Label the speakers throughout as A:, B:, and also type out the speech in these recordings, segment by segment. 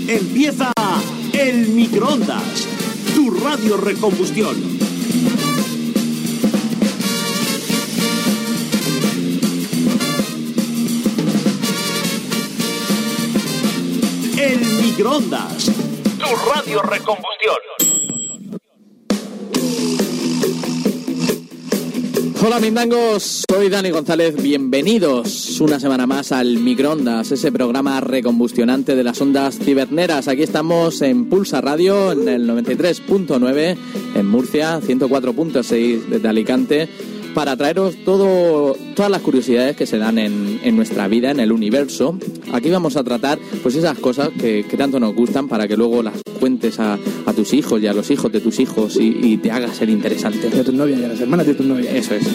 A: Empieza El Microondas, tu radio recombustión. El Microondas, tu radio recombustión.
B: Hola mindangos, soy Dani González, bienvenidos una semana más al Microondas, ese programa recombustionante de las ondas ciberneras. Aquí estamos en Pulsa Radio, en el 93.9 en Murcia, 104.6 desde Alicante, para traeros todas las curiosidades que se dan en nuestra vida, en el universo. Aquí vamos a tratar pues esas cosas que tanto nos gustan para que luego las cuentes a tus hijos y a los hijos de tus hijos y te hagas ser interesante.
C: Y a tus novias y a las hermanas de tus novias.
B: Eso es.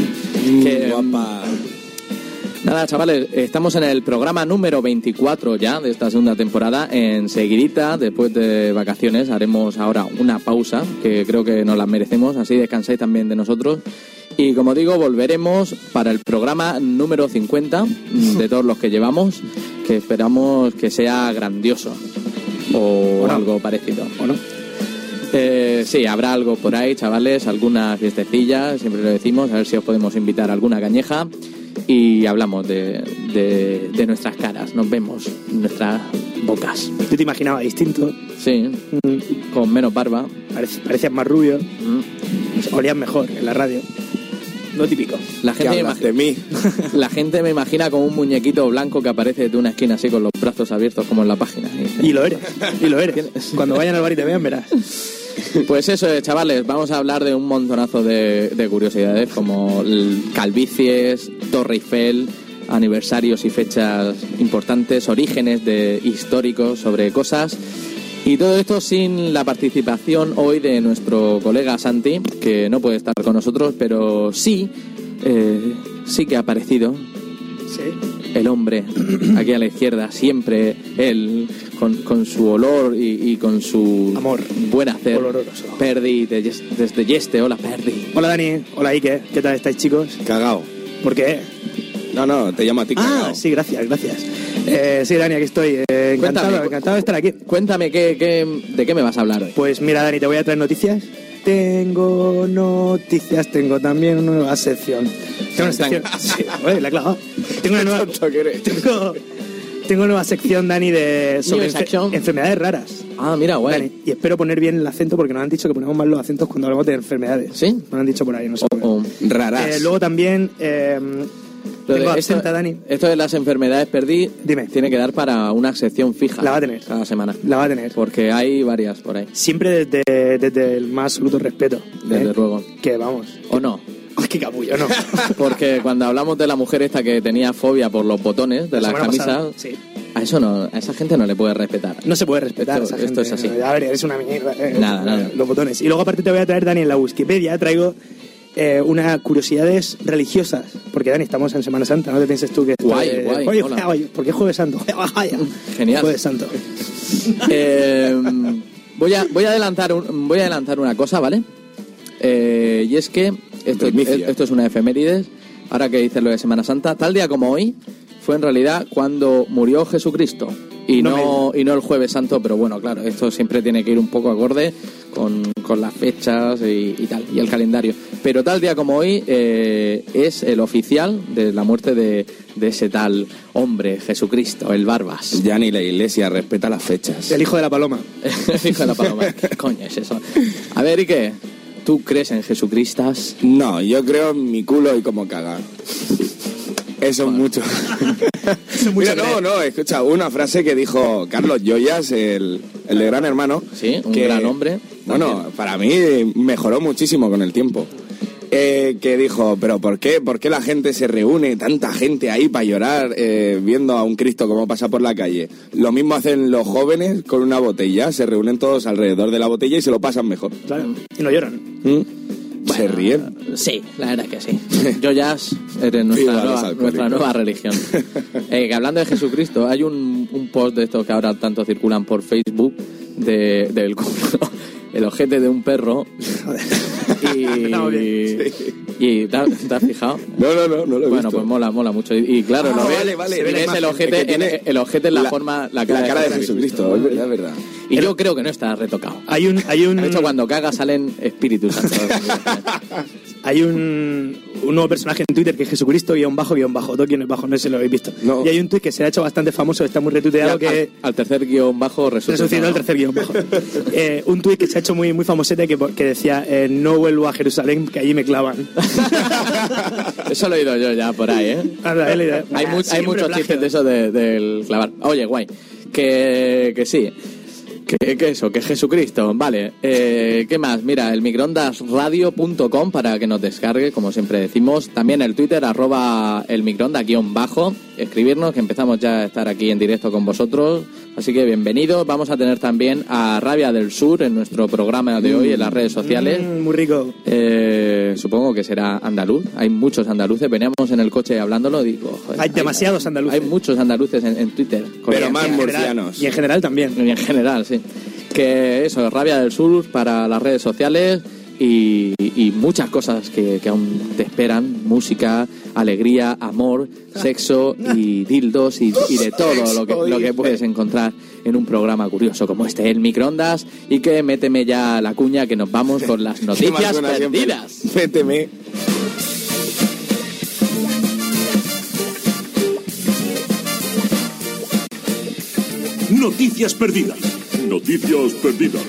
D: Guapa.
B: Nada, chavales, estamos en el programa número 24 ya de esta segunda temporada. Enseguidita, después de vacaciones, haremos ahora una pausa, que creo que nos la merecemos, así descansáis también de nosotros. Y como digo, volveremos para el programa número 50 de todos los que llevamos, que esperamos que sea grandioso o algo parecido.
C: ¿O no?
B: Sí, habrá algo por ahí, chavales, alguna fiestecilla, siempre lo decimos, a ver si os podemos invitar a alguna cañeja y hablamos de nuestras caras, nos vemos, nuestras bocas.
C: Tú te imaginabas distinto.
B: Sí, con menos barba.
C: Parecías más rubio. Olías mejor en la radio. Lo típico.
B: La gente me imagina como un muñequito blanco que aparece de una esquina así con los brazos abiertos como en la página.
C: Y lo eres. Cuando vayan al bar y te vean, verás.
B: Pues eso, chavales, vamos a hablar de un montonazo de curiosidades como calvicies, Torre Eiffel, aniversarios y fechas importantes, orígenes históricos sobre cosas. Y todo esto sin la participación hoy de nuestro colega Santi, que no puede estar con nosotros, pero sí que ha aparecido.
C: Sí.
B: El hombre, aquí a la izquierda, siempre él, con su olor y con su
C: amor,
B: buen hacer.
C: oloroso.
B: Perdi, desde Yeste, hola Perdi.
C: Hola Dani, hola Ike, ¿qué tal estáis, chicos?
D: Cagao.
C: ¿Por qué?
D: No, te llamo a ti, cagao.
C: Sí, gracias. Sí, Dani, aquí estoy. Encantado de estar aquí.
B: Cuéntame, ¿de qué me vas a hablar hoy?
C: Pues mira, Dani, te voy a traer noticias. Tengo noticias, tengo también una nueva sección. Tengo una sección. Sí, la he clavado. Tengo una nueva sección, Dani, sobre enfermedades raras.
B: Ah, mira, guay.
C: Dani, y espero poner bien el acento porque nos han dicho que ponemos mal los acentos cuando hablamos de enfermedades.
B: ¿Sí?
C: Nos han dicho por ahí, no sé.
D: Raras.
C: Luego también tengo absenta, Dani.
B: Esto de las enfermedades, Perdi,
C: Dime.
B: tiene que dar para una sección fija.
C: La va a tener.
B: Cada semana.
C: La va a tener.
B: Porque hay varias por ahí.
C: Siempre desde el más absoluto respeto.
B: Desde luego.
C: Que vamos.
B: ¿O no?
C: ¡Ay, qué capullo, no!
B: Porque cuando hablamos de la mujer esta que tenía fobia por los botones de las camisas,
C: sí.
B: a esa gente no le puede respetar.
C: No se puede respetar
B: esto,
C: a esa gente.
B: Esto es así.
C: A ver, es una mierda.
B: Nada.
C: Los botones. Y luego aparte te voy a traer, Dani, en la Wikipedia traigo unas curiosidades religiosas. Porque, Dani, estamos en Semana Santa, no te pienses tú que...
B: Guay.
C: ¿Por qué Jueves Santo?
B: Genial.
C: Jueves Santo.
B: Voy a adelantar una cosa, ¿vale? Y es que esto es una efemérides. Ahora que dices lo de Semana Santa, tal día como hoy fue en realidad cuando murió Jesucristo y no el Jueves Santo, pero bueno, claro, esto siempre tiene que ir un poco acorde con las fechas y tal, y el calendario. Pero tal día como hoy es el oficial de la muerte de ese tal hombre, Jesucristo, el Barbas.
D: Ya ni la iglesia respeta las fechas.
C: El hijo de la paloma.
B: El hijo de la paloma. ¿Qué coño es eso? A ver, ¿y qué? ¿Tú crees en Jesucristo?
D: No, yo creo en mi culo y cómo cagar. Eso es mucho. Mira, escucha, una frase que dijo Carlos Joyas, el de Gran Hermano.
B: Sí, un gran hombre.
D: Bueno, para mí mejoró muchísimo con el tiempo. Que dijo, pero ¿por qué la gente se reúne, tanta gente ahí para llorar viendo a un Cristo como pasa por la calle? Lo mismo hacen los jóvenes con una botella, se reúnen todos alrededor de la botella y se lo pasan mejor.
C: Claro, y no lloran.
D: Se ríen.
B: Sí, la verdad que sí. Joyas eres nuestra nueva religión. Que hablando de Jesucristo, hay un post de estos que ahora tanto circulan por Facebook del el ojete de un perro.
C: Estamos bien.
B: ¿Y te has fijado?
D: No lo he visto.
B: Bueno, pues mola mucho. Y claro, lo ves,
D: vale.
B: y ves el ojete, el ojete en la forma...
D: La cara de Jesucristo, es verdad.
B: Y yo creo que no está retocado.
C: Hay un...
B: De hecho, cuando caga salen espíritus santos.
C: Hay un nuevo personaje en Twitter que es Jesucristo __, todo quien es bajo, no sé si lo habéis visto.
D: No.
C: Y hay un tweet que se ha hecho bastante famoso, está muy retuiteado, que...
B: Al tercer guión bajo
C: resucitó el tercer guión bajo. Un tuit que se ha hecho muy, muy famosete que decía no vuelvo a Jerusalén, que allí me clavan.
B: Eso lo he oído yo ya por ahí, ¿eh? Hay muchos chistes de eso del clavar. Oye, guay. Que sí. Que eso, que Jesucristo. Vale. ¿Qué más? Mira, el microondasradio.com para que nos descargue, como siempre decimos. También el Twitter, @elmicroondas_. Escribirnos, que empezamos ya a estar aquí en directo con vosotros. Así que bienvenidos. Vamos a tener también a Rabia del Sur en nuestro programa de hoy en las redes sociales.
C: Muy rico.
B: Supongo que será andaluz. Hay muchos andaluces. Veníamos en el coche hablándolo. Digo, joder,
C: hay demasiados andaluces.
B: Hay muchos andaluces en Twitter.
D: Pero más murcianos.
C: Y en general también.
B: Y en general, sí. Que eso, Rabia del Sur para las redes sociales y muchas cosas que aún te esperan. Música, alegría, amor, sexo y dildos y de todo lo que puedes encontrar en un programa curioso como este, El Microondas. Y que méteme ya la cuña que nos vamos con las noticias perdidas.
D: Méteme.
E: Noticias perdidas. Noticias perdidas.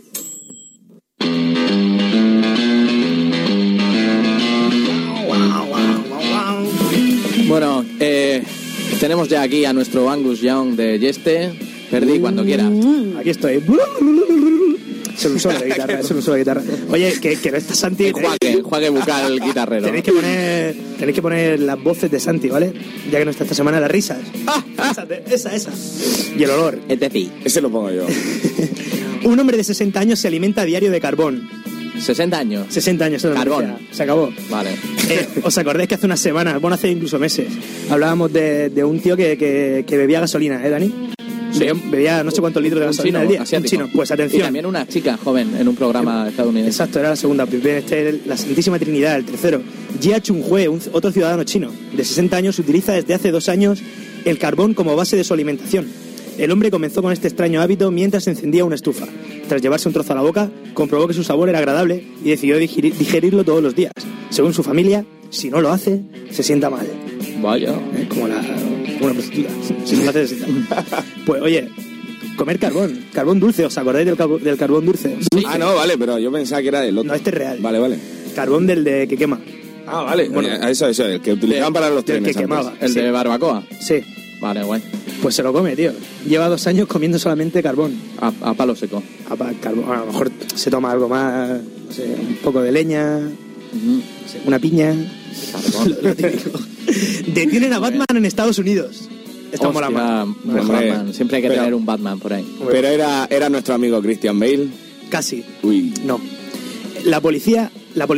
B: Bueno, tenemos ya aquí a nuestro Angus Young de Yeste. Perdí cuando quieras.
C: Aquí estoy. Es un solo de guitarra, Oye, que no está Santi.
B: Juegue bucal el guitarrero.
C: Tenéis que poner las voces de Santi, ¿vale? Ya que no está esta semana, las risas. Esa. Y el olor.
D: Ese lo pongo yo.
C: Un hombre de 60 años se alimenta a diario de carbón.
B: 60 años.
C: 60 años.
B: Carbón.
C: Se acabó.
B: Vale.
C: ¿Os acordáis que hace unas semanas, bueno, hace incluso meses, hablábamos de un tío que bebía gasolina, Dani? Sí. Bebía no sé cuántos litros de gasolina al día.
B: Asiático.
C: Un chino. Pues atención.
B: Y también una chica joven en un programa estadounidense.
C: Exacto, era la segunda. La Santísima Trinidad, el tercero. Jia Chunhui, otro ciudadano chino de 60 años, utiliza desde hace 2 años el carbón como base de su alimentación. El hombre comenzó con este extraño hábito mientras encendía una estufa. Tras llevarse un trozo a la boca, comprobó que su sabor era agradable y decidió digerirlo todos los días. Según su familia, si no lo hace, se sienta mal.
B: Vaya.
C: Como una prostituta. Si no lo hace, se sienta mal. Pues oye, comer carbón dulce. ¿Os acordáis del carbón dulce?
B: Sí.
D: Ah, no, vale, pero yo pensaba que era del otro.
C: No, este es real.
D: Vale.
C: Carbón del de que quema.
D: Ah, vale.
C: Bueno,
D: eso, el que utilizaban para los trenes.
C: El que quemaba.
B: ¿El de barbacoa?
C: Sí.
B: Vale, guay.
C: Pues se lo come, tío. Lleva 2 años comiendo solamente carbón.
B: A palo seco.
C: Carbón. A lo mejor se toma algo más, no sé, un poco de leña, no sé, una piña.
B: Carbón.
C: Lo típico. Detienen a Batman en Estados Unidos. Esto mola más.
B: Batman. Siempre hay que tener un Batman por ahí.
D: Pero era nuestro amigo Christian Bale.
C: Casi.
D: Uy.
C: No. La policía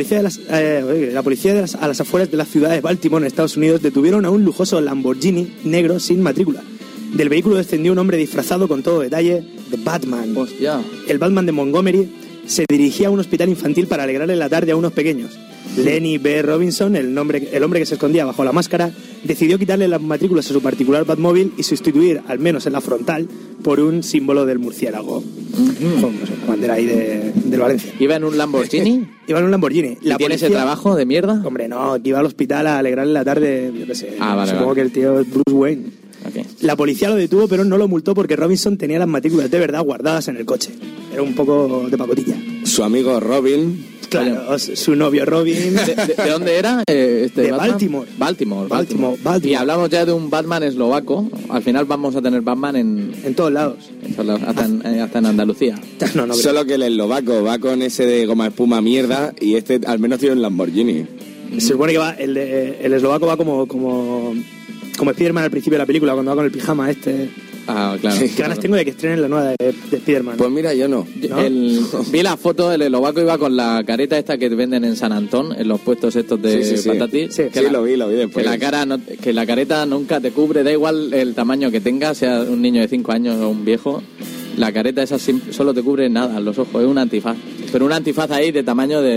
C: a las afueras de la ciudad de Baltimore, en Estados Unidos, detuvieron a un lujoso Lamborghini negro sin matrícula. Del vehículo descendió un hombre disfrazado con todo detalle de Batman.
B: Hostia.
C: El Batman de Montgomery se dirigía a un hospital infantil para alegrarle la tarde a unos pequeños. Lenny B. Robinson, el hombre que se escondía bajo la máscara, decidió quitarle las matrículas a su particular Batmóvil y sustituir, al menos en la frontal, por un símbolo del murciélago. La bandera ahí del Valencia.
B: ¿Iba en un Lamborghini?
C: Iba en un Lamborghini.
B: ¿Y tiene ese trabajo de mierda?
C: Hombre, no, que iba al hospital a alegrarle la tarde, yo qué sé.
B: Vale,
C: supongo que el tío es Bruce Wayne.
B: Okay.
C: La policía lo detuvo, pero no lo multó porque Robinson tenía las matrículas de verdad guardadas en el coche. Era un poco de pacotilla.
D: Su amigo Robin.
C: Claro, su novio Robin.
B: ¿De dónde era?
C: De Baltimore.
B: Baltimore. Y hablamos ya de un Batman eslovaco. Al final vamos a tener Batman en
C: todos lados.
B: Hasta en Andalucía.
C: No,
D: solo que el eslovaco va con ese de goma espuma mierda y este al menos tiene un Lamborghini.
C: Se supone que va el eslovaco va como Spiderman al principio de la película, cuando va con el pijama este.
B: Ah, claro.
C: ¿Qué ganas tengo de que estrenen la nueva de Spiderman?
D: Pues mira, yo no.
B: Vi la foto, el eslovaco iba con la careta esta que venden en San Antón, en los puestos estos de patatis.
D: Sí, lo vi después.
B: Que la careta nunca te cubre, da igual el tamaño que tenga, sea un niño de 5 años o un viejo. La careta esa solo te cubre nada, los ojos, es un antifaz. Pero un antifaz ahí de tamaño de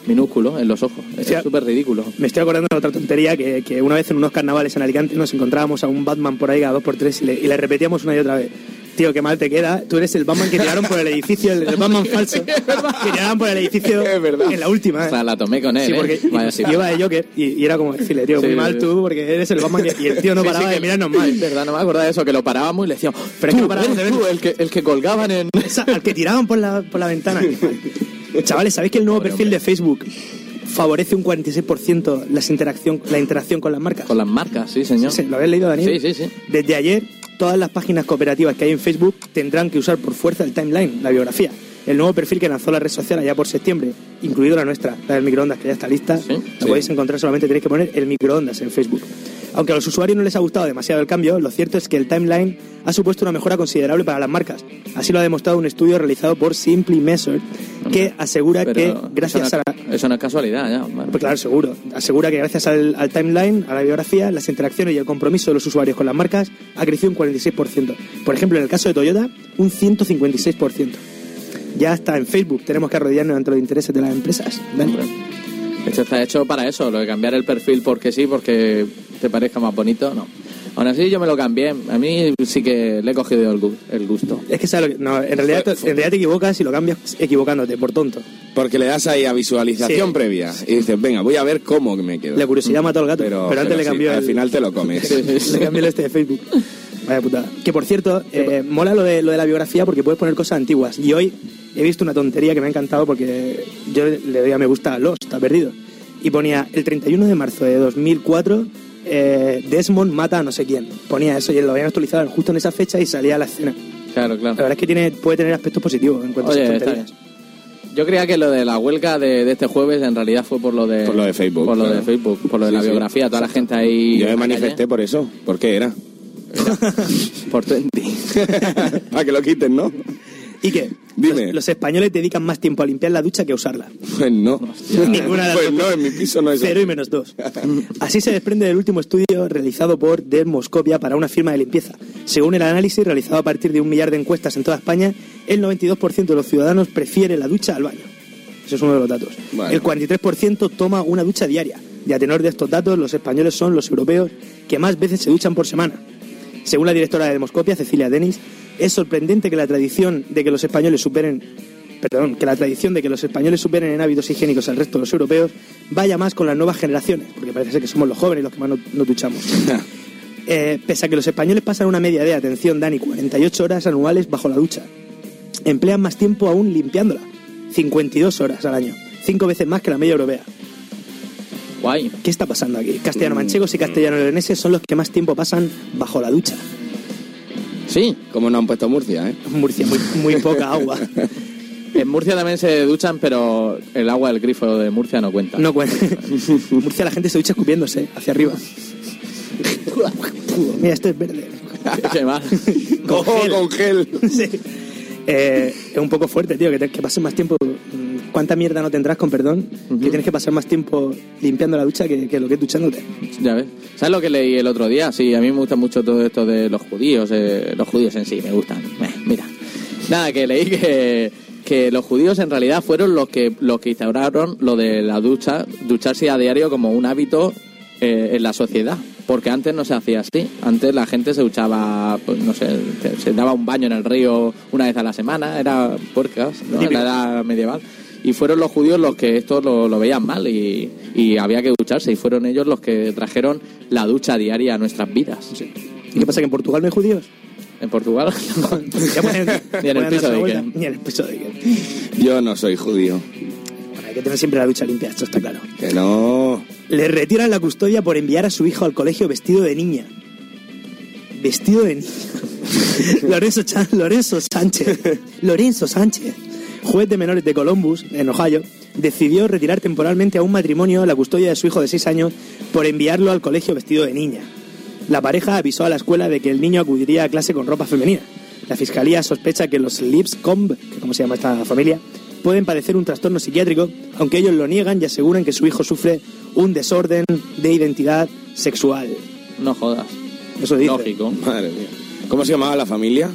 B: minúsculo en los ojos. Es súper ridículo.
C: Me estoy acordando de otra tontería, que una vez en unos carnavales en Alicante nos encontrábamos a un Batman por ahí cada 2x3 y le repetíamos una y otra vez. Tío, qué mal te queda. Tú eres el Batman que tiraron por el edificio, el Batman falso. Que tiraron por el edificio en la última.
B: O sea, la tomé con él.
C: Sí, porque iba de Joker y era como decirle, tío, muy mal tú, porque eres el Batman y el tío no paraba de mirarnos mal.
B: Es verdad, no me acordaba de eso, que lo parábamos y le decíamos, pero es que no parábamos de ver. El que colgaban en...
C: Al que tiraban por la ventana. Chavales, ¿sabéis que el nuevo perfil de Facebook favorece un 46% la interacción con las marcas?
B: Con las marcas, sí, señor.
C: Sí, ¿lo habéis leído, Daniel?
B: Sí.
C: Desde ayer, todas las páginas cooperativas que hay en Facebook tendrán que usar por fuerza el timeline, la biografía. El nuevo perfil que lanzó la red social allá por septiembre, incluido la nuestra, la del microondas, que ya está lista, la podéis encontrar, solamente tenéis que poner el microondas en Facebook. Aunque a los usuarios no les ha gustado demasiado el cambio, lo cierto es que el timeline ha supuesto una mejora considerable para las marcas. Así lo ha demostrado un estudio realizado por Simply Measured, que asegura que gracias a...
B: Eso no es casualidad, ya. Bueno.
C: Pues claro, seguro. Asegura que gracias al timeline, a la biografía, las interacciones y el compromiso de los usuarios con las marcas ha crecido un 46%. Por ejemplo, en el caso de Toyota, un 156%. Ya está en Facebook, tenemos que arrodillarnos ante los intereses de las empresas.
B: Esto está hecho para eso, lo de cambiar el perfil porque sí, porque te parezca más bonito, no. Aún así yo me lo cambié, a mí sí que le he cogido el gusto.
C: Es que ¿sabes? No, en realidad te equivocas y lo cambias equivocándote, por tonto.
D: Porque le das ahí a visualización previa y dices, venga, voy a ver cómo me quedo.
C: La curiosidad mató al gato, pero antes le cambió
D: al final te lo comes.
C: Le cambió el de Facebook. Vaya putada. Que por cierto, mola lo de la biografía porque puedes poner cosas antiguas. Y hoy he visto una tontería que me ha encantado porque yo le doy a me gusta a Lost, está perdido. Y ponía el 31 de marzo de 2004, Desmond mata a no sé quién. Ponía eso y lo habían actualizado justo en esa fecha y salía a la escena.
B: Claro.
C: La verdad es que puede tener aspectos positivos en cuanto a esas tonterías.
B: Yo creía que lo de la huelga de este jueves en realidad fue por lo de
D: Facebook.
B: Por lo de Facebook, por lo de la biografía. Toda la gente ahí...
D: Yo me manifesté por eso. ¿Por qué era?
B: Por 20.
D: Para que lo quiten, ¿no?
C: ¿Y qué?
D: Dime.
C: Los españoles dedican más tiempo a limpiar la ducha que a usarla.
D: Pues no.
C: Ninguna de las
D: pues no, en mi piso no es
C: 0 y -2. Así se desprende del último estudio realizado por Dermoscopia para una firma de limpieza. Según el análisis realizado a partir de 1 millar de encuestas en toda España, el 92% de los ciudadanos prefiere la ducha al baño. Ese es uno de los datos. Bueno. El 43% toma una ducha diaria. Y a tenor de estos datos, los españoles son los europeos que más veces se duchan por semana. Según la directora de Dermoscopia, Cecilia Denis, es sorprendente que la tradición de que los españoles superen en hábitos higiénicos al resto de los europeos vaya más con las nuevas generaciones, porque parece ser que somos los jóvenes los que más nos duchamos. Pese a que los españoles pasan una media de, atención Dani, 48 horas anuales bajo la ducha, emplean más tiempo aún limpiándola, 52 horas al año, 5 veces más que la media europea.
B: Guay.
C: ¿Qué está pasando aquí? Castellano-manchegos y castellano-leoneses son los que más tiempo pasan bajo la ducha.
B: Sí.
D: Como no han puesto Murcia, ¿eh?
C: Murcia, muy poca agua.
B: En Murcia también se duchan, pero el agua del grifo de Murcia no cuenta.
C: No cuenta. En Murcia la gente se ducha escupiéndose hacia arriba. Mira, esto es verde.
B: Qué mal.
D: Con gel.
C: Sí. Es un poco fuerte, tío, que pases más tiempo... ¿Cuánta mierda no tendrás, con perdón? Que tienes que pasar más tiempo limpiando la ducha que lo que es duchándote.
B: Ya ves. ¿Sabes lo que leí el otro día? Sí, a mí me gusta mucho todo esto de los judíos. Los judíos en sí me gustan. Mira. Nada, que leí que los judíos en realidad fueron los que instauraron lo de la ducharse a diario como un hábito en la sociedad. Porque antes no se hacía así. Antes la gente se duchaba, pues no sé, se daba un baño en el río una vez a la semana. Era puercas, ¿no? En la edad medieval. Y fueron los judíos los que esto lo veían mal y había que ducharse. Y fueron ellos los que trajeron la ducha diaria a nuestras vidas.
C: Sí. ¿Y qué pasa, que en Portugal no hay judíos?
B: ¿En Portugal? No. Ni en el piso de Iker.
C: Ni en el piso de Iker.
D: Yo no soy judío.
C: Bueno, hay que tener siempre la ducha limpia, esto está claro.
D: Que no.
C: Le retiran la custodia por enviar a su hijo al colegio vestido de niña. Vestido de niña. Lorenzo Sánchez, juez de menores de Columbus, en Ohio, decidió retirar temporalmente a un matrimonio la custodia de su hijo de 6 años por enviarlo al colegio vestido de niña. La pareja avisó a la escuela de que el niño acudiría a clase con ropa femenina. La fiscalía sospecha que los Lipscomb, que como se llama esta familia, pueden padecer un trastorno psiquiátrico, aunque ellos lo niegan y aseguran que su hijo sufre un desorden de identidad sexual.
B: No jodas.
C: Eso dice.
B: Lógico.
D: Madre mía. ¿Cómo se llamaba la familia?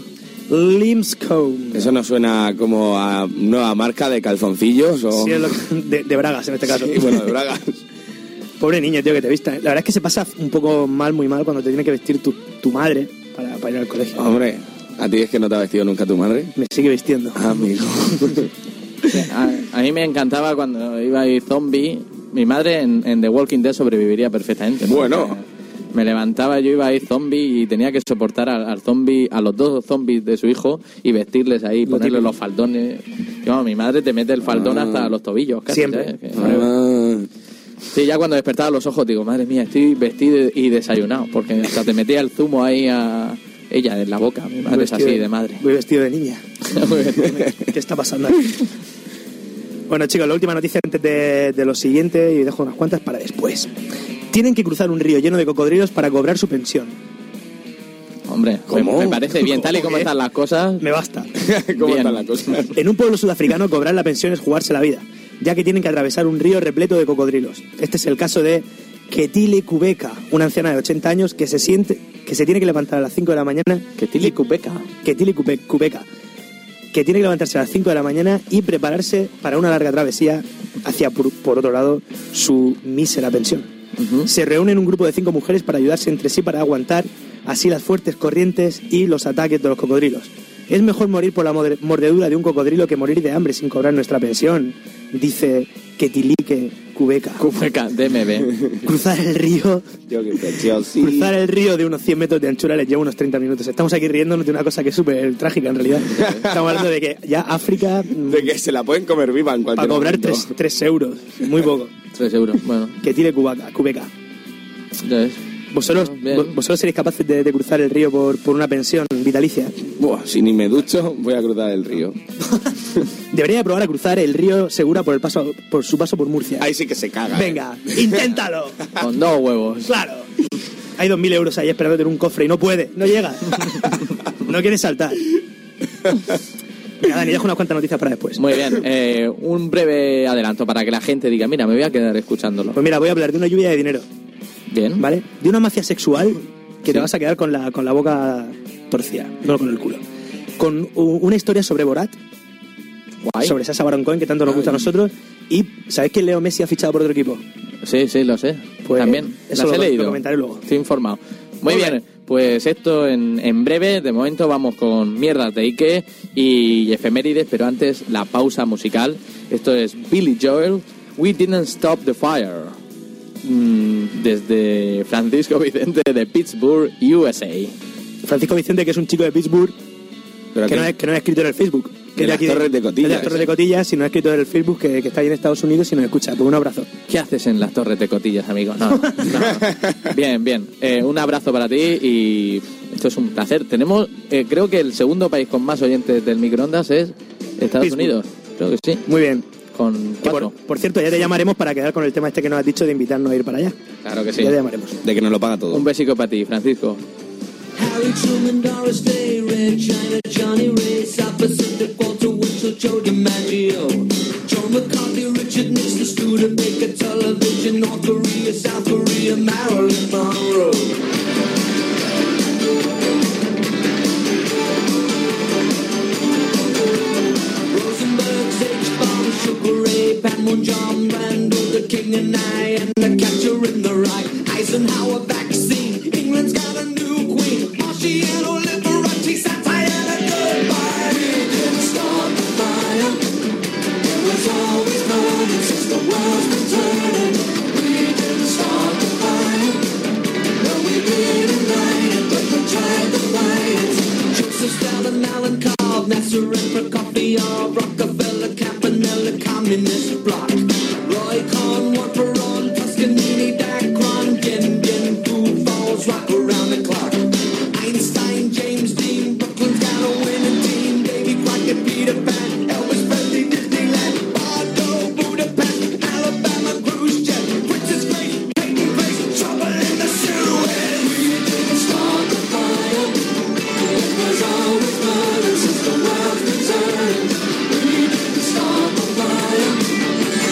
C: Limscombe.
D: ¿Eso no suena como a nueva marca de calzoncillos? O...
C: Sí, es de bragas en este caso.
D: Sí, bueno, de bragas.
C: Pobre niño, tío, que te vista. La verdad es que se pasa un poco mal, muy mal, cuando te tiene que vestir tu madre para ir al colegio.
D: Hombre, ¿a ti es que no te ha vestido nunca tu madre?
C: Me sigue vistiendo.
D: Amigo.
B: Sí, a mí me encantaba cuando iba a ir zombie. Mi madre en The Walking Dead sobreviviría perfectamente.
D: Bueno.
B: Me levantaba, yo iba a ir zombie y tenía que soportar al zombie, a los dos zombies de su hijo y vestirles ahí, ponerles los faldones. Y, vamos, mi madre te mete el faldón hasta los tobillos, casi.
C: Siempre.
B: Sí, ya cuando despertaba los ojos digo, madre mía, estoy vestido y desayunado, porque hasta te metía el zumo ahí a ella en la boca. Mi madre es así de madre.
C: Voy vestido de niña. ¿Qué está pasando aquí? Bueno, chicos, la última noticia antes de lo siguiente, y dejo unas cuantas para después. Tienen que cruzar un río lleno de cocodrilos para cobrar su pensión.
B: Hombre, me parece bien, tal y como están las cosas.
C: Me basta.
D: ¿Cómo están las cosas?
C: En un pueblo sudafricano, cobrar la pensión es jugarse la vida, ya que tienen que atravesar un río repleto de cocodrilos. Este es el caso de Ketile Kubeka, una anciana de 80 años que se tiene que levantar a las 5 de la mañana.
B: Ketile Kubeka,
C: que tiene que levantarse a las 5 de la mañana y prepararse para una larga travesía hacia, por otro lado, su mísera pensión. Uh-huh. Se reúnen un grupo de 5 mujeres para ayudarse entre sí para aguantar así las fuertes corrientes y los ataques de los cocodrilos. Es mejor morir por la mordedura de un cocodrilo que morir de hambre sin cobrar nuestra pensión, dice Ketilique Kubeka.
B: Kubeka, DMB.
C: Cruzar el río... Cruzar el río de unos 100 metros de anchura les lleva unos 30 minutos. Estamos aquí riéndonos de una cosa que es súper trágica en realidad. Estamos hablando de que ya África...
D: De que se la pueden comer viva en cualquier
C: momento. Para cobrar 3 euros. Muy poco.
B: 3 euros, bueno.
C: Ketilique Kubeka.
B: Ya ves.
C: ¿Vosotros seréis capaces de cruzar el río por una pensión vitalicia?
D: Buah, si ni me ducho, voy a cruzar el río.
C: Debería probar a cruzar el río Segura por su paso por Murcia.
D: Ahí sí que se caga.
C: Venga, inténtalo.
B: Con 2 huevos.
C: Claro. Hay 2.000 euros ahí esperándote en un cofre y no puede, no llega. No quiere saltar. Venga, Dani, dejo unas cuantas noticias para después.
B: Muy bien, un breve adelanto para que la gente diga, mira, me voy a quedar escuchándolo.
C: Pues mira, voy a hablar de una lluvia de dinero.
B: Bien.
C: ¿Vale? De una mafia sexual que te vas a quedar con la boca torcida, no con el culo. Con una historia sobre Borat. Guay. Sobre Sacha Baron Cohen, que tanto nos gusta a nosotros. Y ¿sabéis que Leo Messi ha fichado por otro equipo?
B: Sí, lo sé.
C: Pues
B: también.
C: Eso
B: las he leído.
C: Lo comentaré luego.
B: Estoy informado. Muy bien. Pues esto en breve. De momento vamos con mierdas de Ike y efemérides, pero antes la pausa musical. Esto es Billy Joel, We Didn't Stop the Fire. Desde Francisco Vicente de Pittsburgh, USA.
C: Francisco Vicente, que es un chico de Pittsburgh, que no es escrito en el Facebook.
D: Que de las Torres de Cotillas.
C: De las Torres de Cotillas, sino escrito en el Facebook, que está ahí en Estados Unidos y nos escucha. Pues un abrazo.
B: ¿Qué haces en las Torres de Cotillas, amigo? No. Bien. Un abrazo para ti y esto es un placer. Tenemos, creo que el segundo país con más oyentes del microondas es Estados
C: Pittsburgh.
B: Unidos. Creo que sí.
C: Muy bien.
B: Con 4.
C: Por cierto, ya te llamaremos para quedar con el tema este que nos has dicho de invitarnos a ir para allá.
B: Claro que sí.
C: Ya te llamaremos.
D: De que nos lo paga todo.
B: Un besico para ti, Francisco.
F: Harry Truman, Doris Day, Red China, Johnny Ray, South Pacific, Walter Winchell, Joe DiMaggio, John McCarthy, Richard Nixon, Studebaker, Television, North Korea, South Korea, Marilyn Monroe. Rosenberg, H-Bomb, Sugar Ray, Panmure, John Randall, the King and I, and the Catcher in the Rye, Eisenhower vaccine, England's got a new queen, Marciano, Liberace, satire, and a goodbye. We didn't start the fire, it was always burning since the world's been turning. We didn't start the fire, no we didn't light it, but we tried to fight it. Joseph Stalin, Alan Cobb, Nasser and Prokofiev, Rockefeller, Campanella, Communist Bloc, Roy Cohn, Juan Perón, Toscanini, Dacron, Gin, Food Falls, rock around the clock. Einstein, James Dean, Brooklyn's got a winning team, Davy Crockett, Peter Pan, Elvis Presley, Disneyland, Bordeaux, Budapest, Alabama, Khrushchev, Princess Grace, Peyton Place, trouble in the Suez. We didn't start the fire, it was always burning since the world's been turning. We didn't start the fire,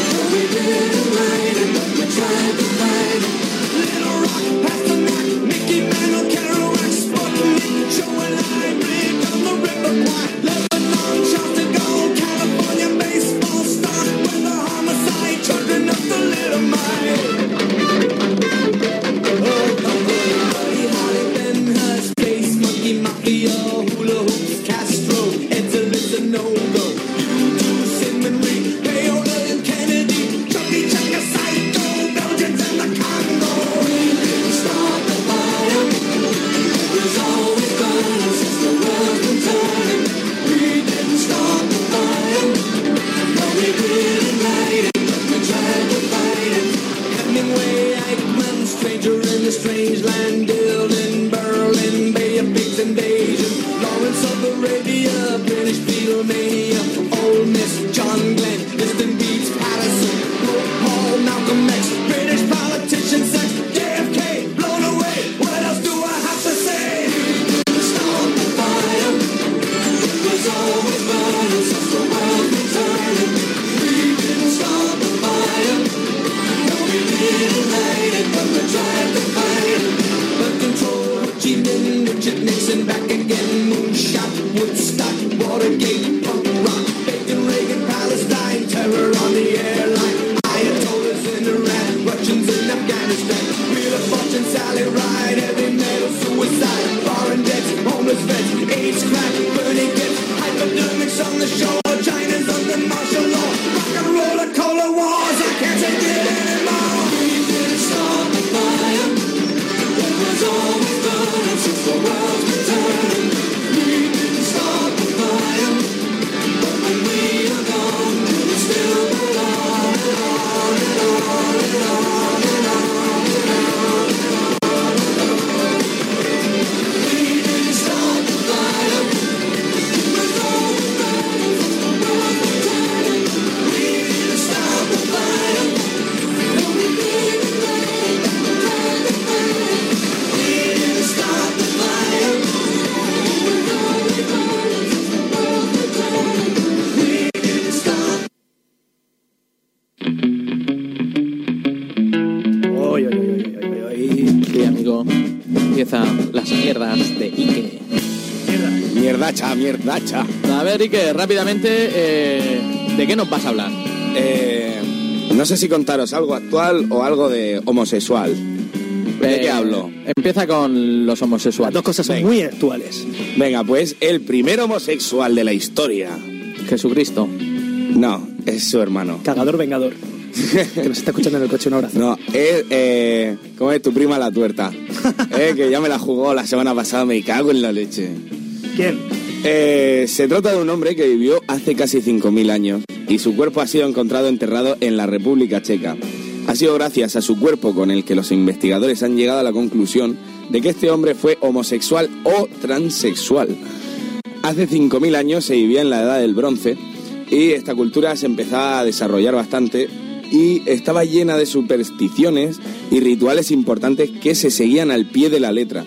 B: mierdas de Ike.
D: Mierdacha.
B: A ver, Ike, rápidamente, ¿de qué nos vas a hablar?
D: No sé si contaros algo actual o algo de homosexual. ¿De qué hablo?
B: Empieza con los homosexuales.
C: Las dos cosas son muy actuales.
D: Venga, pues el primer homosexual de la historia.
B: Jesucristo.
D: No, es su hermano.
C: Cagador vengador. Que nos está escuchando en el coche, un abrazo.
D: No, es... ¿cómo es tu prima la tuerta? Que ya me la jugó la semana pasada, me cago en la leche.
C: ¿Quién?
D: Se trata de un hombre que vivió hace casi 5.000 años y su cuerpo ha sido encontrado enterrado en la República Checa. Ha sido gracias a su cuerpo con el que los investigadores han llegado a la conclusión de que este hombre fue homosexual o transexual. Hace 5.000 años se vivía en la Edad del Bronce y esta cultura se empezaba a desarrollar bastante y estaba llena de supersticiones y rituales importantes que se seguían al pie de la letra.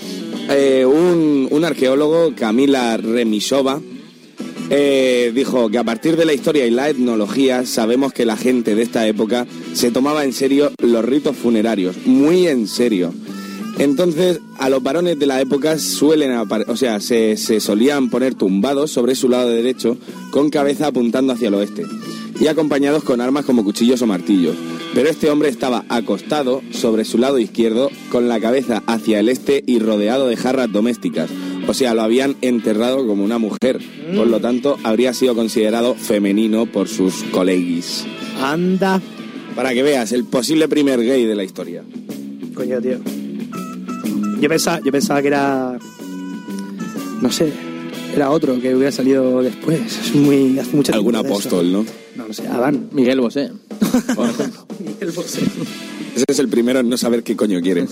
D: Un arqueólogo, Kamila Remisova, dijo que a partir de la historia y la etnología sabemos que la gente de esta época se tomaba en serio los ritos funerarios, muy en serio. Entonces, a los varones de la época se solían poner tumbados sobre su lado derecho con cabeza apuntando hacia el oeste y acompañados con armas como cuchillos o martillos. Pero este hombre estaba acostado sobre su lado izquierdo con la cabeza hacia el este y rodeado de jarras domésticas. O sea, lo habían enterrado como una mujer. Por lo tanto, habría sido considerado femenino por sus coleguis.
C: Anda.
D: Para que veas, el posible primer gay de la historia.
C: Coño, tío. Yo pensaba que era... No sé. Era otro que hubiera salido después. Hace mucho tiempo.
D: Algún apóstol, ¿no?
C: No sé. Adán.
B: Miguel Bosé.
D: Por ejemplo.
C: Miguel Bosé.
D: Ese es el primero en no saber qué coño quiere.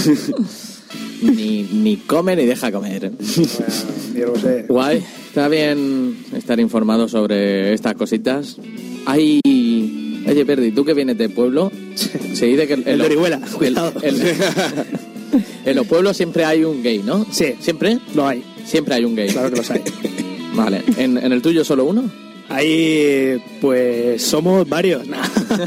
B: ni come ni deja comer.
C: Miguel Bosé.
B: Guay. Está bien estar informado sobre estas cositas. Oye, Perdi, tú que vienes del pueblo, se dice que...
C: El de Orihuela, cuidado.
B: En los pueblos siempre hay un gay, ¿no?
C: Sí.
B: ¿Siempre?
C: Lo hay.
B: Siempre hay un gay.
C: Claro que los hay.
B: Vale. ¿En el tuyo solo uno?
C: Ahí, pues, somos varios. Nah.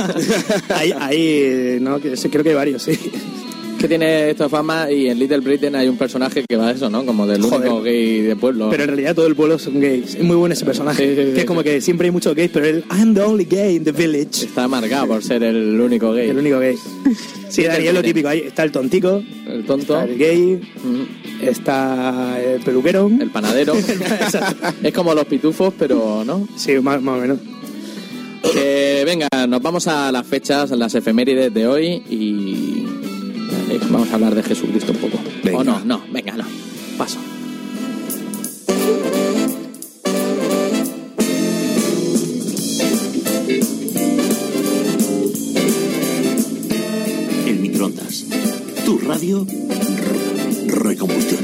C: Ahí, no, creo que hay varios, sí.
B: Que tiene esta fama y en Little Britain hay un personaje que va a eso, ¿no? Como del único gay de pueblo.
C: Pero en realidad todo el pueblo son gays. Es muy bueno ese personaje.
B: Sí,
C: que es como que siempre hay muchos gays, pero él, I'm the only gay in the village.
B: Está marcado por ser el único gay.
C: El único gay. Sí, Dani, es lo típico. Ahí está el tontico,
B: El tonto.
C: está el gay, está el peluquero.
B: El panadero. Es como los pitufos, pero ¿no?
C: Sí, más o menos.
B: Venga, nos vamos a las fechas, a las efemérides de hoy y vamos a hablar de Jesucristo un poco.
D: Venga.
B: ¿O no? No, venga, no. Paso.
E: El microondas. Tu radio recombustión.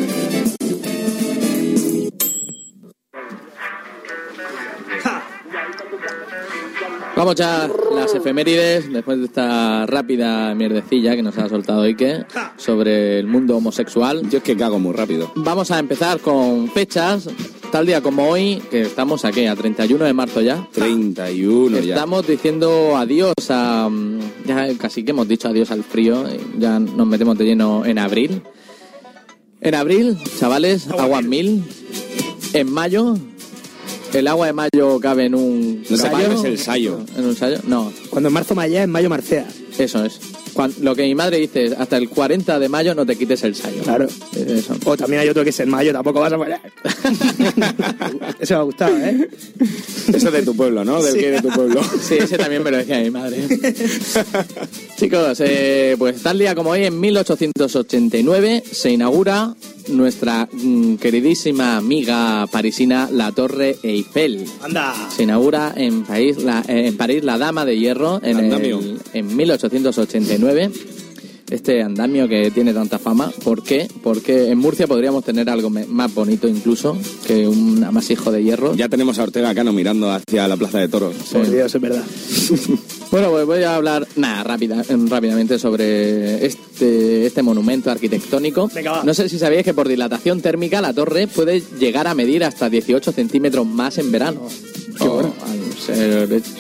B: Vamos ya las efemérides, después de esta rápida mierdecilla que nos ha soltado Ike sobre el mundo homosexual.
D: Yo es que cago muy rápido.
B: Vamos a empezar con fechas, tal día como hoy, que estamos aquí a 31 de marzo ya.
D: 31 ya.
B: Estamos diciendo adiós a... Ya casi que hemos dicho adiós al frío, ya nos metemos de lleno en abril. En abril, chavales, agua 1000. En mayo... ¿El agua de mayo cabe en un
D: No sé
B: sayo?
D: cuál es el sayo.
B: ¿En un sayo? No,
C: Cuando en marzo maya, en mayo marcea.
B: eso es. Lo que mi madre dice, hasta el 40 de mayo no te quites el sayo.
C: Claro.
B: Es eso.
C: O también hay otro que es en mayo, tampoco vas a fallar. Eso me ha gustado, ¿eh?
D: Eso es de tu pueblo, ¿no? Del
C: Sí.
D: que de tu pueblo.
B: Sí, ese también me lo decía mi madre. Chicos, pues tal día como hoy, en 1889, se inaugura nuestra queridísima amiga parisina, la Torre Eiffel.
C: Anda.
B: Se inaugura en París la Dama de Hierro en 1889. Este andamio que tiene tanta fama. ¿Por qué? Porque en Murcia podríamos tener algo más bonito incluso que un amasijo de hierro.
D: Ya tenemos a Ortega Cano mirando hacia la Plaza de Toros.
C: Por Dios, es verdad.
B: Bueno, pues voy a hablar rápidamente sobre este monumento arquitectónico.
C: Venga, va.
B: No sé si sabíais que por dilatación térmica la torre puede llegar a medir hasta 18 centímetros más en verano.
C: Qué bueno.
B: Al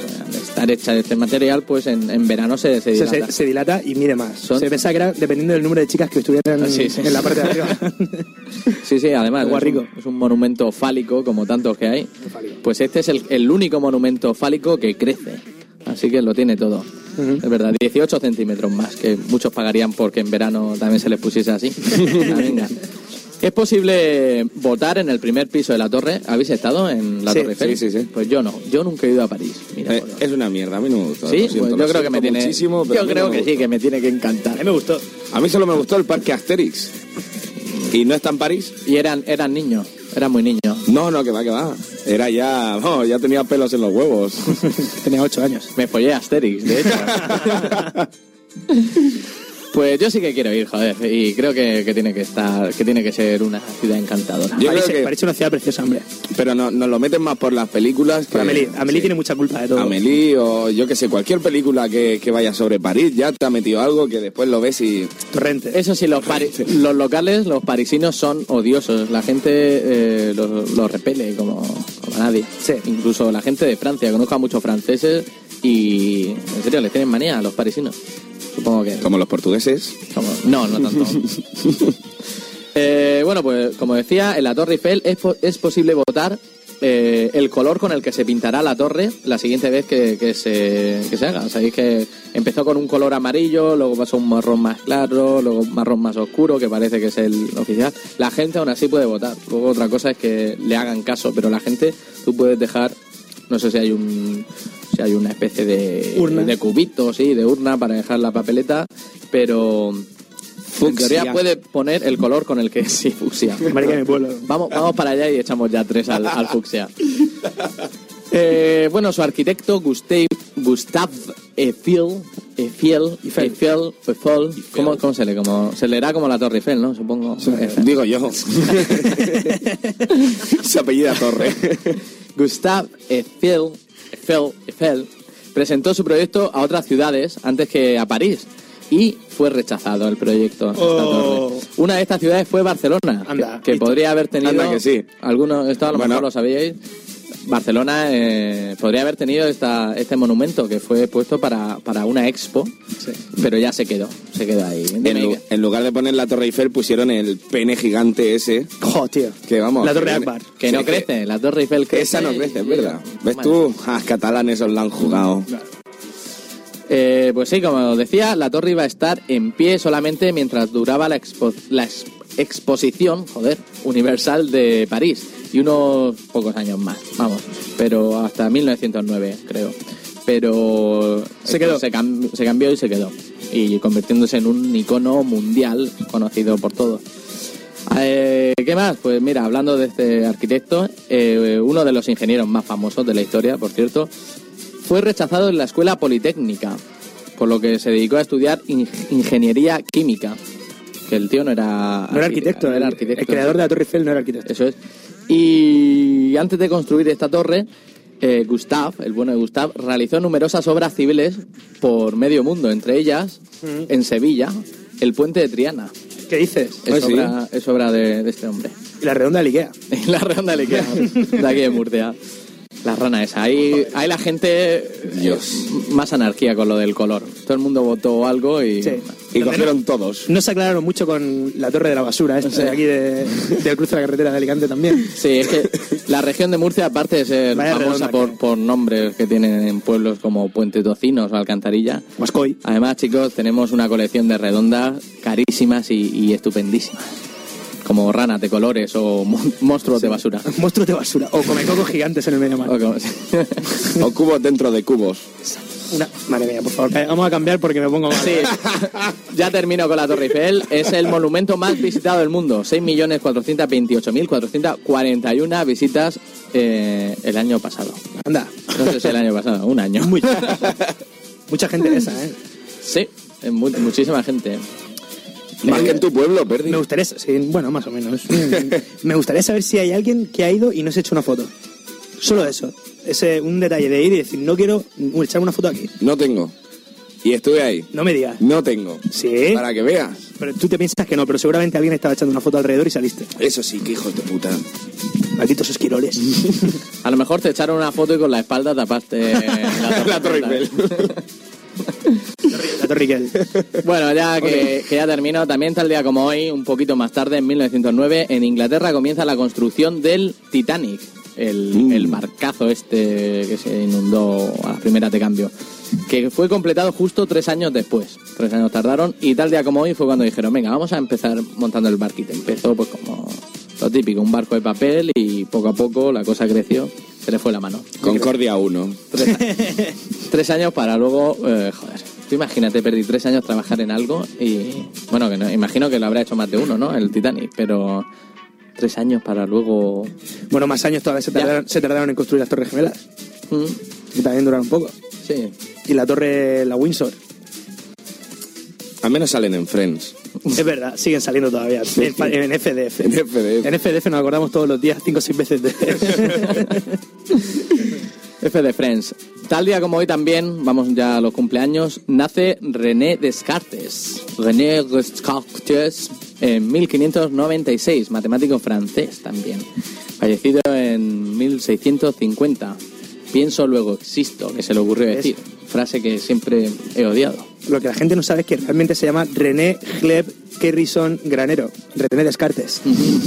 B: estar hecha de este material, pues en verano se dilata.
C: Se dilata y mide más.
B: Son-
C: Se pensaba que era dependiendo del número de chicas que estuvieran
B: Sí.
C: en la parte de arriba.
B: Sí, además
C: Agua rico.
B: es un monumento fálico como tantos que hay. Pues este es el único monumento fálico que crece. Así que lo tiene todo. Es verdad, 18 centímetros más, que muchos pagarían porque en verano también se les pusiese así. Ah, venga. ¿Es posible votar en el primer piso de la torre? ¿Habéis estado en la
C: Sí,
B: Torre Eiffel?
D: sí.
B: Pues yo no, yo nunca he ido a París. Mira, por Dios.
D: Es una mierda, a mí no me gusta.
B: Sí,
D: lo siento,
B: pues
D: lo
B: yo creo que
D: siento
B: me tiene.
D: muchísimo, pero a
B: Yo
D: mí
B: creo
D: no me
B: que sí,
D: gusta.
B: que me tiene que
C: A
B: encantar.
C: mí me gustó.
D: A mí solo me gustó el parque Asterix. ¿Y no está en París?
B: Y eran niños, eran muy niños.
D: No, que va. Era ya... No, ya tenía pelos en los huevos.
C: Tenía 8 años.
B: Me follé a Asterix, de hecho. Pues yo sí que quiero ir, joder, y creo que tiene que ser una ciudad encantadora.
D: Yo
C: París,
D: creo que-
C: París es una ciudad preciosa, hombre.
D: Pero nos lo meten más por las películas que...
C: Amélie tiene mucha culpa de todo.
D: Amélie o yo que sé, cualquier película que vaya sobre París ya te ha metido algo que después lo ves y...
C: Torrente.
B: Eso sí, los locales, los parisinos son odiosos. La gente los repele como a nadie.
C: Sí.
B: Incluso la gente de Francia. Conozco a muchos franceses y, en serio, les tienen manía a los parisinos. Supongo que...
D: Como los portugueses.
B: No tanto. Bueno, pues como decía, en la Torre Eiffel es posible votar el color con el que se pintará la torre la siguiente vez que se haga. Sabéis que empezó con un color amarillo, luego pasó un marrón más claro, luego un marrón más oscuro, que parece que es el oficial. La gente aún así puede votar. Luego otra cosa es que le hagan caso, pero la gente, tú puedes dejar, no sé si hay una especie de
C: Urna.
B: de cubito, sí, de urna para dejar la papeleta, pero en teoría puede poner el color con el que sí, fucsia.
C: Marica de mi pueblo.
B: Vamos para allá y echamos ya 3 al fucsia. Bueno, su arquitecto Gustave Eiffel, ¿cómo se lee? Se leerá como la Torre Eiffel, ¿no? Supongo.
D: Digo yo. Se apellida Torre.
B: Gustave Eiffel presentó su proyecto a otras ciudades antes que a París y fue rechazado el proyecto. Esta torre. Una de estas ciudades fue Barcelona,
C: Anda.
B: que podría haber tenido...
D: Anda que sí.
B: Algunos, esto a lo mejor lo sabíais. Barcelona podría haber tenido este monumento que fue puesto para una expo, pero ya se quedó ahí.
D: En lugar de poner la Torre Eiffel pusieron el pene gigante ese.
C: Jo, tío.
D: Que vamos.
C: La Torre
D: que-
C: Akbar.
B: Que no
D: Sí,
B: crece, la Torre Eiffel crece.
D: Esa no crece, es verdad. ¿Ves
B: Bueno.
D: tú? Catalanes os la han jugado.
B: Pues sí, como decía, la torre iba a estar en pie solamente mientras duraba la exposición, universal de París y unos pocos años más, vamos, pero hasta 1909 creo. Pero
C: Se quedó.
B: se cambió y se quedó, y convirtiéndose en un icono mundial conocido por todos. ¿Qué más? Pues mira, hablando de este arquitecto, uno de los ingenieros más famosos de la historia, por cierto, fue rechazado en la escuela politécnica, por lo que se dedicó a estudiar ingeniería química. Que el tío no era
C: arquitecto.
B: era
C: El creador de la Torre Eiffel no era arquitecto.
B: Eso es. Y antes de construir esta torre, Gustave, el bueno de Gustave, realizó numerosas obras civiles por medio mundo, entre ellas, en Sevilla, el puente de Triana.
C: ¿Qué dices?
B: Es obra de este hombre.
C: Y la redonda del Ikea.
B: En la redonda de Ikea, de aquí de Murcia. La rana esa. Ahí la gente...
D: Dios.
B: Más anarquía con lo del color. Todo el mundo votó algo y...
C: Sí.
D: Y cogieron todos.
C: No se aclararon mucho con la Torre de la Basura, esta de aquí del cruce de la carretera de Alicante también.
B: Sí, es que la región de Murcia, aparte de ser
C: Vaya
B: famosa
C: redonda
B: por nombres que tienen en pueblos como Puente Tocinos o Alcantarilla,
C: Huascoy.
B: además, chicos, tenemos una colección de redondas carísimas y estupendísimas. Como ranas de colores o monstruos de basura.
C: Monstruos de basura. O comecocos gigantes en el medio mar.
B: O como-
D: O cubos dentro de cubos.
C: Madre mía, por favor. Vamos a cambiar porque me pongo mal.
B: Sí, ya termino con la Torre Eiffel. Es el monumento más visitado del mundo. 6.428.441 visitas el año pasado.
C: Anda.
B: No sé si el año pasado, un año.
C: Mucha gente de esa, ¿eh?
B: Sí, muchísima gente.
D: Más que en tu pueblo, Perdi.
C: Me gustaría... Sí, bueno, más o menos. Me gustaría saber si hay alguien que ha ido y no se ha hecho una foto. Solo eso. Un detalle de ir y decir, no quiero echar una foto aquí.
D: No tengo. Y estuve ahí.
C: No me digas.
D: No tengo.
C: Sí.
D: Para que veas.
C: Pero tú te piensas que no, pero seguramente alguien estaba echando una foto alrededor y saliste.
D: Eso sí, que hijos de puta.
C: Malditos esquiroles.
B: A lo mejor te echaron una foto y con la espalda tapaste
D: La Torre Eiffel.
C: La Torre Eiffel.
B: Bueno, ya que ya termino, también tal día como hoy, un poquito más tarde, en 1909, en Inglaterra comienza la construcción del Titanic, el barcazo este que se inundó a las primeras de cambio, que fue completado justo 3 años después. 3 años tardaron, y tal día como hoy fue cuando dijeron, venga, vamos a empezar montando el barquito. Empezó pues como lo típico, un barco de papel, y poco a poco la cosa creció, se le fue la mano.
D: Concordia 1.
B: 3 años para luego, joder, tú imagínate, perdí 3 años trabajar en algo y, bueno, que no, imagino que lo habrá hecho más de uno, ¿no? El Titanic, pero 3 años para luego...
C: Bueno, más años todavía se tardaron en construir las Torres Gemelas. Y también duraron un poco.
B: Sí.
C: Y la torre, la Windsor.
D: Al menos salen en Friends.
C: Es verdad, siguen saliendo todavía. En FDF.
D: En FDF.
C: En FDF nos acordamos todos los días 5 o 6 veces de...
B: F de Friends. Tal día como hoy también, vamos ya a los cumpleaños, nace René Descartes. René Descartes en 1596, matemático francés también. Fallecido en 1650. Pienso, luego existo, que se le ocurrió decir. Frase que siempre he odiado.
C: Lo que la gente no sabe es que realmente se llama René Gleb Kerrison Granero. René Descartes.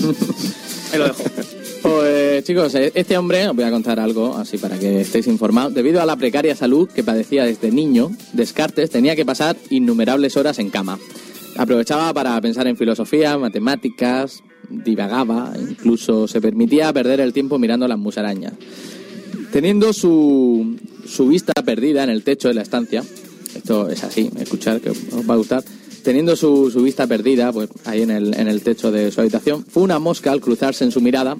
C: Ahí lo dejo.
B: Pues chicos, este hombre, os voy a contar algo así para que estéis informados. Debido a la precaria salud que padecía desde niño, Descartes tenía que pasar innumerables horas en cama. Aprovechaba para pensar en filosofía, matemáticas, divagaba, incluso se permitía perder el tiempo mirando las musarañas. Teniendo su vista perdida en el techo de la estancia, esto es así, escuchar que os va a gustar, teniendo su vista perdida pues ahí en el techo de su habitación, fue una mosca al cruzarse en su mirada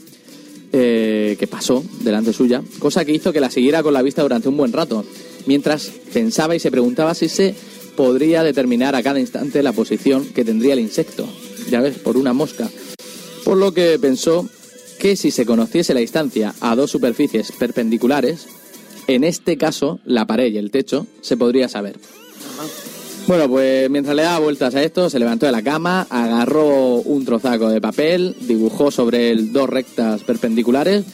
B: que pasó delante suya, cosa que hizo que la siguiera con la vista durante un buen rato, mientras pensaba y se preguntaba si se podría determinar a cada instante la posición que tendría el insecto, ya ves, por una mosca. Por lo que pensó que si se conociese la distancia a dos superficies perpendiculares, en este caso la pared y el techo, se podría saber. Bueno, pues mientras le daba vueltas a esto, se levantó de la cama, agarró un trozaco de papel, dibujó sobre él 2 rectas perpendiculares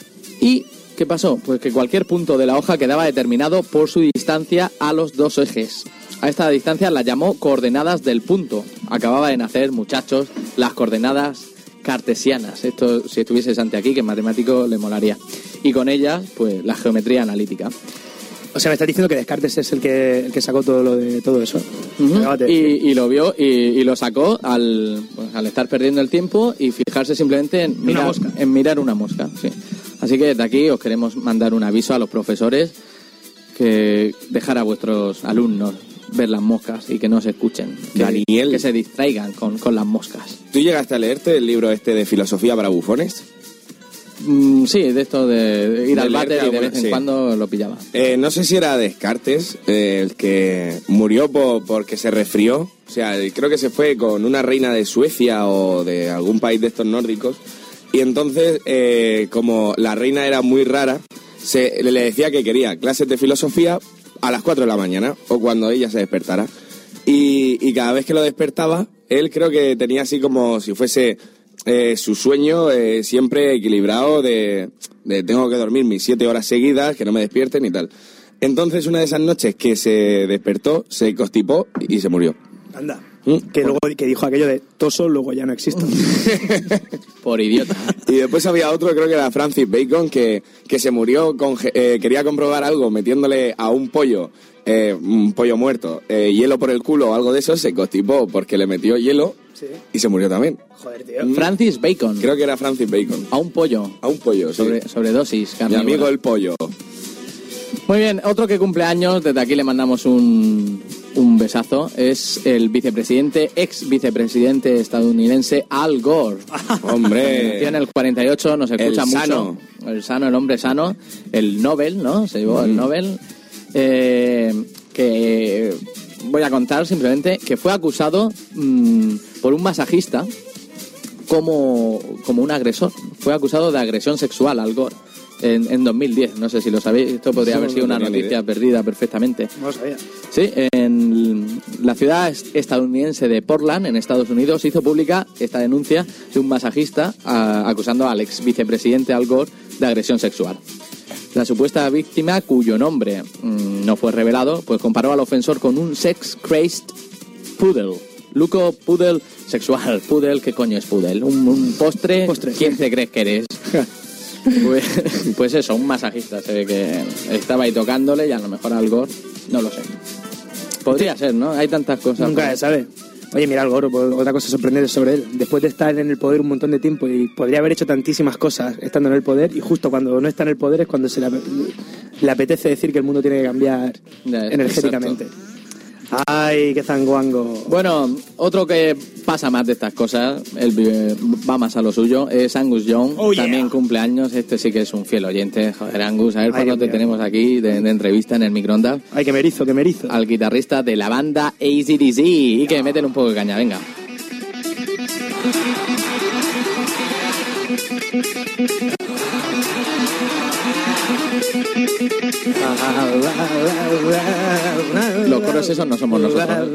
B: y ¿qué pasó? Pues que cualquier punto de la hoja quedaba determinado por su distancia a los 2 ejes. A esta distancia la llamó coordenadas del punto. Acababa de nacer, muchachos, las coordenadas cartesianas. Esto, si estuviese Santi aquí, que es matemático, le molaría. Y con ellas, pues la geometría analítica.
C: O sea, me estás diciendo que Descartes es el que sacó todo eso.
B: Y lo vio y lo sacó al estar perdiendo el tiempo y fijarse simplemente en mirar una mosca. Sí. Así que desde aquí os queremos mandar un aviso a los profesores, que dejar a vuestros alumnos ver las moscas y que no se escuchen.
D: Daniel,
B: que se distraigan con las moscas.
D: ¿Tú llegaste a leerte el libro este de filosofía para bufones?
B: Sí, de esto de ir al váter y de vez en cuando lo pillaba.
D: No sé si era Descartes el que murió porque se resfrió. O sea, creo que se fue con una reina de Suecia o de algún país de estos nórdicos. Y entonces, como la reina era muy rara, le decía que quería clases de filosofía a las 4 de la mañana o cuando ella se despertara. Y cada vez que lo despertaba, él creo que tenía así como si fuese... su sueño siempre equilibrado de tengo que dormir mis 7 horas seguidas, que no me despierten y tal. Entonces una de esas noches que se despertó, se constipó y se murió.
C: Anda. Que dijo aquello de toso, luego ya no existo.
B: Por idiota.
D: Y después había otro, creo que era Francis Bacon, que se murió, quería comprobar algo metiéndole a un pollo muerto, hielo por el culo o algo de eso, se constipó porque le metió hielo. Sí. Y se murió también.
C: Joder, tío.
B: Francis Bacon.
D: Creo que era Francis Bacon.
B: A un pollo.
D: A un pollo, sí.
B: Sobredosis,
D: Mi amigo el pollo.
B: Muy bien, otro que cumple años, desde aquí le mandamos un besazo, es el ex vicepresidente estadounidense Al Gore.
D: Hombre.
B: Nació en el 48, nos escucha mucho.
D: Sano.
B: El sano, el hombre sano. El Nobel, ¿no? Se llevó el Nobel. Que... voy a contar simplemente que fue acusado por un masajista como un agresor. Fue acusado de agresión sexual, Al Gore. en 2010. No sé si lo sabéis, esto podría haber sido una noticia perdida perfectamente.
C: No lo sabía.
B: Sí, en la ciudad estadounidense de Portland, en Estados Unidos, hizo pública esta denuncia de un masajista acusando al ex vicepresidente Al Gore de agresión sexual. La supuesta víctima, cuyo nombre no fue revelado, pues comparó al ofensor con un sex-crazed poodle. Luco poodle sexual. Poodle, ¿qué coño es poodle? Un postre. ¿Quién te crees que eres? Pues eso, un masajista. Se ve que estaba ahí tocándole y a lo mejor Al Gore, no lo sé. Podría ser, ¿no? Hay tantas cosas.
C: Nunca se sabe. Oye, mira Al Gore, pues, otra cosa sorprendente sobre él. Después de estar en el poder un montón de tiempo y podría haber hecho tantísimas cosas estando en el poder, y justo cuando no está en el poder es cuando se le apetece decir que el mundo tiene que cambiar energéticamente. Exacto. Ay, qué zanguango.
B: Bueno, otro que pasa más de estas cosas, él va más a lo suyo, es Angus Young. Oh, yeah. También cumple años, este sí que es un fiel oyente. Joder, Angus, a ver cuándo te tenemos aquí de entrevista en el microondas.
C: Ay, que me erizo.
B: Al guitarrista de la banda AC/DC. Y que meten un poco de caña, venga. Los coros esos no somos nosotros.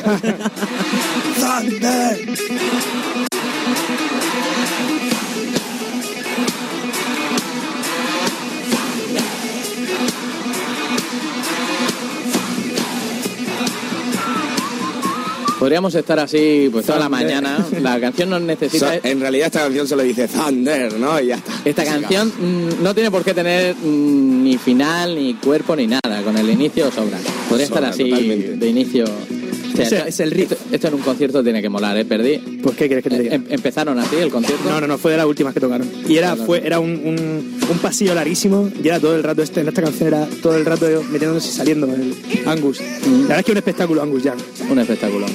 B: Podríamos estar así pues toda la mañana. La canción nos necesita...
D: En realidad esta canción solo dice Thunder, ¿no? Y ya está.
B: Esta canción no tiene por qué tener ni final, ni cuerpo, ni nada. Con el inicio sobra. Podría estar así totalmente. De inicio... O sea,
C: es el riff.
B: Esto en un concierto tiene que molar, ¿eh? Perdí.
C: ¿Por qué quieres que te diga?
B: ¿Empezaron así el concierto?
C: No, fue de las últimas que tocaron. Y era un pasillo larguísimo, y era todo el rato, en esta canción era todo el rato metiéndose y saliendo el Angus. La verdad es que un espectáculo Angus Young.
B: Un espectáculo.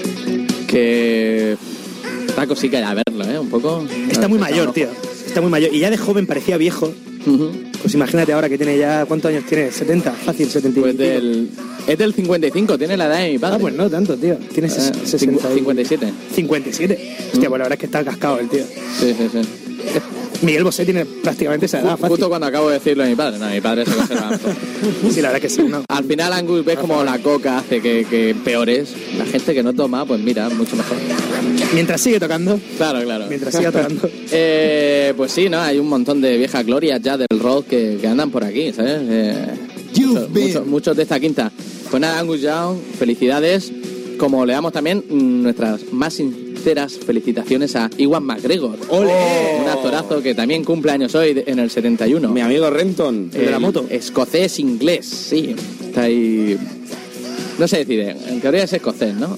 B: Que... Está cosica ya verlo, ¿eh? Un poco...
C: Está muy mayor, tío. Está muy mayor. Y ya de joven parecía viejo. Pues imagínate ahora que tiene ya... ¿Cuántos años tiene? 70, fácil, 75.
B: Pues es del 55, tiene la edad de mi padre.
C: Ah, pues no tanto, tío. Tiene 60.
B: 57.
C: 57. Hostia, pues la verdad es que está cascado el tío.
B: Sí.
C: Miguel Bosé tiene prácticamente esa edad, fácil.
B: Justo cuando acabo de decirlo a mi padre. No, mi padre se conserva.
C: Sí, la verdad que sí. No.
B: Al final, Angus, ves como la coca hace que peores. La gente que no toma, pues mira, mucho mejor.
C: Mientras sigue tocando.
B: Claro.
C: Mientras siga tocando.
B: Pues sí, ¿no? Hay un montón de viejas glorias ya del rock que andan por aquí, ¿sabes? Muchos de esta quinta. Pues nada, Angus Young, felicidades. Como le damos también nuestras más sinceras felicitaciones a Ewan McGregor.
C: ¡Ole!
B: Un actorazo que también cumple años hoy en el 71.
D: Mi amigo Renton,
C: el de la moto.
B: Escocés-inglés, sí. Está ahí... No se decide. En teoría es escocés, ¿no?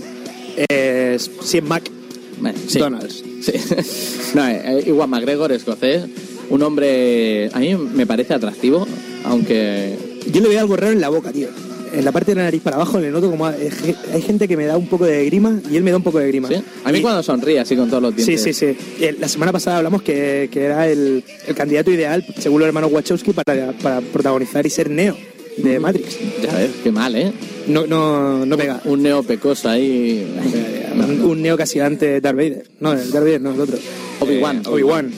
C: Sí, McDonald's.
B: Sí. No, Ewan McGregor, escocés. Un hombre... A mí me parece atractivo, aunque...
C: Yo le veo algo raro en la boca, tío. En la parte de la nariz para abajo le noto como... Hay gente que me da un poco de grima y él me da un poco de grima.
B: ¿Sí? A mí cuando sonríe así con todos los dientes.
C: Sí. La semana pasada hablamos que era el candidato ideal, según los hermanos Wachowski, para protagonizar y ser Neo de Matrix.
B: Ya ves, qué mal, ¿eh?
C: No pega.
B: Un Neo pecoso ahí...
C: Un Neo casi antes de Darth Vader. No, el Darth Vader no, el otro.
B: Obi-Wan.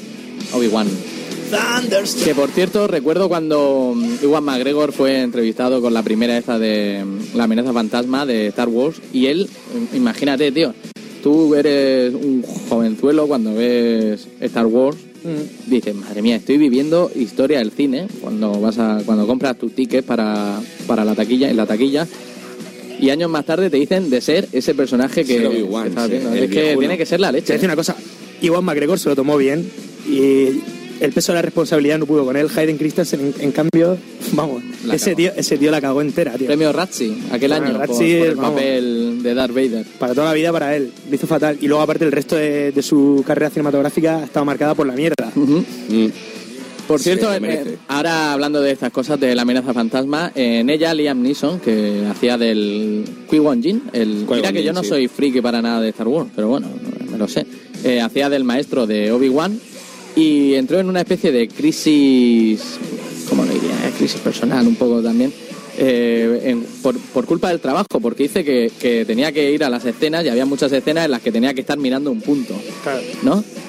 B: Que por cierto, recuerdo cuando Ewan McGregor fue entrevistado con la primera esta de La amenaza fantasma de Star Wars, y él, imagínate, tío, tú eres un jovenzuelo cuando ves Star Wars, dices, madre mía, estoy viviendo historia del cine cuando compras tus tickets para la taquilla, en la taquilla, y años más tarde te dicen de ser ese personaje que estás viendo. Es que tiene que ser la leche.
C: Te voy a decir una cosa, Ewan McGregor se lo tomó bien y el peso de la responsabilidad no pudo con él. Hayden Christensen, en cambio, vamos, ese tío la cagó entera, tío.
B: Premio Razzie, aquel año,
C: Razzie,
B: por el papel de Darth Vader.
C: Para toda la vida, para él. Lo hizo fatal. Y luego, aparte, el resto de su carrera cinematográfica ha estado marcada por la mierda.
B: Por cierto, ahora hablando de estas cosas de La amenaza fantasma, en ella Liam Neeson, que hacía del Qui-Gon Jinn, mira que yo no soy friki para nada de Star Wars, pero bueno, me lo sé. Hacía del maestro de Obi-Wan y entró en una especie de crisis, ¿cómo lo diría? Crisis personal un poco también, por culpa del trabajo, porque dice que tenía que ir a las escenas y había muchas escenas en las que tenía que estar mirando un punto, ¿no?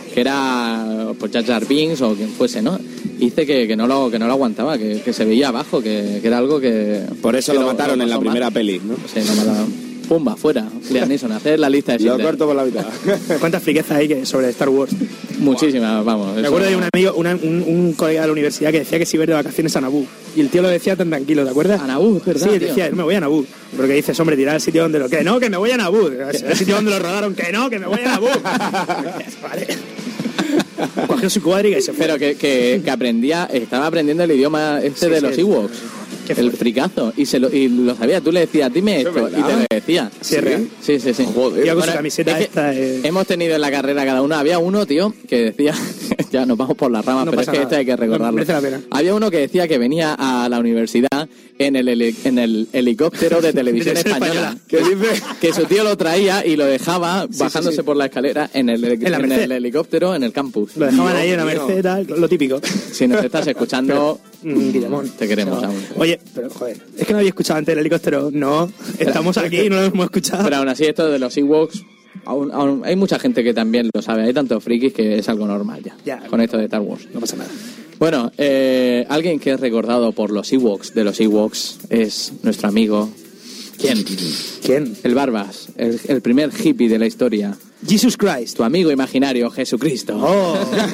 B: que era pues Jar Jar Binks o quien fuese, ¿no? Y dice que no lo aguantaba, que se veía abajo, que era algo que...
D: Por eso lo mataron en la primera peli, ¿no?
B: Sí, lo mataron. Pumba, fuera. Liam Neeson, hacer la lista de
D: Lo
B: Schindler.
D: corto por la mitad.
C: ¿Cuántas friquezas hay sobre Star Wars?
B: Muchísimas, vamos.
C: Me
B: eso-
C: acuerdo de un amigo, un colega de la universidad que decía que se iba a ir de vacaciones a Naboo. Y el tío lo decía tan tranquilo, ¿te acuerdas?
B: A Naboo, es verdad,
C: Sí,
B: tío.
C: decía, me voy a Naboo. Porque dices, hombre, tirar al sitio donde lo... Que no, que me voy a Naboo. El sitio donde lo rodaron, que no, que me voy a Naboo. Vale. Cogió su cuadriga y se fue.
B: Pero que aprendía, estaba aprendiendo el idioma
C: Sí,
B: de
C: sí.
B: los Ewoks.
C: Qué
B: El
C: fuerte.
B: fricazo. Y lo sabía. Tú le decías, dime esto.
D: ¿verdad?
B: Y te lo decía.
C: Sí, es real.
B: Sí.
D: Joder.
C: Iba con su camiseta
B: es que
C: esta.
B: Hemos tenido en la carrera cada uno. Había uno, tío, que decía... ya nos vamos por las ramas,
C: No
B: pero es
C: pasa
B: que
C: nada.
B: esto hay que recordarlo.
C: Merece la pena.
B: Había uno que decía que venía a la universidad en el helicóptero de televisión
C: De televisión
B: española.
C: española.
D: ¿Qué dice?
B: Que su tío lo traía y lo dejaba bajándose
C: sí.
B: por la escalera en el
C: Merced.
B: helicóptero en el campus.
C: Lo dejaban ahí en la
D: mío.
C: Merced, tal, lo típico.
B: Si nos estás escuchando,
C: Guillemón.
B: te queremos
C: No.
B: aún.
C: Oye, pero joder, es que no había escuchado antes el helicóptero. No, estamos aquí y no lo hemos escuchado.
B: Pero aún así, esto de los Ewoks, aún hay mucha gente que también lo sabe. Hay tantos frikis que es algo normal ya, con esto de Star Wars.
C: No pasa nada.
B: Bueno, alguien que es recordado por los Ewoks, de los Ewoks, es nuestro amigo...
C: ¿Quién?
B: El Barbas, el primer hippie de la historia.
C: Jesus Christ.
B: Tu amigo imaginario, Jesucristo.
C: Oh.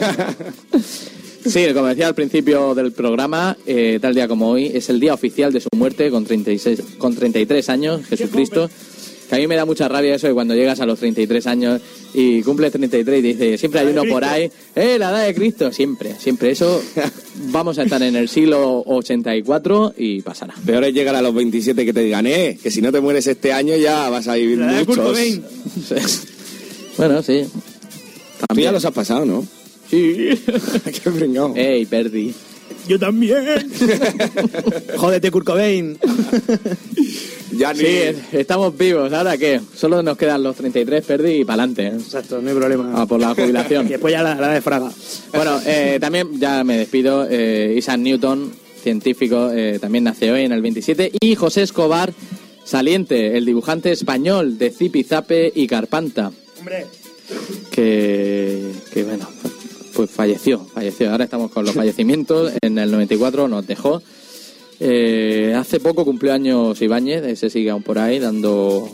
B: Sí, como decía al principio del programa, tal día como hoy, es el día oficial de su muerte con 33 años, Jesucristo. Que a mí me da mucha rabia eso de cuando llegas a los 33 años y cumples 33 y dices, siempre hay uno por ahí, la edad de Cristo, siempre. Eso, vamos a estar en el siglo 84 y pasará.
D: Peor es llegar a los 27 que te digan, que si no te mueres este año ya vas a vivir
C: La de Kurt
D: muchos.
C: Cobain.
B: Bueno, sí.
D: Tú ya los has pasado, ¿no?
B: Sí.
D: Qué pringao.
B: Ey, perdí.
C: Yo también. Jódete, Kurt Cobain.
D: Ya ni...
B: Sí, estamos vivos. ¿Ahora qué? Solo nos quedan los 33, perdí y para adelante.
C: Exacto, no hay problema.
B: A por la jubilación.
C: Y después ya la de Fraga.
B: Bueno, también ya me despido. Isaac Newton, científico, también nació hoy en el 27. Y José Escobar Saliente, el dibujante español de Zipizape y Carpanta.
C: Hombre.
B: Que bueno, pues falleció. Ahora estamos con los fallecimientos. En el 94 nos dejó. Hace poco cumplió años Ibáñez, ese sigue aún por ahí dando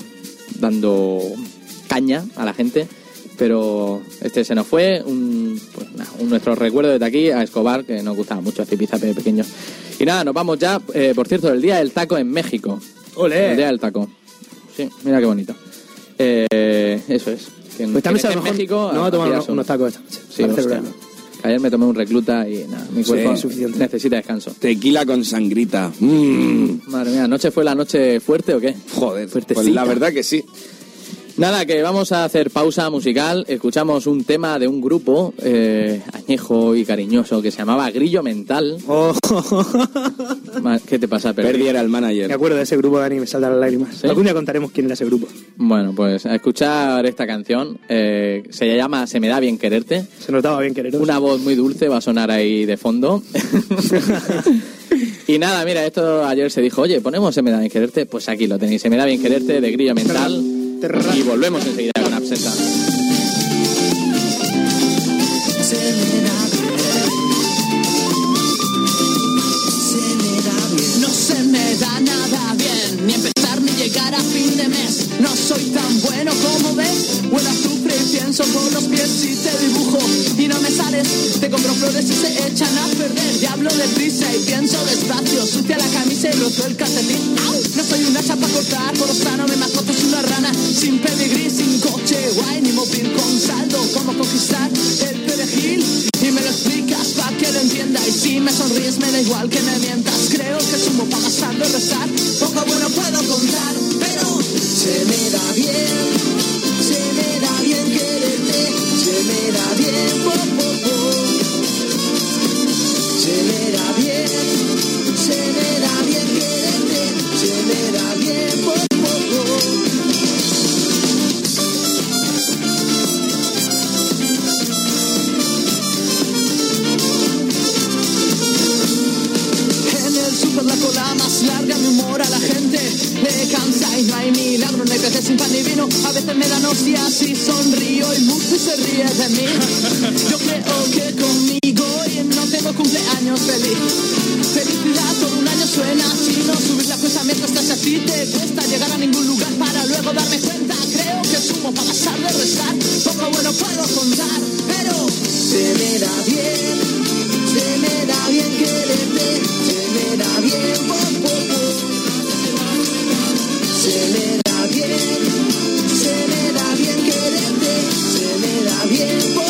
B: caña a la gente, pero este se nos fue. Nuestro recuerdo desde aquí a Escobar, que nos gustaba mucho, a Zipizape de pequeños. Y nada, nos vamos ya, por cierto, el Día del Taco en México.
C: Olé.
B: El Día del Taco. Sí, mira qué bonito. Eso es. Quien
C: Pues también
B: esté en México,
C: no va a tomar
B: tiras
C: unos tacos esta noche.
B: Sí,
C: para
B: hostia.
C: celebrarlo.
B: Ayer me tomé un recluta y nada, mi cuerpo
C: suficiente.
B: necesita descanso.
D: Tequila con sangrita.
B: Madre mía, ¿anoche fue la noche fuerte o qué?
D: Joder,
B: Fuertecita.
D: pues la verdad que sí.
B: Nada, que vamos a hacer pausa musical. Escuchamos un tema de un grupo añejo y cariñoso que se llamaba Grillo Mental.
C: Oh.
B: ¿Qué te pasa, Perdi?
D: Perdi era el
C: Me
D: manager.
C: acuerdo de ese grupo, Dani, me saltan las lágrimas.
B: ¿Sí?
C: Algún día contaremos quién era ese grupo.
B: Bueno, pues a escuchar esta canción. Se llama Se me da bien quererte.
C: Se notaba bien quereros.
B: Una voz muy dulce va a sonar ahí de fondo. Y nada, mira, esto ayer se dijo, oye, ponemos Se me da bien quererte. Pues aquí lo tenéis, Se me da bien quererte de Grillo Mental. Y volvemos enseguida con Absenta.
F: No se me da nada bien, ni empezar ni llegar a fin de mes. No soy tan bueno como ves. Huelo a azufre y pienso con los pies si te dibujo y no me sales. Te compro flores y se echan a perder. Ya hablo deprisa y pienso despacio. Sucia la camisa y roto el calcetín. ¡Au! No soy una chapa a cortar, por lo sano me mascoto, es una rana. Sin pedigrí, sin coche, guay, ni móvil con saldo. ¿Cómo conquistar el perejil? Y me lo explicas para que lo entienda. Y si me sonríes me da igual que me mientas. Creo que sumo para pasarlo rezar. Poco bueno puedo contar, pero se me da bien. Se me da bien quererte. Se me da bien, po, po, po. Se me da bien. Se me da bien quererte. Se me da bien, po, po, po. En adivino. A veces me da náuseas y sonrío y Murphy se ríe de mí. Yo creo que conmigo y no tengo cumpleaños feliz. Felicidad por un año suena chino. Subir la cuesta mientras estás así te cuesta llegar a ningún lugar para luego darme cuenta. Creo que sumo para pasar de restar. Poco bueno puedo contar, pero se me da bien quererte. Se me da bien poco. Se me da bien quererte. Se me da bien poco.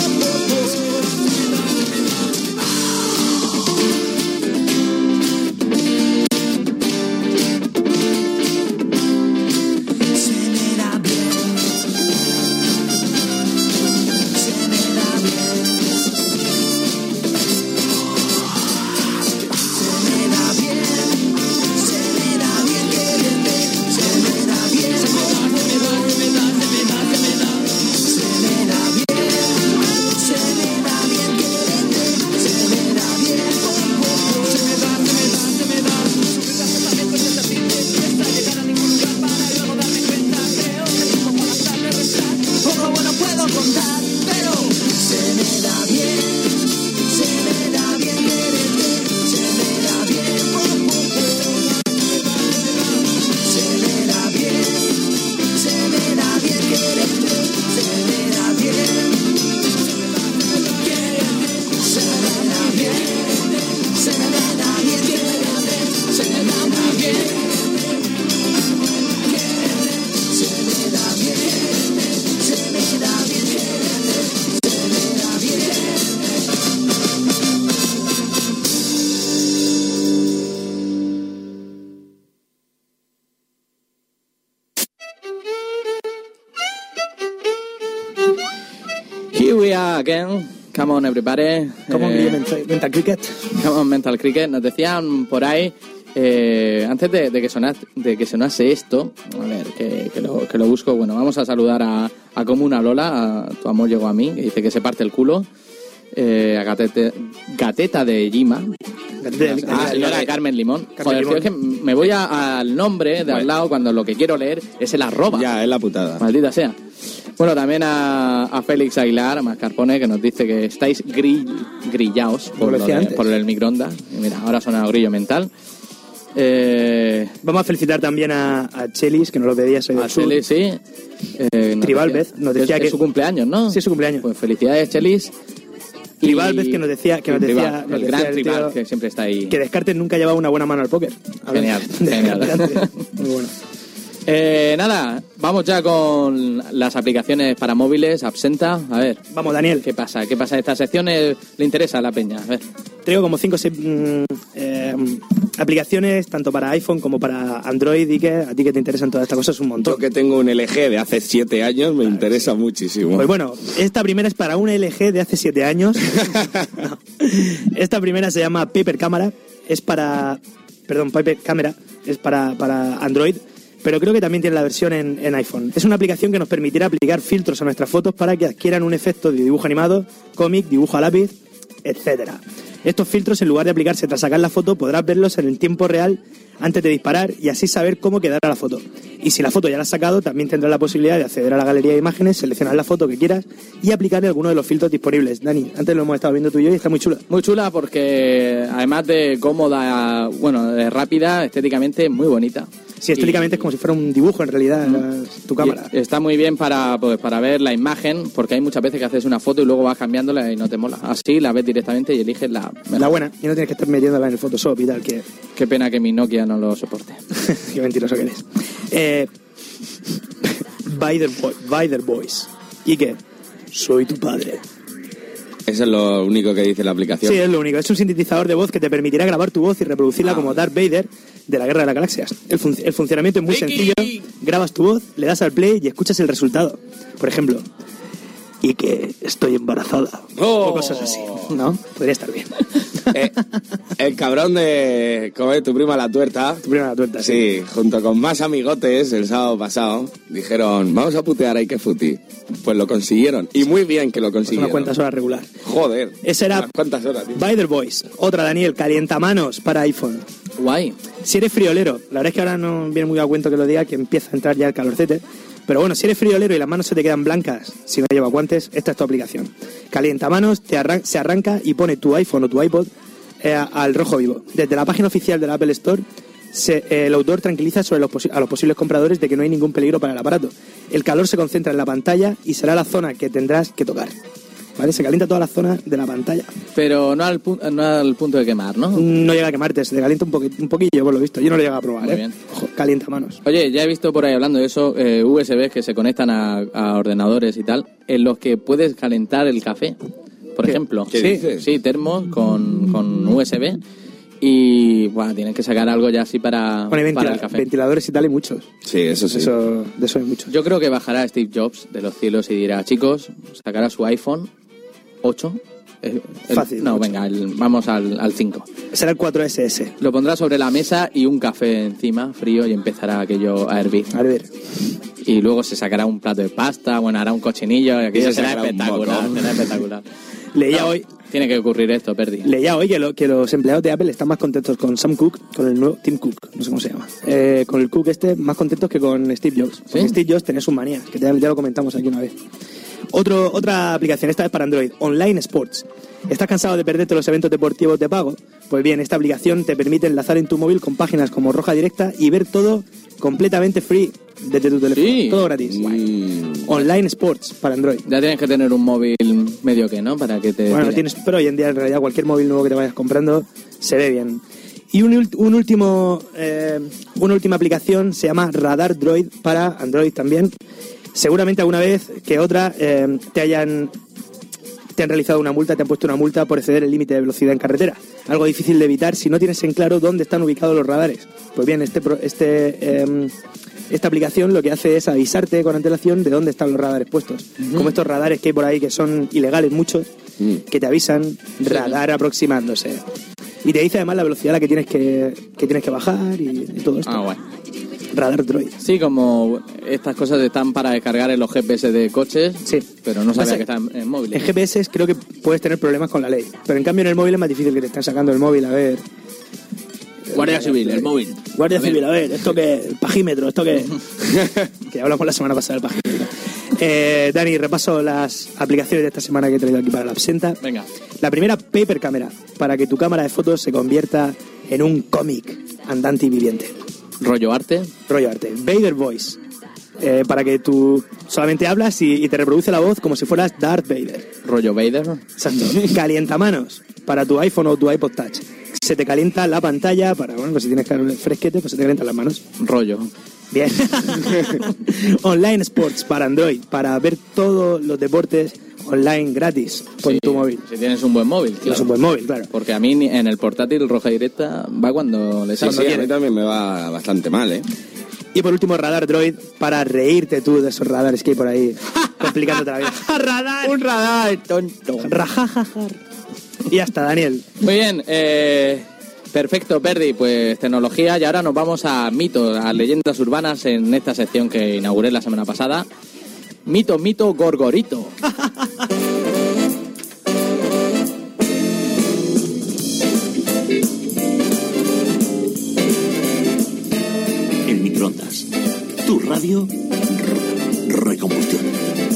B: Here we are again. Come on, everybody.
C: Come on, Mental Cricket.
B: Come on, Mental Cricket. Nos decían por ahí, antes de que sonase esto, a ver, que lo busco. Bueno, vamos a saludar a Comuna Lola, a Tu amor llegó a mí, que dice que se parte el culo. A Gateta de Jima. Lola Carmen Limón. Joder, tío, es que me voy al nombre de al lado cuando lo que quiero leer es el arroba.
D: Ya, es la putada.
B: Maldita sea. Bueno, también a Félix Aguilar Mascarpone, que nos dice que estáis grillaos por el microondas. Y mira, ahora suena grillo mental.
C: Vamos a felicitar también a Chelis, que nos lo pedía.
B: A Chelis, sí.
C: Tribalvez nos decía que
B: es su cumpleaños, ¿no?
C: Sí, es su cumpleaños.
B: Pues felicidades, Chelis.
C: Tribalvez, que nos decía
B: el gran Tribal, que siempre está ahí.
C: Que Descartes nunca llevaba una buena mano al póker.
B: Genial.
C: Muy bueno.
B: Nada, vamos ya con las aplicaciones para móviles, Absenta. A ver.
C: Vamos, Daniel.
B: ¿Qué pasa? Esta sección le interesa a la peña. A ver.
C: Traigo como 5 o 6 aplicaciones, tanto para iPhone como para Android. Y que a ti que te interesan todas estas cosas un montón.
D: Yo que tengo un LG de hace 7 años me interesa muchísimo.
C: Pues bueno, esta primera es para un LG de hace 7 años. No. Esta primera se llama Paper Camera. Paper Camera. Es para Android. Pero creo que también tiene la versión en iPhone. Es una aplicación que nos permitirá aplicar filtros a nuestras fotos para que adquieran un efecto de dibujo animado, cómic, dibujo a lápiz, etcétera. Estos filtros, en lugar de aplicarse tras sacar la foto, podrás verlos en el tiempo real antes de disparar y así saber cómo quedará la foto. Y si la foto ya la has sacado, también tendrás la posibilidad de acceder a la galería de imágenes, seleccionar la foto que quieras y aplicarle alguno de los filtros disponibles. Dani, antes lo hemos estado viendo tú y yo y está muy chula.
B: Muy chula porque, además de cómoda, de rápida, estéticamente muy bonita.
C: Sí, estéticamente es como si fuera un dibujo en realidad, tu cámara.
B: Y está muy bien para ver la imagen, porque hay muchas veces que haces una foto y luego vas cambiándola y no te mola. Así la ves directamente y eliges la
C: buena. Y no tienes que estar metiéndola en el Photoshop y tal.
B: Qué pena que mi Nokia no lo soporte.
C: Qué mentiroso que eres. Vider Boys. ¿Y qué? Soy tu padre.
D: Eso es lo único que dice la aplicación.
C: Sí, es lo único. Es un sintetizador de voz que te permitirá grabar tu voz y reproducirla como Darth Vader de la Guerra de las Galaxias. El funcionamiento es muy sencillo. Grabas tu voz, le das al play y escuchas el resultado. Por ejemplo, y que estoy embarazada. O cosas así. ¿No? Podría estar bien.
D: El cabrón de... ¿Cómo es? Tu prima la tuerta.
C: Tu prima la tuerta, sí.
D: Sí, junto con más amigotes el sábado pasado, dijeron, vamos a putear a Ike Futi. Pues lo consiguieron. Y muy bien que lo consiguieron.
C: Unas cuantas horas regular.
D: Joder.
C: Esa era...
D: ¿Cuántas horas, tío?
C: Vider Boys. Otra, Daniel, calientamanos para iPhone.
B: Guay.
C: Si eres friolero, la verdad es que ahora no viene muy a cuento que lo diga, que empieza a entrar ya el calorcete, Pero bueno, si eres friolero y las manos se te quedan blancas si no llevas guantes, esta es tu aplicación. Calientamanos se arranca y pone tu iPhone o tu iPod al rojo vivo. Desde la página oficial de la Apple Store, el autor tranquiliza sobre a los posibles compradores de que no hay ningún peligro para el aparato. El calor se concentra en la pantalla y será la zona que tendrás que tocar. ¿Vale? Se calienta toda la zona de la pantalla.
B: Pero no al punto de quemar, ¿no?
C: No llega a quemarte, se te calienta un poquillo, por lo visto. Yo no lo llego a probar,
B: Muy bien.
C: Ojo, calienta manos.
B: Oye, ya he visto por ahí hablando de eso, USBs que se conectan a ordenadores y tal, en los que puedes calentar el café, por ejemplo.
D: ¿Qué dices?
B: Sí, termos con USB y bueno, tienes que sacar algo ya así para el café.
C: Ventiladores y tal hay muchos.
D: Sí, eso sí.
C: De eso hay muchos.
B: Yo creo que bajará Steve Jobs de los cielos y dirá, chicos, sacará su iPhone 8.
C: Fácil.
B: No,
C: 8.
B: venga, vamos al 5.
C: Será el 4SS.
B: Lo pondrá sobre la mesa y un café encima, frío, y empezará aquello a hervir.
C: A ver.
B: Y luego se sacará un plato de pasta, bueno, hará un cochinillo, y aquello
D: se
B: será
D: sacará un
B: espectacular,
D: moco.
B: será espectacular.
C: Leía hoy
B: Tiene que ocurrir esto, Perdi.
C: que los empleados de Apple están más contentos con Sam Cook, con el nuevo Tim Cook, no sé cómo se llama, con el Cook más contentos que con Steve Jobs.
B: ¿Sí?
C: Con Steve Jobs tenía sus manías, que ya lo comentamos aquí una vez. Otra aplicación, esta es para Android, Online Sports. ¿Estás cansado de perderte los eventos deportivos de pago? Pues bien, esta aplicación te permite enlazar en tu móvil con páginas como Roja Directa y ver todo completamente free desde tu teléfono.
B: Sí.
C: Todo gratis. Online Sports para Android.
B: Ya tienes que tener un móvil medio que, ¿no? Para que te...
C: Bueno,
B: tire.
C: tienes, pero hoy en día en realidad cualquier móvil nuevo que te vayas comprando se ve bien. Y una última aplicación se llama Radar Droid para Android también. Seguramente alguna vez que otra te han realizado una multa, te han puesto una multa por exceder el límite de velocidad en carretera. Algo difícil de evitar si no tienes en claro dónde están ubicados los radares. Pues bien, esta aplicación lo que hace es avisarte con antelación de dónde están los radares puestos. Como estos radares que hay por ahí que son ilegales muchos, que te avisan radar aproximándose. Y te dice además la velocidad a la que tienes que bajar y todo esto.
B: Ah, guay.
C: Radar Droid.
B: Sí, como estas cosas están para descargar en los GPS de coches,
C: Sí.
B: pero no sabía
C: Pasa
B: que están en móviles.
C: En GPS creo que puedes tener problemas con la ley, pero en cambio en el móvil es más difícil que te estén sacando el móvil, a ver.
B: Guardia Civil, el móvil.
C: Guardia Civil, a ver, esto que el pajímetro, esto que que hablamos la semana pasada del pajímetro. Dani, repaso las aplicaciones de esta semana que he traído aquí para la absenta.
B: Venga.
C: La primera, Paper Camera, para que tu cámara de fotos se convierta en un cómic andante y viviente.
B: Rollo arte.
C: Rollo arte. Vader Voice, para que tú solamente hablas y te reproduce la voz como si fueras Darth Vader.
B: Rollo Vader.
C: Exacto. Calientamanos, para tu iPhone o tu iPod Touch. Se te calienta la pantalla para, bueno, pues si tienes calor fresquete, pues se te calientan las manos.
B: Rollo.
C: Bien. Online Sports para Android, para ver todos los deportes online gratis con
B: Sí,
C: tu móvil.
B: Si tienes un buen móvil, claro.
C: Es un buen móvil, claro.
B: Porque a mí en el portátil Roja Directa va cuando le
D: Sí,
B: sale.
D: a mí también me va bastante mal, ¿eh?
C: Y por último, Radar Droid, para reírte tú de esos radares que hay por ahí, complicándote la vida.
B: ¡Radar! Un radar, tonto.
C: Rajajajar. Y hasta Daniel.
B: Muy bien, perfecto, Perdi, pues tecnología. Y ahora nos vamos a mitos, a leyendas urbanas en esta sección que inauguré la semana pasada. Mito, gorgorito.
E: En microondas. Tu radio recombustión.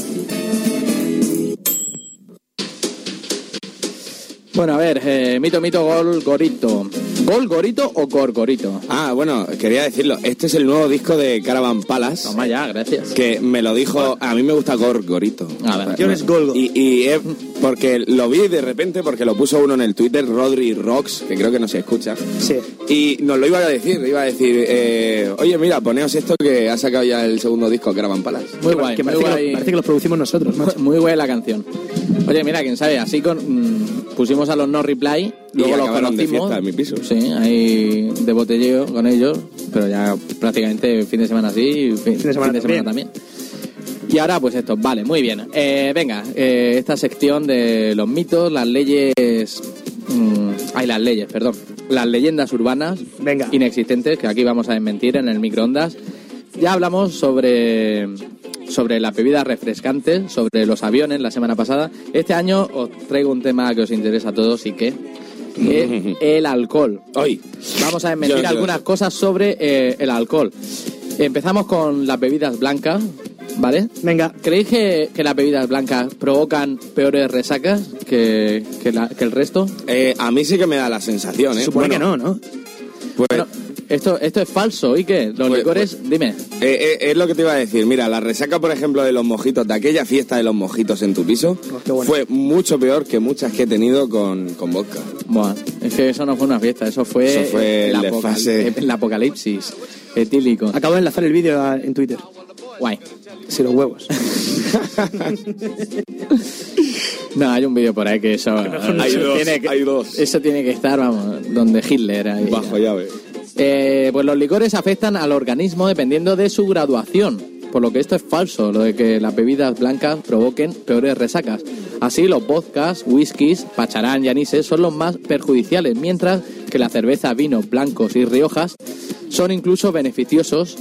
B: Bueno, a ver, mito, gorgorito. ¿Golgorito o gorgorito?
D: Ah, bueno, quería decirlo. Este es el nuevo disco de Caravan Palace.
B: Toma ya, gracias.
D: Que me lo dijo, a mí me gusta Gorgorito.
B: A ver.
C: Yo es Golgo.
D: Y porque lo vi de repente, porque lo puso uno en el Twitter, Rodri Rocks, que creo que no se escucha.
C: Sí.
D: Y nos lo iba a decir, oye, mira, poneos esto que ha sacado ya el segundo disco Caravan Palace.
B: Muy guay,
C: Que
B: muy
C: parece
B: guay.
C: que los producimos nosotros, macho.
B: Muy guay la canción. Oye, mira, quién sabe, así pusimos a los No Reply, luego los
D: acabaron de
B: conocimos.
D: fiesta en mi piso.
B: Sí, ahí de botelleo con ellos, pero ya prácticamente fin de semana sí y fin de semana también. Y ahora pues esto, vale, muy bien. Venga, esta sección de los mitos, las leyes... las leyendas urbanas
C: Venga.
B: inexistentes, que aquí vamos a desmentir en el microondas. Ya hablamos sobre las bebidas refrescantes, sobre los aviones la semana pasada. Este año os traigo un tema que os interesa a todos y que es el alcohol.
D: Hoy.
B: Vamos a desmentir algunas cosas sobre el alcohol. Empezamos con las bebidas blancas, ¿vale?
C: Venga.
B: ¿Creéis que las bebidas blancas provocan peores resacas que el resto?
D: A mí sí que me da la sensación, ¿eh?
C: Supone que no, ¿no?
D: Pues,
B: Bueno, esto es falso, ¿y qué? Los licores, dime.
D: es lo que te iba a decir. Mira, la resaca, por ejemplo, de los mojitos, de aquella fiesta de los mojitos en tu piso,
C: qué bueno.
D: fue mucho peor que muchas que he tenido con vodka.
B: Bueno, es que eso no fue una fiesta, eso fue
D: el desfase.
B: el apocalipsis etílico.
C: Acabo de enlazar el vídeo en Twitter.
B: Guay.
C: Sí, los huevos.
B: No, hay un vídeo por ahí que eso...
D: Hay dos.
B: Eso tiene que estar, vamos, donde Hitler. Ahí,
D: Bajo llave.
B: Pues los licores afectan al organismo dependiendo de su graduación, por lo que esto es falso, lo de que las bebidas blancas provoquen peores resacas. Así, los vodkas, whiskies, pacharán y anises son los más perjudiciales, mientras que la cerveza, vinos blancos y riojas son incluso beneficiosos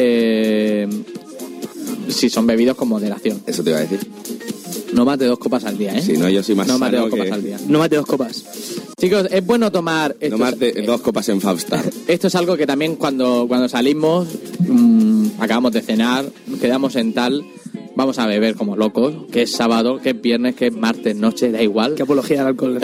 B: si son bebidos con moderación.
D: Eso te iba a decir.
B: No más de 2 copas al día, ¿eh?
D: Si no, yo soy más
B: No más de
D: sano
B: 2 copas
D: que...
B: al día.
C: No más de 2 copas.
B: Chicos, es bueno tomar...
D: No más de 2 copas en Fabstar.
B: Esto es algo que también cuando salimos, acabamos de cenar, quedamos en tal, vamos a beber como locos, que es sábado, que es viernes, que es martes, noche, da igual.
C: Qué apología al alcohol.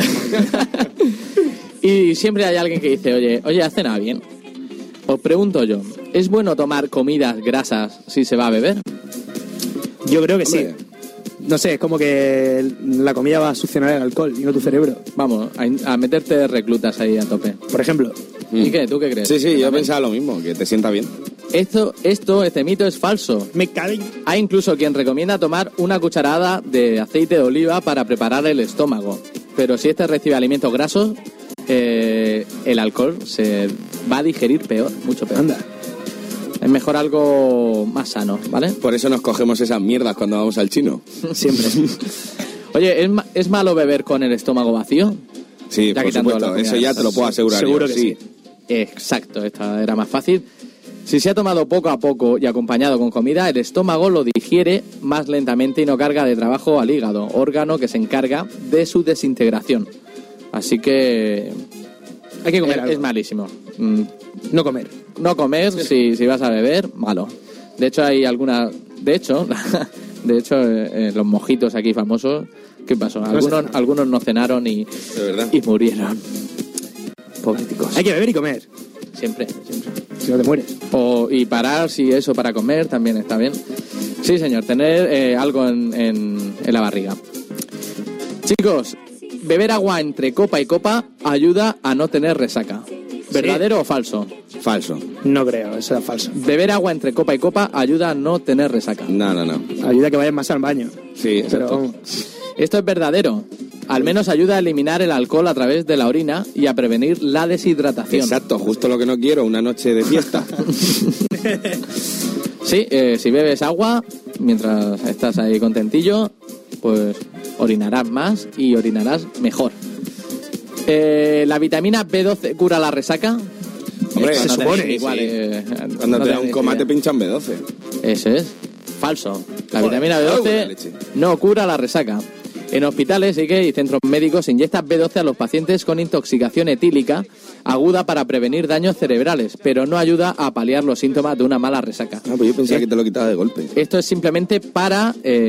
B: Y siempre hay alguien que dice, oye, ¿has cenado bien? Os pregunto yo, ¿es bueno tomar comidas grasas si se va a beber?
C: Yo creo que
D: Hombre.
C: sí. No sé, es como que la comida va a succionar el alcohol y no tu cerebro.
B: Vamos, a meterte reclutas ahí a tope.
C: Por ejemplo,
B: ¿Y qué? ¿Tú qué crees?
D: Sí, yo pensaba lo mismo, que te sienta bien.
B: Este mito es falso.
C: me caben.
B: Hay incluso quien recomienda tomar una cucharada de aceite de oliva para preparar el estómago. Pero si este recibe alimentos grasos, el alcohol se va a digerir peor, mucho peor.
C: Anda.
B: Es mejor algo más sano, ¿vale?
D: Por eso nos cogemos esas mierdas cuando vamos al chino.
C: Siempre.
B: Oye, ¿es malo beber con el estómago vacío?
D: Sí,
B: Ya
D: por
B: quitando
D: supuesto,
B: la comida.
D: eso ya te lo puedo asegurar.
C: Seguro
D: yo,
C: que sí.
B: Exacto, esta era más fácil. Si se ha tomado poco a poco y acompañado con comida, el estómago lo digiere más lentamente y no carga de trabajo al hígado, órgano que se encarga de su desintegración. Así que
C: Hay que comer algo.
B: es malísimo.
C: No comer.
B: No comer si vas a beber, malo. De hecho, hay alguna... De hecho, los mojitos aquí famosos, ¿qué pasó? Algunos no cenaron y
D: verdad.
B: murieron. Pobreticos.
C: Hay que beber y comer.
B: Siempre.
C: Si no te mueres.
B: Y parar, si eso para comer, también está bien. Sí, señor, tener algo en la barriga. Chicos, beber agua entre copa y copa ayuda a no tener resaca. ¿Verdadero o falso?
D: Falso.
C: No creo, eso es falso.
B: Beber agua entre copa y copa ayuda a no tener resaca.
D: No.
C: Ayuda a que vayas más al baño.
D: Sí,
C: Pero
D: exacto.
C: vamos.
B: Esto es verdadero. Al menos ayuda a eliminar el alcohol a través de la orina y a prevenir la deshidratación.
D: Exacto, justo lo que no quiero, una noche de fiesta.
B: Sí, si bebes agua mientras estás ahí contentillo, pues orinarás más y orinarás mejor. ¿La vitamina B12 cura la resaca?
D: Hombre,
B: Esto
D: se
B: tenéis
D: supone,
B: igual,
D: sí. Cuando
B: no
D: te da un
B: tenéis
D: coma
B: idea.
D: te pinchan B12.
B: Eso es. Falso. La
D: Joder,
B: vitamina
D: cago en la
B: B12
D: leche.
B: no cura la resaca. En hospitales y centros médicos se inyecta B12 a los pacientes con intoxicación etílica aguda para prevenir daños cerebrales, pero no ayuda a paliar los síntomas de una mala resaca.
D: Ah, pues yo pensaba que te lo quitaba de golpe.
B: Esto es simplemente para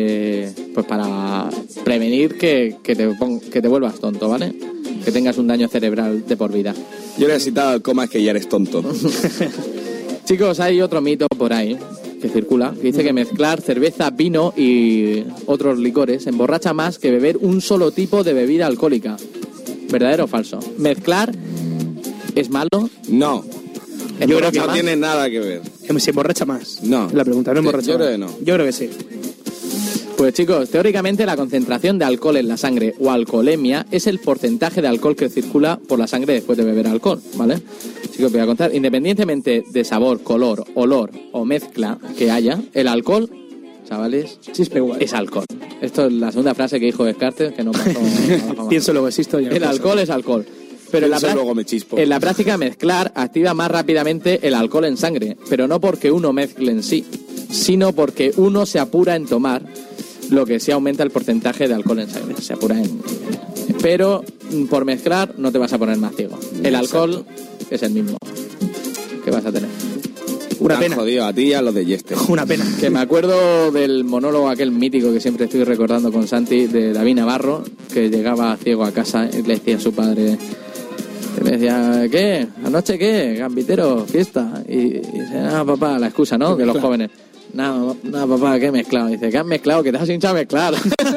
B: prevenir que te vuelvas tonto, ¿vale? Que tengas un daño cerebral de por vida.
D: Yo necesitaba el coma, es que ya eres tonto.
B: Chicos, hay otro mito por ahí que circula, que dice que mezclar cerveza, vino y otros licores emborracha más que beber un solo tipo de bebida alcohólica. ¿Verdadero o falso? ¿Mezclar es malo?
D: No.
B: Yo creo que
D: no
B: más.
D: tiene nada que ver.
C: Se emborracha más.
D: No.
C: La pregunta, ¿no emborracha
D: Yo
C: más?
D: creo que no.
C: Yo creo que sí.
B: Pues chicos, teóricamente la concentración de alcohol en la sangre o alcoholemia es el porcentaje de alcohol que circula por la sangre después de beber alcohol, ¿vale? Así que os voy a contar, independientemente de sabor, color, olor o mezcla que haya, el alcohol, chavales,
C: Chispe igual.
B: es alcohol. Esto es la segunda frase que dijo Descartes, que no pasó.
C: Pienso luego existo. Ya
B: El alcohol es alcohol. Pero
D: Pienso, luego me chispo.
B: en la práctica mezclar activa más rápidamente el alcohol en sangre, pero no porque uno mezcle en sí, sino porque uno se apura en tomar, lo que sí aumenta el porcentaje de alcohol en sangre. Se apura en... Pero por mezclar no te vas a poner más ciego. El alcohol es el mismo que vas a tener.
C: Una
D: Te han
C: pena.
D: jodido a ti y a los de Yeste.
C: Una pena.
B: Que me acuerdo del monólogo aquel mítico que siempre estoy recordando con Santi, de David Navarro, que llegaba ciego a casa y le decía a su padre, le decía, ¿qué? ¿Anoche qué? Gambitero, fiesta. Y dice, no, papá, la excusa, ¿no? De los jóvenes. No, papá, ¿qué he mezclado? Dice, ¿qué has mezclado? Que te has hinchado a mezclar.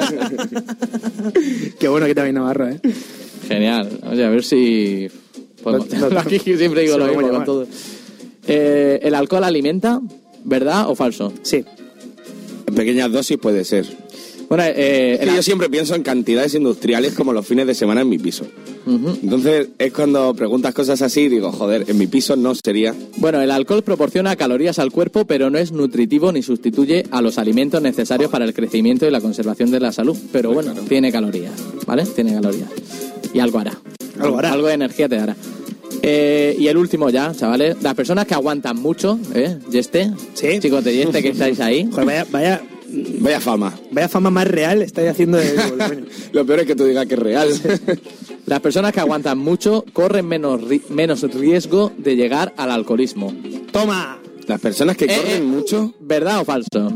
C: Qué bueno que también Navarro, ¿eh?
B: Genial. Oye, a ver si... Aquí siempre digo
C: se
B: lo
C: lo
B: mismo
C: vamos a
B: con todo. ¿El alcohol alimenta? ¿Verdad o falso?
C: Sí.
D: En pequeñas dosis puede ser.
B: Bueno,
D: Es que yo siempre pienso en cantidades industriales como los fines de semana en mi piso. Entonces es cuando preguntas cosas así y digo, joder, en mi piso no sería.
B: Bueno, el alcohol proporciona calorías al cuerpo, pero no es nutritivo ni sustituye a los alimentos necesarios para el crecimiento y la conservación de la salud. Pero bueno, tiene calorías, ¿vale? Tiene calorías. Y algo hará.
C: Algo hará.
B: Algo de energía te dará. Y el último ya, chavales. Las personas que aguantan mucho, Yeste,
C: Sí.
B: chicos de Yeste que estáis ahí.
C: Joder,
D: Vaya fama.
C: vaya fama más real estáis haciendo de volumen.
D: Lo peor es que tú digas que es real.
B: Las personas que aguantan mucho corren menos riesgo de llegar al alcoholismo.
C: ¡Toma!
D: Las personas que corren mucho.
B: ¿Verdad o falso?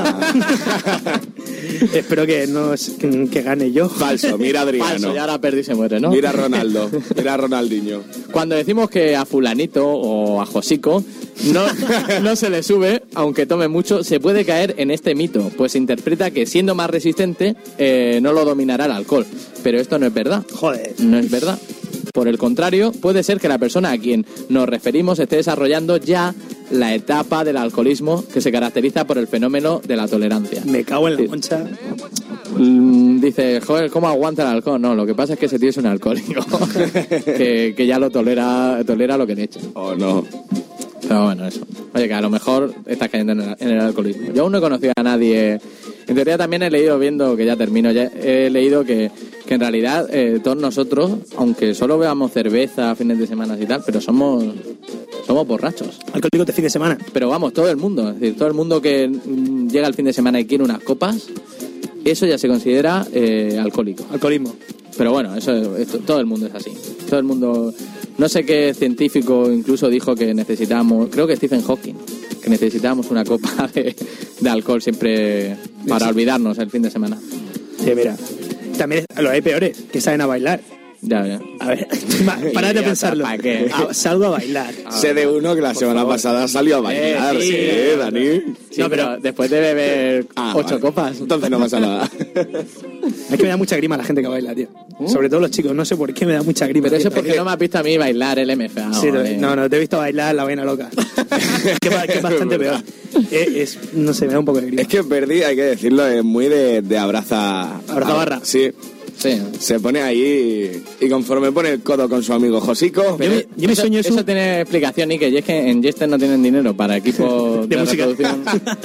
C: Espero que no es- que gane yo.
D: Falso, mira a Adriano.
B: Falso, y ahora perdí se muere, ¿no?
D: Mira a Ronaldo, mira a Ronaldinho.
B: Cuando decimos que a fulanito o a Josico no se le sube, aunque tome mucho, se puede caer en este mito, pues se interpreta que siendo más resistente no lo dominará el alcohol. Pero esto no es verdad.
C: Joder.
B: No es verdad. Por el contrario, puede ser que la persona a quien nos referimos esté desarrollando ya la etapa del alcoholismo que se caracteriza por el fenómeno de la tolerancia.
C: Me cago en la
B: Sí.
C: concha.
B: Dice, joder, ¿cómo aguanta el alcohol? No, lo que pasa es que ese tío es un alcohólico que ya lo tolera lo que le echa.
D: Oh, no.
B: Pero bueno, eso. Oye, que a lo mejor estás cayendo en el alcoholismo. Yo aún no he conocido a nadie. En teoría también he leído, viendo que ya termino, ya he leído que en realidad todos nosotros, aunque solo veamos cerveza fines de semana y tal, pero somos borrachos.
C: Alcohólico de fin de semana.
B: Pero vamos, todo el mundo. Es decir, todo el mundo que llega el fin de semana y quiere unas copas, eso ya se considera alcohólico.
C: Alcoholismo.
B: Pero bueno, esto, todo el mundo es así. Todo el mundo... No sé qué científico incluso dijo que necesitábamos... Creo que Stephen Hawking. Que necesitábamos una copa de alcohol siempre para olvidarnos el fin de semana.
C: Sí, mira. También los hay peores, que saben a bailar.
B: Ya.
C: A ver, parad de
B: Ya
C: pensarlo.
B: está, ¿para qué?
C: Salgo a bailar.
D: Sé de uno que la semana
C: favor.
D: pasada salió a bailar.
B: sí,
D: Dani.
B: Sí, no, pero después de beber 8
D: vale.
B: copas.
D: Entonces no pasa nada.
C: Es que me da mucha grima la gente que baila, tío. Sobre todo los chicos, no sé por qué me da mucha grima.
B: Pero eso
C: tío.
B: es porque no me has visto a mí bailar el MFA.
C: Sí,
B: joder.
C: no, te he visto bailar la vaina loca. que es bastante
D: Es
C: peor.
D: verdad.
C: No sé, me da un poco de grima.
D: Es que Verdi, hay que decirlo, es muy de abraza...
C: Abraza barra.
D: Sí.
B: Sí.
D: Se pone ahí y conforme pone el codo con su amigo Josico...
C: Yo me sueño eso.
B: Eso tiene explicación, Ike, y es que en Jester no tienen dinero para equipos
C: De
B: de
C: música.
B: reproducción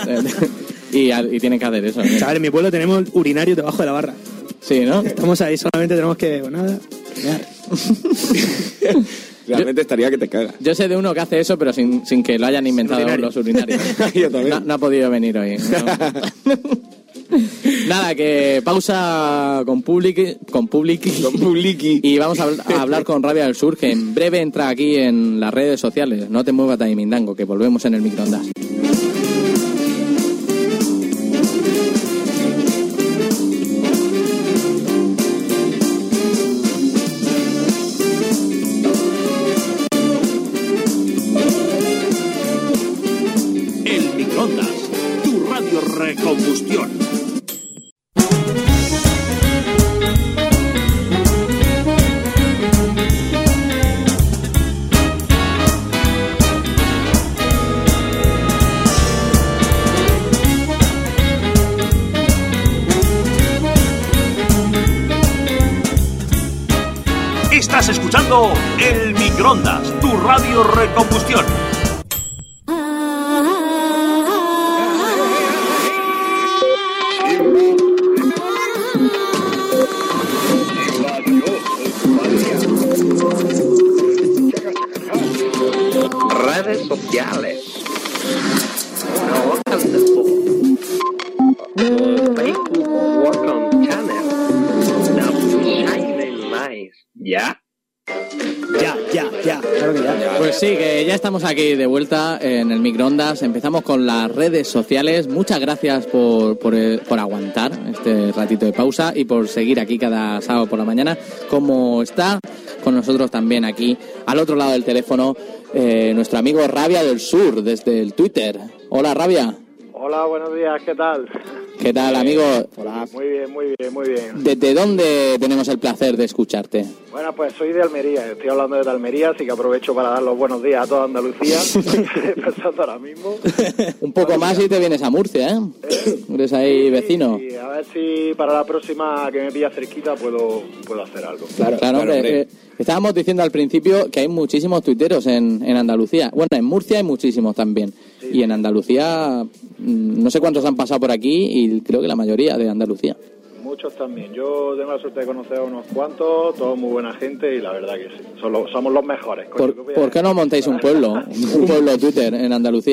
B: y tienen que hacer eso. ¿eh?
C: Chaval, en mi pueblo tenemos urinarios debajo de la barra.
B: Sí, ¿no?
C: Estamos ahí, solamente tenemos que... Bueno, nada. mear.
D: Realmente estaría que te cagas.
B: Yo sé de uno que hace eso, pero sin que lo hayan inventado
C: Urinario.
B: los urinarios.
D: Yo también.
B: No ha podido venir hoy. ¿no? Nada, que pausa con Public y vamos a hablar con Rabia del Sur, que en breve entra aquí en las redes sociales. No te muevas, Taimindango, que volvemos en el microondas.
E: El microondas, tu radio recombustión. Estás escuchando El Microondas, tu radio recombustión.
A: Redes sociales. No open the phone. Facebook Welcome Channel. Now shining lights. ¿Ya?
C: Ya. Claro que ya.
B: Pues sí, que ya estamos aquí de vuelta en el microondas. Empezamos con las redes sociales. Muchas gracias por aguantar este ratito de pausa y por seguir aquí cada sábado por la mañana. Como está con nosotros también aquí, al otro lado del teléfono, nuestro amigo Rabia del Sur, desde el Twitter. Hola, Rabia.
G: Hola, buenos días, ¿qué tal?
B: ¿Qué tal, amigo?
C: Hola.
G: Muy bien.
B: ¿Desde dónde tenemos el placer de escucharte?
G: Bueno, pues soy de Almería, estoy hablando de Almería, así que aprovecho para dar los buenos días a toda Andalucía, pensando ahora mismo.
B: Un poco más y te vienes a Murcia, ¿eh? Eres ahí vecino.
G: Sí, a ver si para la próxima que me pilla cerquita puedo hacer algo.
B: Claro, hombre. Estábamos diciendo al principio que hay muchísimos tuiteros en Andalucía. Bueno, en Murcia hay muchísimos también. Sí. Y en Andalucía, no sé cuántos han pasado por aquí y creo que la mayoría de Andalucía.
G: Muchos también. Yo tengo la suerte de conocer a unos cuantos, todos muy buena gente y la verdad que sí. Somos los mejores.
B: ¿Por qué no montáis un pueblo Twitter en Andalucía?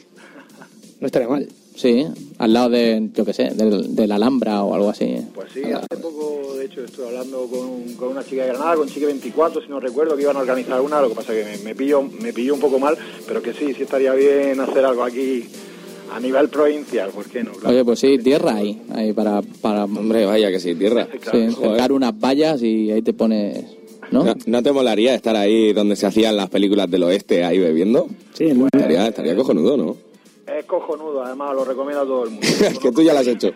C: No estaría mal.
B: Sí, al lado de, yo qué sé, de la Alhambra o algo así.
G: Pues sí, hace poco, de hecho, estuve hablando con una chica de Granada, con Chique 24, si no recuerdo, que iban a organizar una, lo que pasa que me pilló un poco mal, pero que sí estaría bien hacer algo aquí a nivel provincial, ¿por qué no? Claro.
B: Oye, pues sí, tierra ahí para...
D: Hombre, vaya que sí, tierra.
B: Sí, cercar unas vallas y ahí te pones...
D: ¿No te molaría estar ahí donde se hacían las películas del oeste, ahí bebiendo?
C: Sí,
D: estaría cojonudo, ¿no?
G: Es cojonudo, además lo recomiendo a todo el mundo.
D: Que tú ya lo has hecho.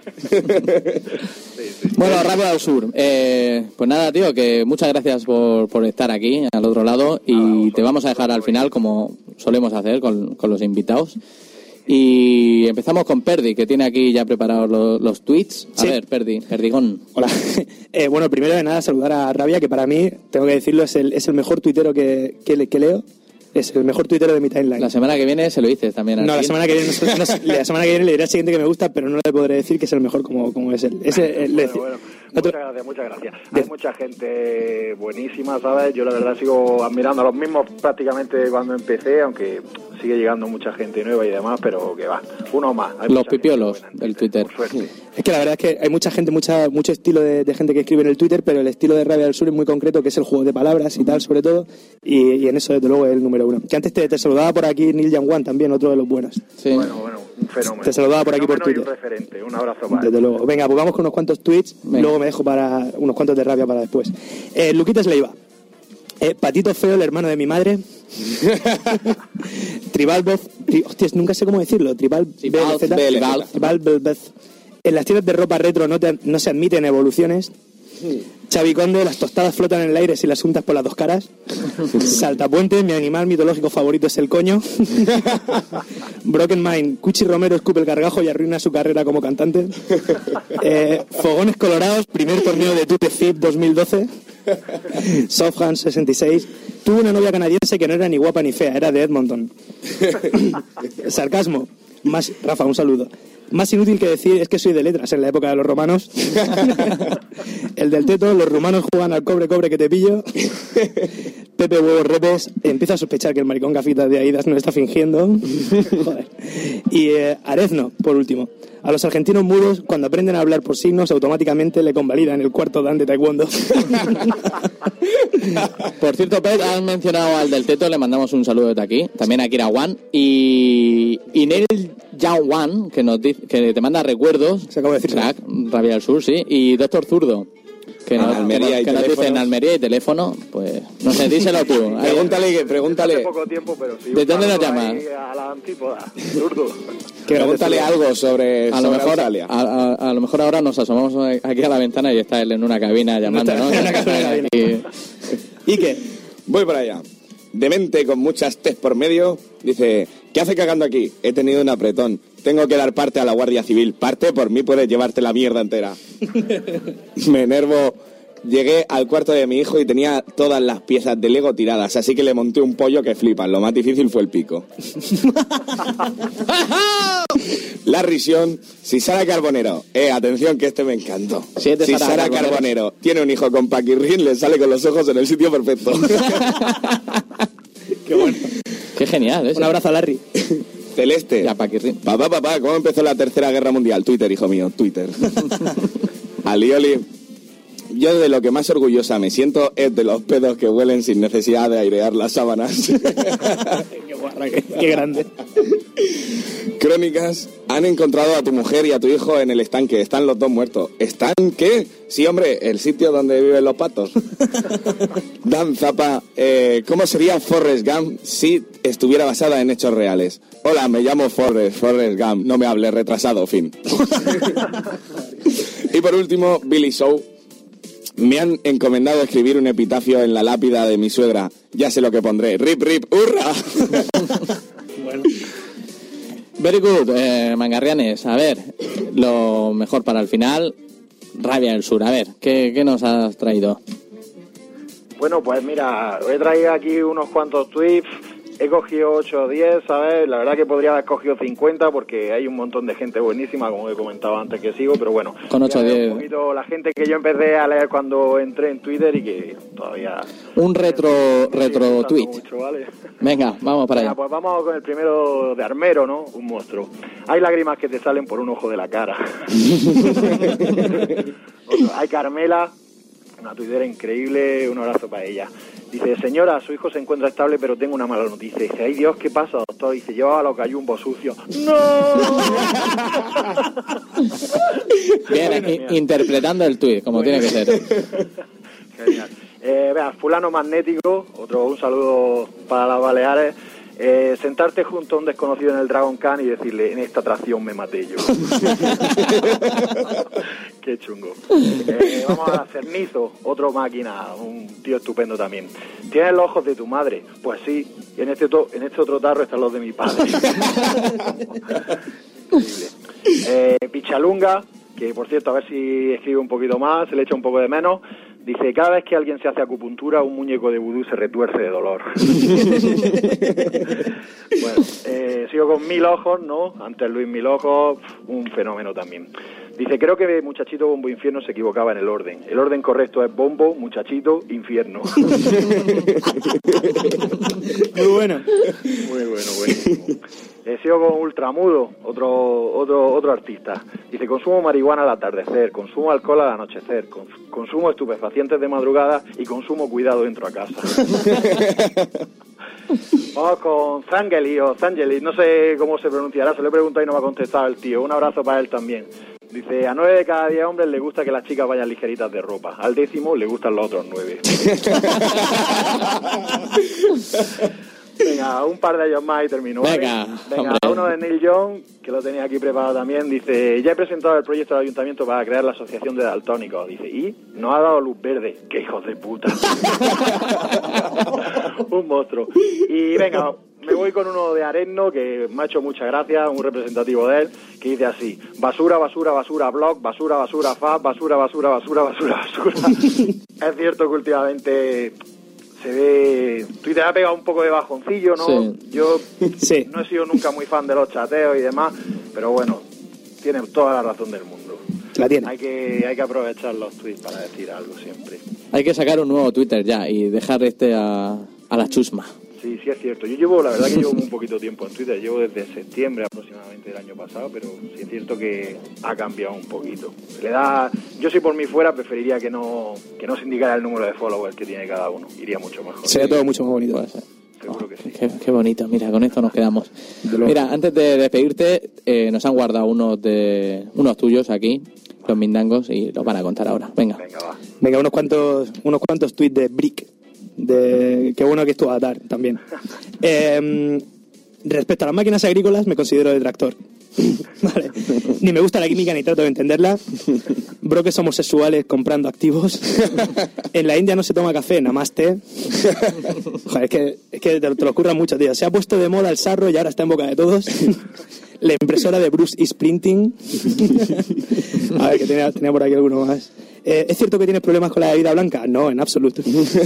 G: Sí.
B: Bueno, Rabia del Sur, pues nada, tío, que muchas gracias por estar aquí al otro lado y te vamos a dejar al final como solemos hacer con los invitados. Y empezamos con Perdi, que tiene aquí ya preparados los tweets. A ver, Perdigón.
C: Hola. Bueno, primero de nada saludar a Rabia, que para mí, tengo que decirlo, es el mejor tuitero que leo. Es el mejor tuitero de mi timeline.
B: La semana que viene se lo dices también.
C: No, la semana que viene le diré al siguiente que me gusta, pero no le podré decir que es el mejor como es él.
G: Bueno. Muchas gracias. Hay mucha gente buenísima, ¿sabes? Yo la verdad sigo admirando a los mismos prácticamente cuando empecé, aunque sigue llegando mucha gente nueva y demás, pero que va, uno más. Hay
B: los pipiolos del Twitter.
C: Es que la verdad es que hay mucha gente, mucho estilo de gente que escribe en el Twitter, pero el estilo de Rabia del Sur es muy concreto, que es el juego de palabras y tal, sobre todo, y en eso desde luego es el número uno. Que antes te saludaba por aquí Neil Young también, otro de los buenos.
B: Sí.
G: Bueno, un fenómeno.
C: Te saludaba por aquí por Twitter.
G: Un referente, un abrazo para
C: desde luego. Venga, pues vamos con unos cuantos tweets, luego me dejo para unos cuantos de Rabia para después. Luquitas Leiva. Patito Feo, el hermano de mi madre. Hostias, nunca sé cómo decirlo. Tribal En las tiendas de ropa retro no se admiten evoluciones. Xavi Conde, las tostadas flotan en el aire si las untas por las dos caras. Saltapuente, mi animal mitológico favorito es el coño. Broken Mind, Cuchi Romero escupe el gargajo y arruina su carrera como cantante. Fogones Colorados, primer torneo de Tute Zip 2012. Softhands 66. Tuve una novia canadiense que no era ni guapa ni fea, era de Edmonton. Sarcasmo. Rafa, un saludo. Más inútil que decir es que soy de letras en la época de los romanos. El del teto, los rumanos juegan al cobre que te pillo. Pepe Huevos Repes empieza a sospechar que el maricón gafitas de Aidas no está fingiendo. Joder. Y Arezno, por último. A los argentinos mudos, cuando aprenden a hablar por signos, automáticamente le convalidan el cuarto dan de taekwondo.
B: Por cierto, Pet, has mencionado al del teto, le mandamos un saludo desde aquí. También a Kira Wan. Y Neil Young Wan, que te manda recuerdos.
C: Se acaba de decir.
B: Crack, Rabia del Sur, sí. Y Doctor Zurdo. Que nos dicen Almería y teléfono, pues no sé, díselo tú.
D: Pregúntale.
G: Hace poco tiempo, pero sí.
B: ¿De dónde nos llamas?
G: A la antípoda, zurdo.
D: Pregúntale algo sobre
B: a lo mejor
D: Australia.
B: A lo mejor ahora nos asomamos aquí a la ventana y está él en una cabina llamando, ¿no?
C: ¿Y qué?
D: Voy para allá. Demente con muchas T's por medio, dice: ¿qué hace cagando aquí? He tenido un apretón. Tengo que dar parte a la Guardia Civil. Parte, por mí puedes llevarte la mierda entera. Me enervo. Llegué al cuarto de mi hijo y tenía todas las piezas de Lego tiradas, así que le monté un pollo que flipas. Lo más difícil fue el pico. La risión. Si Sara Carbonero, atención que este me encantó. Si Sara Carbonero tiene un hijo con Paquirrín, le sale con los ojos en el sitio perfecto.
C: Qué bueno.
B: Qué genial, ¿eh?
C: Un abrazo a Larry.
D: Celeste.
B: Ya, Paquirrín.
D: Papá, ¿cómo empezó la Tercera Guerra Mundial? Twitter, hijo mío, Twitter. Alioli. yo de lo que más orgullosa me siento es de los pedos que huelen sin necesidad de airear las sábanas.
C: Qué guarra, qué grande.
D: Crónicas, han encontrado a tu mujer y a tu hijo en el estanque. Están los dos muertos. ¿Están qué? Sí, hombre, el sitio donde viven los patos. Dan Zapa, ¿cómo sería Forrest Gump si estuviera basada en hechos reales? Hola, me llamo Forrest Gump. No me hables, retrasado, fin. Y por último, Billy Shaw. Me han encomendado escribir un epitafio en la lápida de mi suegra. Ya sé lo que pondré. Rip, rip, hurra.
C: Bueno.
B: Very good, Mangarrianes. A ver, lo mejor para el final, Rabia del Sur. A ver, ¿qué nos has traído?
G: Bueno, pues mira, he traído aquí unos cuantos tweets. He cogido 8 o 10, ¿sabes? La verdad que podría haber cogido 50 porque hay un montón de gente buenísima, como he comentado antes que sigo, pero bueno.
B: Con 8 o 10.
G: Un poquito la gente que yo empecé a leer cuando entré en Twitter y que todavía...
B: Un retro tweet.
G: Mucho, ¿vale?
B: Venga, vamos para allá.
G: Pues vamos con el primero de Armero, ¿no? Un monstruo. Hay lágrimas que te salen por un ojo de la cara. Hay Carmela, una tuitera increíble, un abrazo para ella. Dice, señora, su hijo se encuentra estable, pero tengo una mala noticia. Dice, ay Dios, ¿qué pasa, doctor? Dice, llevaba los gallumbos sucios. ¡No!
B: Bien, interpretando el tuit, como tiene que ser.
G: Genial. Vea, fulano magnético, un saludo para las Baleares. Sentarte junto a un desconocido en el Dragon Khan y decirle, en esta atracción me maté yo. Qué chungo. Vamos a Cernizo, otro máquina, un tío estupendo también. ¿Tienes los ojos de tu madre? Pues sí, y en este otro tarro están los de mi padre. Increíble. Pichalunga, que por cierto, a ver si escribe un poquito más, se le echa un poco de menos. Dice, cada vez que alguien se hace acupuntura, un muñeco de vudú se retuerce de dolor. Bueno, sigo con Mil Ojos, ¿no? Antes Luis Mil Ojos, un fenómeno también. Dice, creo que Muchachito Bombo Infierno se equivocaba en el orden. El orden correcto es Bombo, Muchachito, Infierno.
C: Muy bueno.
G: Muy bueno, buenísimo. Sigo con Ultramudo, otro artista. Dice, consumo marihuana al atardecer, consumo alcohol al anochecer, consumo estupefacientes de madrugada y consumo cuidado entro a casa. Vamos con Zangeli o Zangeli, no sé cómo se pronunciará, se lo he preguntado y no me ha contestado el tío. Un abrazo para él también. Dice, a 9 de cada 10 hombres le gusta que las chicas vayan ligeritas de ropa. Al 10º le gustan los otros 9. Venga, un par de ellos más y termino.
B: Venga,
G: uno de Neil Young, que lo tenía aquí preparado también. Dice, ya he presentado el proyecto del ayuntamiento para crear la asociación de daltónicos. Dice, y nos ha dado luz verde. ¡Qué hijos de puta! Un monstruo. Y venga, me voy con uno de Arezno, que me ha hecho mucha gracia, un representativo de él, que dice así, basura, basura, basura, blog, basura, basura, fab, basura, basura, basura, basura, basura. Es cierto que últimamente se ve... Twitter ha pegado un poco de bajoncillo, ¿no?
B: Sí.
G: Yo
C: Sí.
G: no he sido nunca muy fan de los chateos y demás, pero bueno, tiene toda la razón del mundo.
C: La tiene.
G: Hay que aprovechar los tweets para decir algo siempre.
B: Hay que sacar un nuevo Twitter ya y dejar a la chusma.
G: Sí, sí es cierto. Yo la verdad que llevo un poquito tiempo en Twitter, llevo desde septiembre aproximadamente del año pasado, pero sí es cierto que ha cambiado un poquito. Yo si por mí fuera preferiría que no se indicara el número de followers que tiene cada uno, iría mucho mejor.
C: Sería todo mucho más bonito.
B: Puede ser.
G: Seguro que sí.
B: Qué bonito, mira, con esto nos quedamos. Mira, antes de despedirte, nos han guardado unos tuyos aquí, los mindangos, y los van a contar ahora. Venga.
G: Venga, va.
C: Venga, unos cuantos tweets de Brick. Qué bueno que estuvo a dar también. Respecto a las máquinas agrícolas, me considero detractor. Vale. Ni me gusta la química ni trato de entenderla. Broques homosexuales comprando activos. En la India no se toma café, nada más té. Joder, es que te lo ocurra mucho, tío. Se ha puesto de moda el sarro y ahora está en boca de todos. La impresora de Bruce is printing. A ver, que tenía por aquí alguno más. ¿Es cierto que tienes problemas con la bebida blanca? No, en absoluto.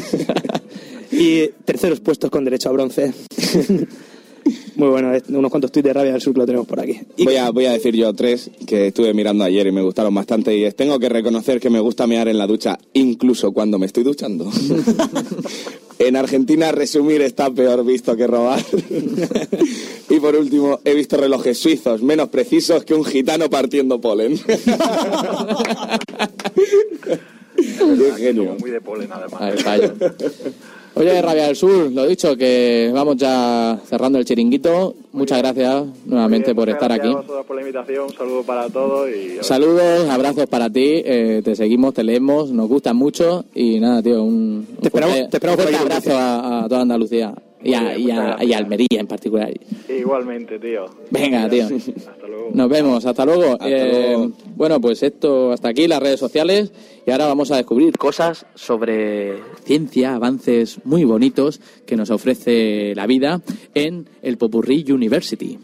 C: Y terceros puestos con derecho a bronce. Muy bueno, unos cuantos tweets de Rabia del Sur que lo tenemos por aquí.
D: Voy a decir yo 3 que estuve mirando ayer y me gustaron bastante. Y tengo que reconocer que me gusta mear en la ducha, incluso cuando me estoy duchando. En Argentina, resumir está peor visto que robar. Y por último, he visto relojes suizos menos precisos que un gitano partiendo polen.
G: verdad, que
D: genio.
G: somos muy de polen, además.
B: Ahí está yo. Oye, Rabia del Sur, lo dicho, que vamos ya cerrando el chiringuito. Muchas gracias nuevamente por estar aquí.
G: Gracias a vosotros por la invitación, un saludo para todos y...
B: Saludos, abrazos para ti, te seguimos, te leemos, nos gustan mucho y nada, tío,
C: Te esperamos por
B: fuerte
C: aquí,
B: abrazo a toda Andalucía y a Almería en particular.
G: Igualmente, tío.
B: Venga, tío.
G: Hasta luego.
B: Nos vemos, hasta luego.
D: Hasta luego.
B: Bueno, pues esto hasta aquí, las redes sociales, y ahora vamos a descubrir cosas sobre ciencia, avances muy bonitos que nos ofrece la vida en el Popurrí University.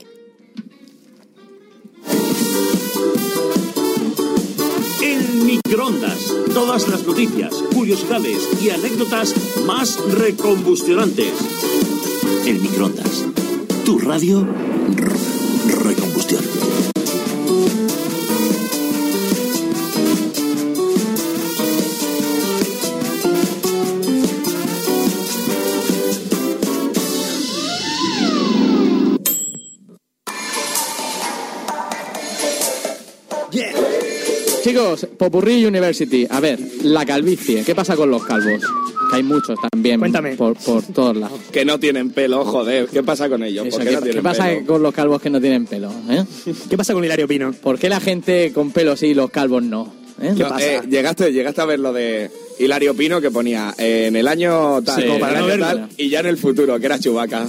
E: El microondas. Todas las noticias, curiosidades y anécdotas más recombustionantes. El microondas. Tu radio recombustión.
B: Chicos, Popurrí University. A ver, la calvicie. ¿Qué pasa con los calvos? Que hay muchos también.
C: Cuéntame.
B: Por todos lados.
D: Que no tienen pelo, joder. ¿Qué pasa con ellos?
B: Eso,
D: ¿Por qué no
B: ¿qué
D: tienen
B: pasa
D: pelo?
B: con los calvos que no tienen pelo?
C: ¿Qué pasa con Hilario Pino?
B: ¿Por qué la gente con pelo sí y los calvos no?
C: ¿Qué
D: No,
C: pasa?
D: llegaste a ver lo de Hilario Pino que ponía en el año tal,
B: Sí,
D: como para
B: en
D: no
B: el
D: ver
B: año
D: tal, y ya en el futuro, que era Chewbacca.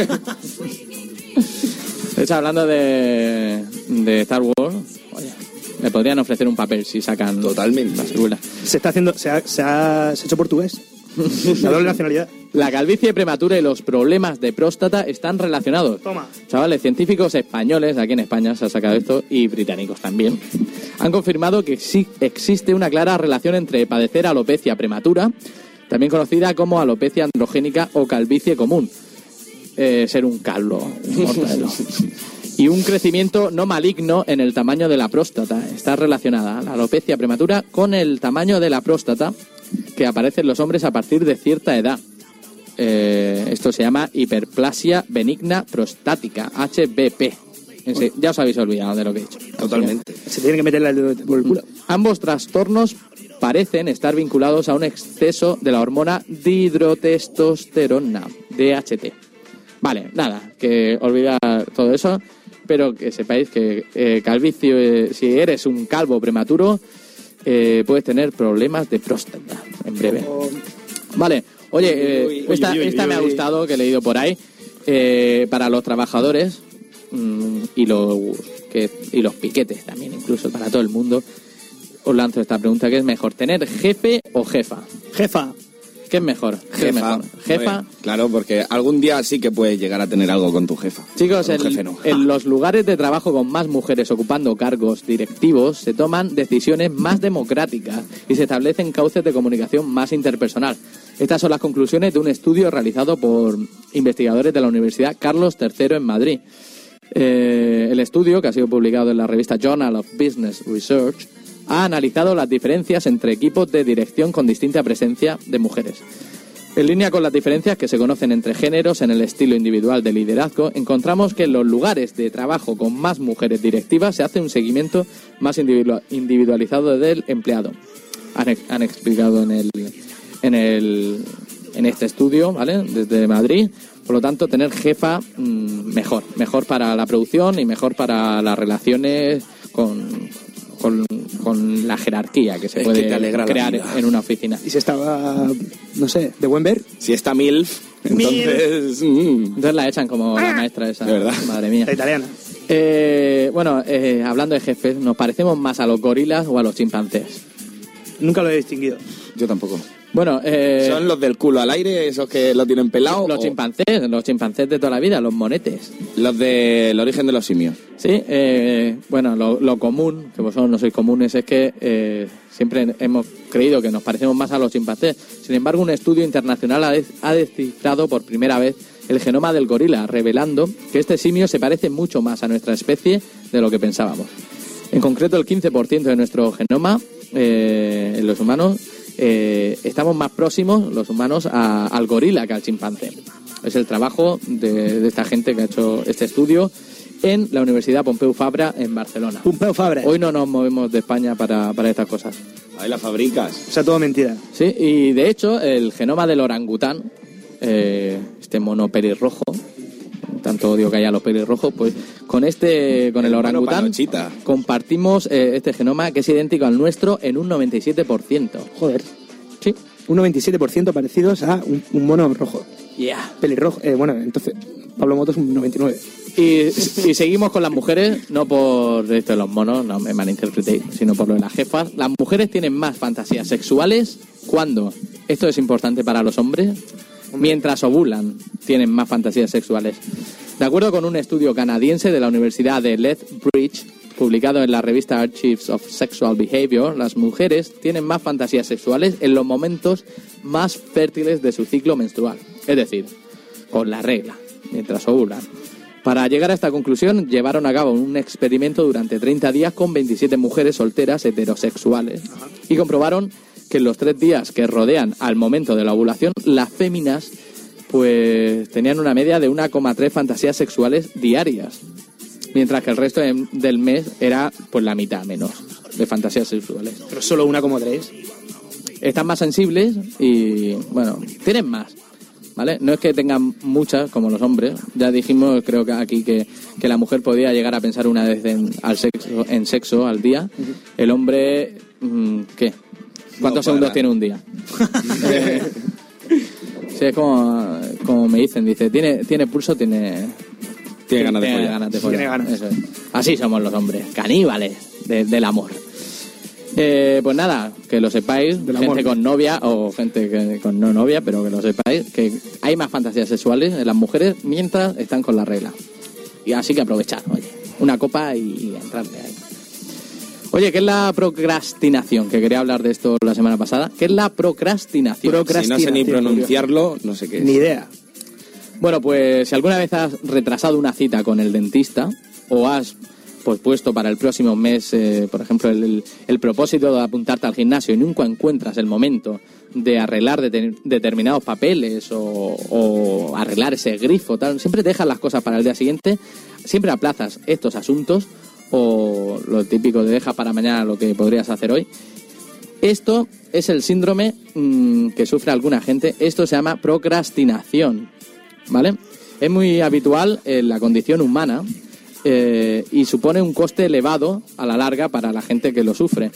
B: De hecho, hablando de Star Wars, oye, me podrían ofrecer un papel si sacan
D: Totalmente.
B: la secuela.
C: Se ha hecho portugués. La doble nacionalidad.
B: La calvicie prematura y los problemas de próstata están relacionados.
C: Toma.
B: Chavales, científicos españoles, aquí en España se ha sacado esto, y británicos también, han confirmado que sí existe una clara relación entre padecer alopecia prematura, también conocida como alopecia androgénica o calvicie común, ser un calvo, un mortadelo, y un crecimiento no maligno en el tamaño de la próstata. Está relacionada la alopecia prematura con el tamaño de la próstata que aparece en los hombres a partir de cierta edad. Esto se llama hiperplasia benigna prostática, HBP. Ya os habéis olvidado de lo que he dicho.
D: Totalmente.
C: Se tiene que meter el dedo por el culo.
B: Ambos trastornos parecen estar vinculados a un exceso de la hormona dihidrotestosterona, DHT. Vale, nada, que olvidar todo eso, pero que sepáis que calvicie, si eres un calvo prematuro, puedes tener problemas de próstata en breve. Vale, oye, esta me ha gustado, que he leído por ahí, para los trabajadores y los piquetes también, incluso para todo el mundo. Os lanzo esta pregunta: ¿qué es mejor, tener jefe o jefa?
C: Jefa.
B: ¿Qué es mejor? ¿Qué es mejor? ¿Jefa?
D: Claro, porque algún día sí que puedes llegar a tener algo con tu jefa.
B: Chicos,
D: Con un jefe no.
B: en los lugares de trabajo con más mujeres ocupando cargos directivos se toman decisiones más democráticas y se establecen cauces de comunicación más interpersonal. Estas son las conclusiones de un estudio realizado por investigadores de la Universidad Carlos III en Madrid. El estudio, que ha sido publicado en la revista Journal of Business Research, ha analizado las diferencias entre equipos de dirección con distinta presencia de mujeres. En línea con las diferencias que se conocen entre géneros en el estilo individual de liderazgo, encontramos que en los lugares de trabajo con más mujeres directivas se hace un seguimiento más individualizado del empleado. Han explicado en este estudio, ¿vale?, desde Madrid. Por lo tanto, tener jefa mejor para la producción y mejor para las relaciones con la jerarquía que se puede crear en una oficina.
C: Y si estaba, no sé, de buen ver.
D: Si está MILF, entonces...
B: Entonces la echan como la maestra esa.
D: De verdad.
B: Madre mía.
C: La italiana.
B: Hablando de jefes, ¿nos parecemos más a los gorilas o a los chimpancés?
C: Nunca lo he distinguido.
D: Yo tampoco.
B: Bueno,
D: ¿Son los del culo al aire, esos que lo tienen pelado?
B: los chimpancés de toda la vida, los monetes.
D: Los del origen de los simios.
B: Sí, lo común, que vosotros no sois comunes, es que siempre hemos creído que nos parecemos más a los chimpancés. Sin embargo, un estudio internacional ha descifrado por primera vez el genoma del gorila, revelando que este simio se parece mucho más a nuestra especie de lo que pensábamos. En concreto, el 15% de nuestro genoma en los humanos estamos más próximos, los humanos, al gorila que al chimpancé. Es el trabajo de esta gente que ha hecho este estudio en la Universidad Pompeu Fabra en Barcelona.
C: Pompeu Fabra.
B: Hoy no nos movemos de España para estas cosas.
D: Ahí la fabricas.
C: O sea, todo mentira.
B: Sí, y de hecho, el genoma del orangután, este mono pelirrojo, tanto odio que haya los pelirrojos, pues con el orangután
D: panochita.
B: compartimos este genoma que es idéntico al nuestro en un 97%.
C: Joder.
B: Sí.
C: Un 97% parecidos a un mono rojo.
B: Yeah.
C: Pelirrojo. Bueno, entonces, Pablo Moto es un 99.
B: Y seguimos con las mujeres, no por esto de los monos, no me malinterpretéis, sino por lo de las jefas. Las mujeres tienen más fantasías sexuales cuando, esto es importante para los hombres, mientras ovulan, tienen más fantasías sexuales. De acuerdo con un estudio canadiense de la Universidad de Lethbridge, publicado en la revista Archives of Sexual Behavior, las mujeres tienen más fantasías sexuales en los momentos más fértiles de su ciclo menstrual, es decir, con la regla, mientras ovulan. Para llegar a esta conclusión, llevaron a cabo un experimento durante 30 días con 27 mujeres solteras heterosexuales y comprobaron que en los 3 días que rodean al momento de la ovulación, las féminas pues tenían una media de 1,3 fantasías sexuales diarias, mientras que el resto del mes era pues la mitad menos de fantasías sexuales.
C: Pero solo 1,3.
B: Están más sensibles y, bueno, tienen más, ¿vale? No es que tengan muchas como los hombres. Ya dijimos, creo que aquí, que la mujer podía llegar a pensar una vez en sexo al día. El hombre, ¿qué? ¿Cuántos segundos tiene un día? Sí, es como me dicen, dice, tiene pulso, tiene
D: ganas de follar.
B: ganas de follar.
C: Tiene ganas.
B: Eso es. Así somos los hombres, caníbales del amor. Pues nada, que lo sepáis,
C: Del
B: gente
C: amor.
B: con novia o gente con no novia, pero que lo sepáis, que hay más fantasías sexuales en las mujeres mientras están con la regla. Y así que aprovechad, oye, una copa y entrarle ahí. Oye, ¿qué es la procrastinación? Que quería hablar de esto la semana pasada. ¿Qué es la procrastinación?
D: Si no sé ni pronunciarlo, no sé qué es.
C: Ni idea.
B: Bueno, pues si alguna vez has retrasado una cita con el dentista o has pospuesto para el próximo mes, por ejemplo, el propósito de apuntarte al gimnasio y nunca encuentras el momento de arreglar determinados papeles o arreglar ese grifo, tal, siempre dejas las cosas para el día siguiente, siempre aplazas estos asuntos o lo típico de deja para mañana lo que podrías hacer hoy. Esto es el síndrome que sufre alguna gente. Esto se llama procrastinación, ¿vale? Es muy habitual en la condición humana y supone un coste elevado a la larga para la gente que lo sufre.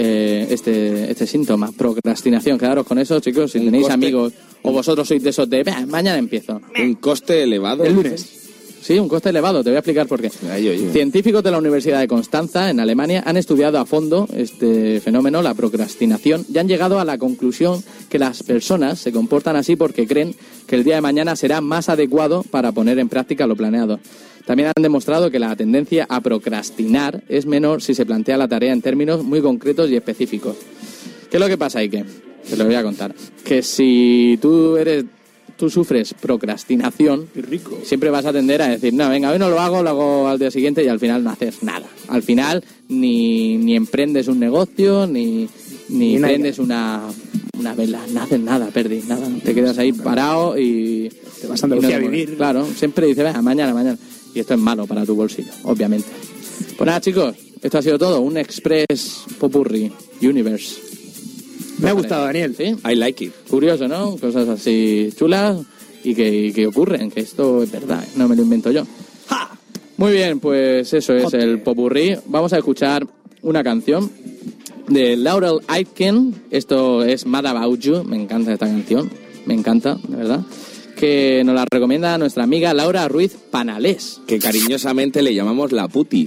B: Este síntoma, procrastinación. Quedaros con eso, chicos, si tenéis amigos o vosotros sois de esos de mañana empiezo.
D: Un coste elevado.
C: El lunes.
B: Sí, un coste elevado, te voy a explicar por qué. Científicos de la Universidad de Constanza, en Alemania, han estudiado a fondo este fenómeno, la procrastinación, y han llegado a la conclusión que las personas se comportan así porque creen que el día de mañana será más adecuado para poner en práctica lo planeado. También han demostrado que la tendencia a procrastinar es menor si se plantea la tarea en términos muy concretos y específicos. ¿Qué es lo que pasa ahí? Que te lo voy a contar. Que si tú sufres procrastinación, siempre vas a tender a decir, no, venga, hoy no lo hago al día siguiente y al final no haces nada. Al final ni emprendes un negocio, ni prendes una vela, no haces nada, perdí, nada. Te quedas ahí parado y
C: Te vas a Andalucía a vivir.
B: Claro, siempre dices, venga, mañana. Y esto es malo para tu bolsillo, obviamente. Pues nada, chicos, esto ha sido todo. Un Express Popurrí Universe.
C: Me ha gustado, Daniel.
B: ¿Sí?
D: I like it.
B: Curioso, ¿no? Cosas así chulas y que ocurren, que esto es verdad, no me lo invento yo.
C: ¡Ja!
B: Muy bien, pues eso es el popurrí. Vamos a escuchar una canción de Laurel Aitken. Esto es Mad About You. Me encanta esta canción, me encanta, de verdad. Que nos la recomienda nuestra amiga Laura Ruiz Panalés.
D: Que cariñosamente le llamamos la puti.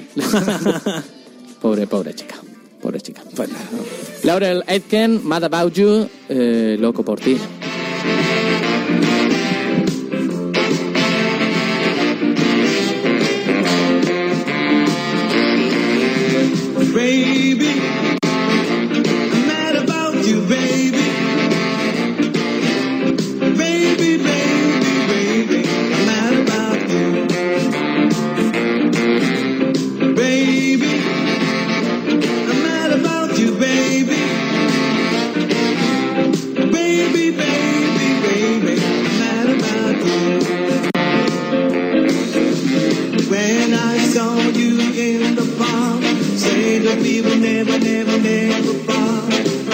B: Pobre chica. Pues nada. Laurel Aitken, Mad About You, loco por ti.
F: Baby, I'm mad about you, baby. Baby, I'm mad about you. Baby, I'm mad about you, baby. Baby, I'm mad about you. When I saw you in the park, say that we will never part.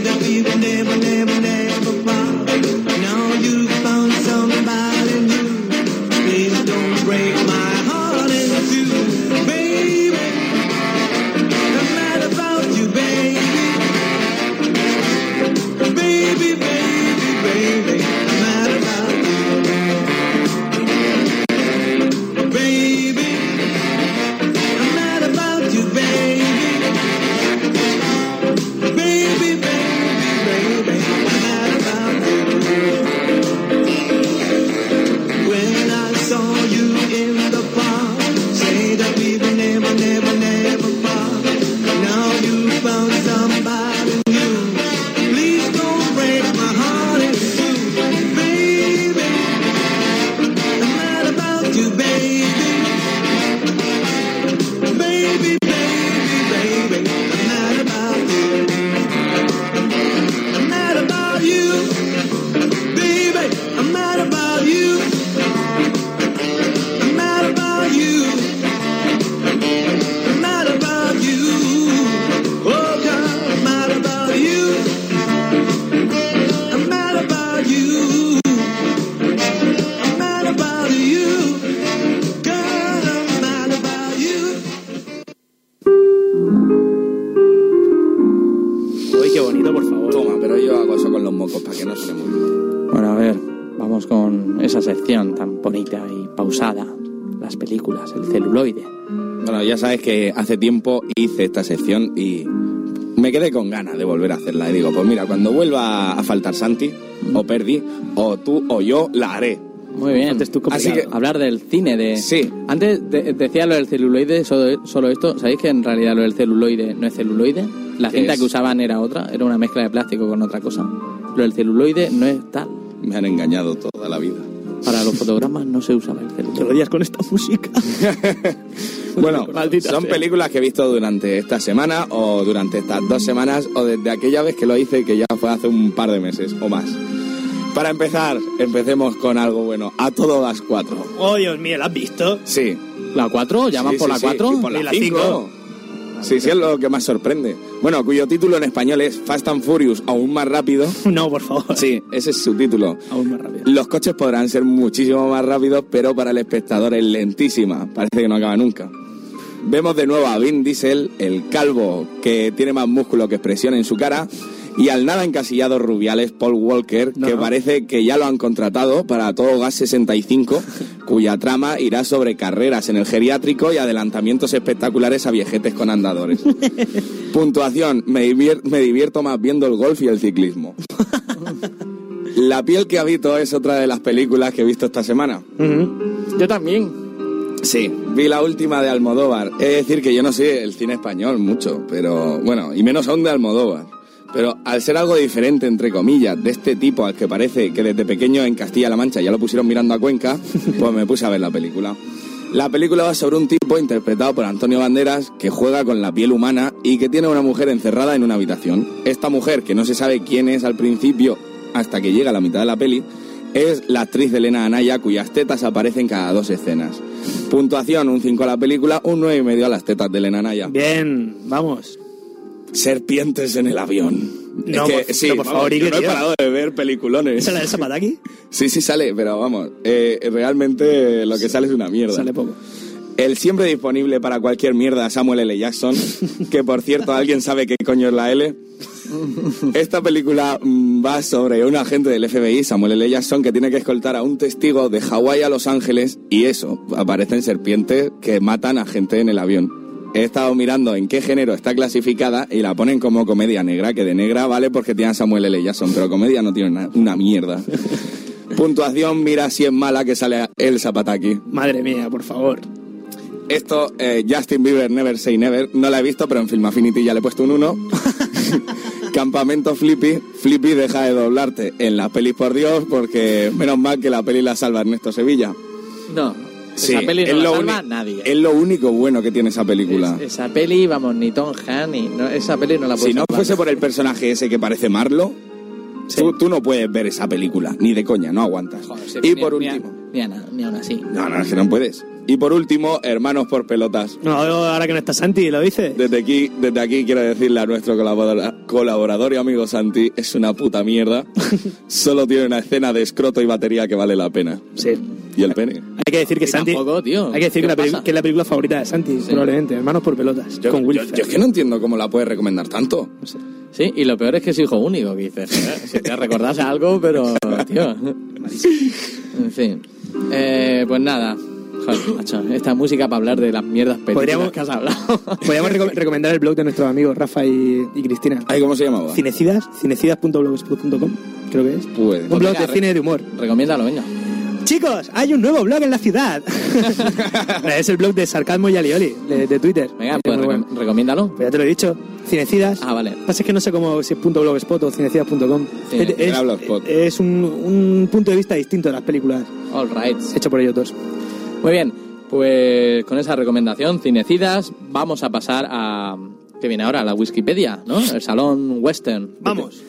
F: say that we will never, never, never part. Now you found somebody new. Please don't break my heart in two, baby. I'm mad about you, baby. Baby, baby, baby, I'm mad about you. Baby, I'm mad about you, baby. Baby, baby, baby, I'm mad about you. When I saw you in the park, say that we will never, never, never part. Now you found somebody new. Please don't break my heart in two, baby. I'm mad about you, baby. Baby, baby, baby, I'm mad about you. I'm mad about you, baby. I'm mad about you. I'm mad about you. I'm mad about you. Oh God, I'm mad about you. I'm mad about you. I'm mad about you. God, I'm mad about you.
C: Uy, qué bonito, por favor.
D: Toma, pero yo hago eso con los mocos para que no suene muy bien.
B: Bueno, a ver, vamos con esa sección tan bonita y pausada. Las películas, el celuloide.
D: Bueno, ya sabes que hace tiempo hice esta sección y me quedé con ganas de volver a hacerla. Y digo, pues mira, cuando vuelva a faltar Santi, o Perdi, o tú o yo, la haré.
B: Muy bien.
C: Antes tú
D: Así que-
B: hablar del cine de...
D: Sí.
B: Antes decía lo del celuloide, solo esto. ¿Sabéis que en realidad lo del celuloide no es celuloide? La
D: ¿Qué
B: cinta
D: es?
B: que usaban era otra, era una mezcla de plástico con otra cosa. Lo del celuloide no es tal.
D: Me han engañado toda la vida.
B: Para los fotogramas no se usaba el
C: Te
B: celuloide.
C: lo digas con esta música.
D: Bueno,
C: Maldita
D: son
C: sea.
D: películas que he visto durante esta semana o durante estas 2 semanas o desde aquella vez que lo hice, que ya fue hace un par de meses o más. Para empezar, empecemos con algo bueno. A todo gas 4.
C: Oh, Dios mío, ¿la has visto?
D: Sí.
B: ¿La 4? ¿Llaman
D: Sí,
B: por
D: sí,
B: la
D: sí.
B: 4?
D: Y por
C: Y
D: la
C: la
D: 5. Sí, sí, es lo que más sorprende. Bueno, cuyo título en español es Fast and Furious, aún más rápido.
C: No, por favor.
D: Sí, ese es su título.
C: Aún más rápido.
D: Los coches podrán ser muchísimo más rápidos, pero para el espectador es lentísima. Parece que no acaba nunca. Vemos de nuevo a Vin Diesel, el calvo que tiene más músculo que expresión en su cara, y al nada encasillado Rubiales, Paul Walker, que parece que ya lo han contratado para Todo Gas 65, cuya trama irá sobre carreras en el geriátrico y adelantamientos espectaculares a viejetes con andadores. Puntuación, me divierto más viendo el golf y el ciclismo. La piel que habito es otra de las películas que he visto esta semana.
B: Yo también.
D: Sí, vi la última de Almodóvar. Es decir, que yo no sé el cine español mucho, pero bueno, y menos aún de Almodóvar. Pero al ser algo diferente, entre comillas, de este tipo al que parece que desde pequeño en Castilla-La Mancha ya lo pusieron mirando a Cuenca, pues me puse a ver la película. La película va sobre un tipo interpretado por Antonio Banderas que juega con la piel humana y que tiene a una mujer encerrada en una habitación. Esta mujer, que no se sabe quién es al principio hasta que llega a la mitad de la peli, es la actriz Elena Anaya, cuyas tetas aparecen cada 2 escenas. Puntuación, un 5 a la película, un 9,5 a las tetas de Elena Anaya.
C: Bien, vamos.
D: Serpientes en el avión.
C: No,
D: es que,
C: por-
D: sí,
C: no, por
D: vamos,
C: favor,
D: yo
C: Ike,
D: no he
C: tío.
D: parado de ver peliculones.
C: ¿Esa es la del Zapataki?
D: Sí, sí sale, pero vamos, realmente lo que sale es una mierda.
C: Sale poco.
D: El siempre disponible para cualquier mierda Samuel L. Jackson, que por cierto, ¿alguien sabe qué coño es la L? Esta película va sobre un agente del FBI, Samuel L. Jackson, que tiene que escoltar a un testigo de Hawái a Los Ángeles y eso, aparecen serpientes que matan a gente en el avión. He estado mirando en qué género está clasificada y la ponen como comedia negra, que de negra vale porque tiene a Samuel L. Jackson, pero comedia no tiene una mierda. Puntuación, mira si es mala que sale el Zapataki.
C: Madre mía, por favor.
D: Esto, Justin Bieber, Never Say Never, no la he visto, pero en Film Affinity ya le he puesto un 1. Campamento Flippy. Flippy deja de doblarte en las pelis, por Dios, porque menos mal que la peli la salva Ernesto Sevilla.
B: No,
D: Sí,
B: esa peli no
D: es
B: la
D: lo
B: salva
D: uni-
B: nadie.
D: Es lo único bueno que tiene esa película.
B: Esa peli, vamos, ni Tom Hanks, ni... no, esa peli no la puedes
D: Si no
B: salvar.
D: fuese por el personaje ese que parece Marlo, tú no puedes ver esa película, ni de coña, no aguantas.
B: Joder, sí,
D: y
B: ni-
D: por
B: ni
D: último...
B: Ni aún así.
D: No, es que no puedes. Y por último, Hermanos por Pelotas.
C: No, ahora que no está Santi, ¿lo dice?
D: Desde aquí quiero decirle a nuestro colaborador y amigo Santi, es una puta mierda. Solo tiene una escena de escroto y batería que vale la pena.
C: Sí.
D: ¿Y el pene?
C: Hay que decir que
B: Y
C: Santi...
B: tampoco, tío.
C: Hay que decir
B: ¿Qué
C: que
B: pasa?
C: es la película favorita de Santi, probablemente. Hermanos por Pelotas, con Will Ferrell.
D: Yo es que no entiendo cómo la puedes recomendar tanto.
B: Sí, y lo peor es que es hijo único, que dices, si te recordase algo, pero, tío. En fin. Pues nada. Joder, macho, esta música para hablar de las mierdas películas que has hablado.
C: Podríamos recomendar el blog de nuestros amigos Rafa y Cristina.
D: ¿Ay, cómo se llamaba?
C: Cinecidas.blogspot.com, creo que es.
D: Puede.
C: Un blog de cine de humor.
B: Recomiéndalo, venga.
C: Chicos, hay un nuevo blog en la ciudad. Es el blog de Sarcasmo y Alioli, de Twitter.
B: Venga,
C: Es
B: pues
C: muy bueno.
B: recomiéndalo.
C: Pues ya te lo he dicho. Cinecidas.
B: Ah, vale.
C: Pasa es que no sé cómo, si es .blogspot o cinecidas.com.
B: Sí,
D: era Blogspot.
C: Es un punto de vista distinto de las películas,
B: All right.
C: hecho por ellos dos.
B: Muy bien, pues con esa recomendación, Cinecidas, vamos a pasar a... ¿Qué viene ahora? La Wikipedia, ¿no? El Salón Western.
C: Vamos.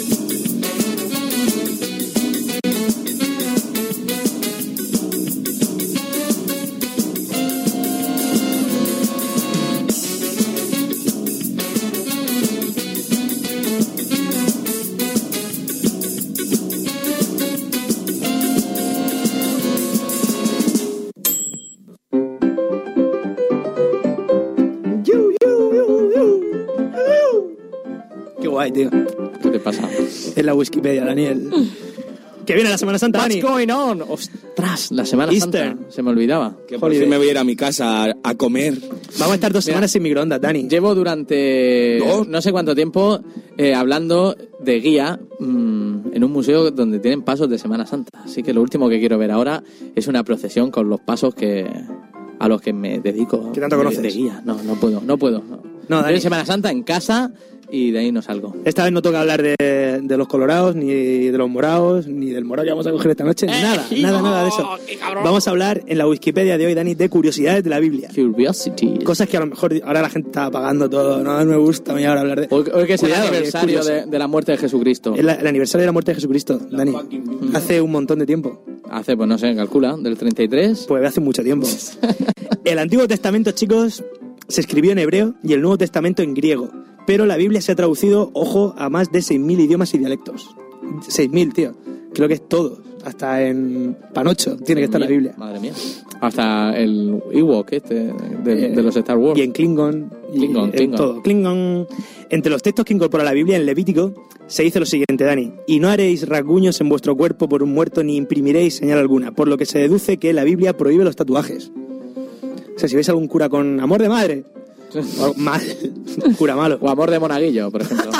C: Qué guay, tío.
B: ¿Qué te pasa?
C: Es la Wikipedia, Daniel. Que viene la Semana Santa,
B: What's
C: Dani.
B: going on? ¡Ostras! La Semana
C: Easter.
B: Santa. Se me olvidaba.
D: Que por fin me voy a ir a mi casa a comer.
C: Vamos a estar 2 semanas sin microondas, Dani.
B: Llevo durante no sé cuánto tiempo hablando de guía en un museo donde tienen pasos de Semana Santa. Así que lo último que quiero ver ahora es una procesión con los pasos a los que me dedico.
C: ¿Qué tanto conoces?
B: De guía. No puedo.
C: No,
B: Yo
C: Dani.
B: en Semana Santa en casa y de ahí no salgo.
C: Esta vez no toca hablar de los colorados, ni de los morados, ni del morado que vamos a coger esta noche. Nada de eso. Vamos a hablar en la Wikipedia de hoy, Dani, de curiosidades de la Biblia.
B: Curiosity.
C: Cosas que a lo mejor ahora la gente está apagando todo. No me gusta a mí ahora hablar de...
B: Hoy que es el
C: Cuidado,
B: aniversario
C: es curioso.
B: de la muerte de Jesucristo.
C: Es el aniversario de la muerte de Jesucristo, Dani. Hace un montón de tiempo.
B: Hace, pues no sé, calcula, del 33.
C: Pues hace mucho tiempo. El Antiguo Testamento, chicos, se escribió en hebreo y el Nuevo Testamento en griego. Pero la Biblia se ha traducido, ojo, a más de 6.000 idiomas y dialectos. 6.000, tío. Creo que es todo. Hasta en Panocho tiene que estar la Biblia.
B: Madre mía. Hasta el Ewok de los Star Wars.
C: Y en Klingon.
B: Klingon.
C: Todo. Klingon. Entre los textos que incorpora la Biblia en Levítico se dice lo siguiente, Dani. Y no haréis rasguños en vuestro cuerpo por un muerto ni imprimiréis señal alguna. Por lo que se deduce que la Biblia prohíbe los tatuajes. O sea, si veis algún cura con amor de madre... O mal. Cura malo.
B: O amor de monaguillo, por ejemplo.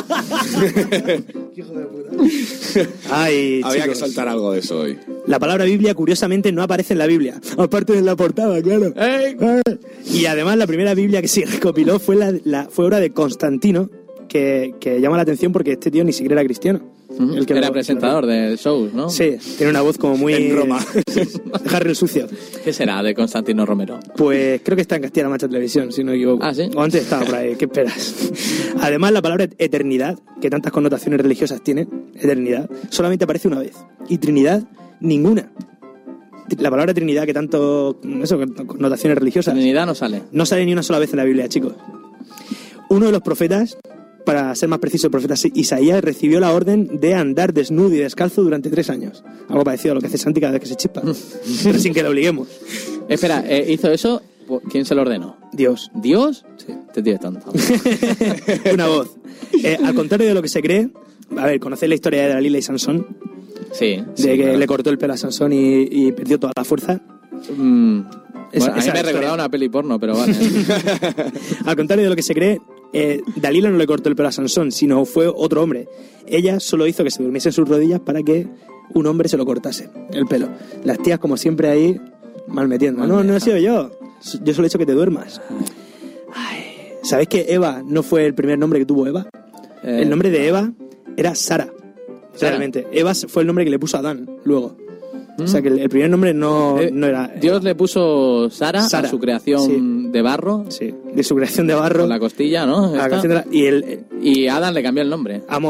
C: Hijo de puta. Ay,
D: Había
C: chicos,
D: que soltar algo de eso hoy.
C: la palabra Biblia, curiosamente, no aparece en la Biblia. Aparte de en la portada, claro. Y además, la primera Biblia que se recopiló fue fue obra de Constantino, que llama la atención porque este tío ni siquiera era cristiano. El que
B: Era
C: lo-
B: presentador de shows, ¿no?
C: Sí, tiene una voz como muy...
D: En Roma.
C: Harry el sucio.
B: ¿Qué será de Constantino Romero?
C: Pues creo que está en Castilla-La Mancha Televisión, si no me equivoco.
B: Ah, ¿sí?
C: O antes estaba por ahí, ¿qué esperas? Además, la palabra eternidad, que tantas connotaciones religiosas tiene, eternidad, solamente aparece una vez. Y Trinidad, ninguna. La palabra Trinidad, que tanto... Eso, connotaciones religiosas,
B: Trinidad no sale.
C: no sale ni una sola vez en la Biblia, chicos. Uno de los profetas, para ser más preciso, el profeta Isaías, recibió la orden de andar desnudo y descalzo durante 3 años. Algo parecido a lo que hace Santi cada vez que se chispa. Pero sin que le obliguemos.
B: Espera, ¿hizo eso? ¿Quién se lo ordenó?
C: Dios.
B: ¿Dios?
C: Sí.
B: Este tío es tonto.
C: Una voz. Al contrario de lo que se cree, a ver, ¿conocéis la historia de Dalila y Sansón?
B: Sí.
C: De que le cortó el pelo a Sansón y perdió toda la fuerza.
B: Bueno,
C: Esa
B: a mí me
C: historia.
B: recordaba una peli porno, pero vale.
C: Al contrario de lo que se cree, Dalila no le cortó el pelo a Sansón, sino fue otro hombre. Ella solo hizo que se durmiese en sus rodillas para que un hombre se lo cortase, el pelo. Las tías, como siempre, ahí mal metiendo. No he sido yo. Yo solo he hecho que te duermas. Ay, ¿sabéis que Eva no fue el primer nombre que tuvo Eva? El nombre de Eva era Sara. Realmente. Eva fue el nombre que le puso a Adán luego. O sea que el primer nombre no era...
B: Dios le puso Sara
C: Sara,
B: a su creación de barro,
C: Sí, de su creación de barro.
B: con la costilla, ¿no?
C: a la
B: Esta.
C: creación de y el...
B: Y Adán le cambió el nombre.
C: Vamos a ver.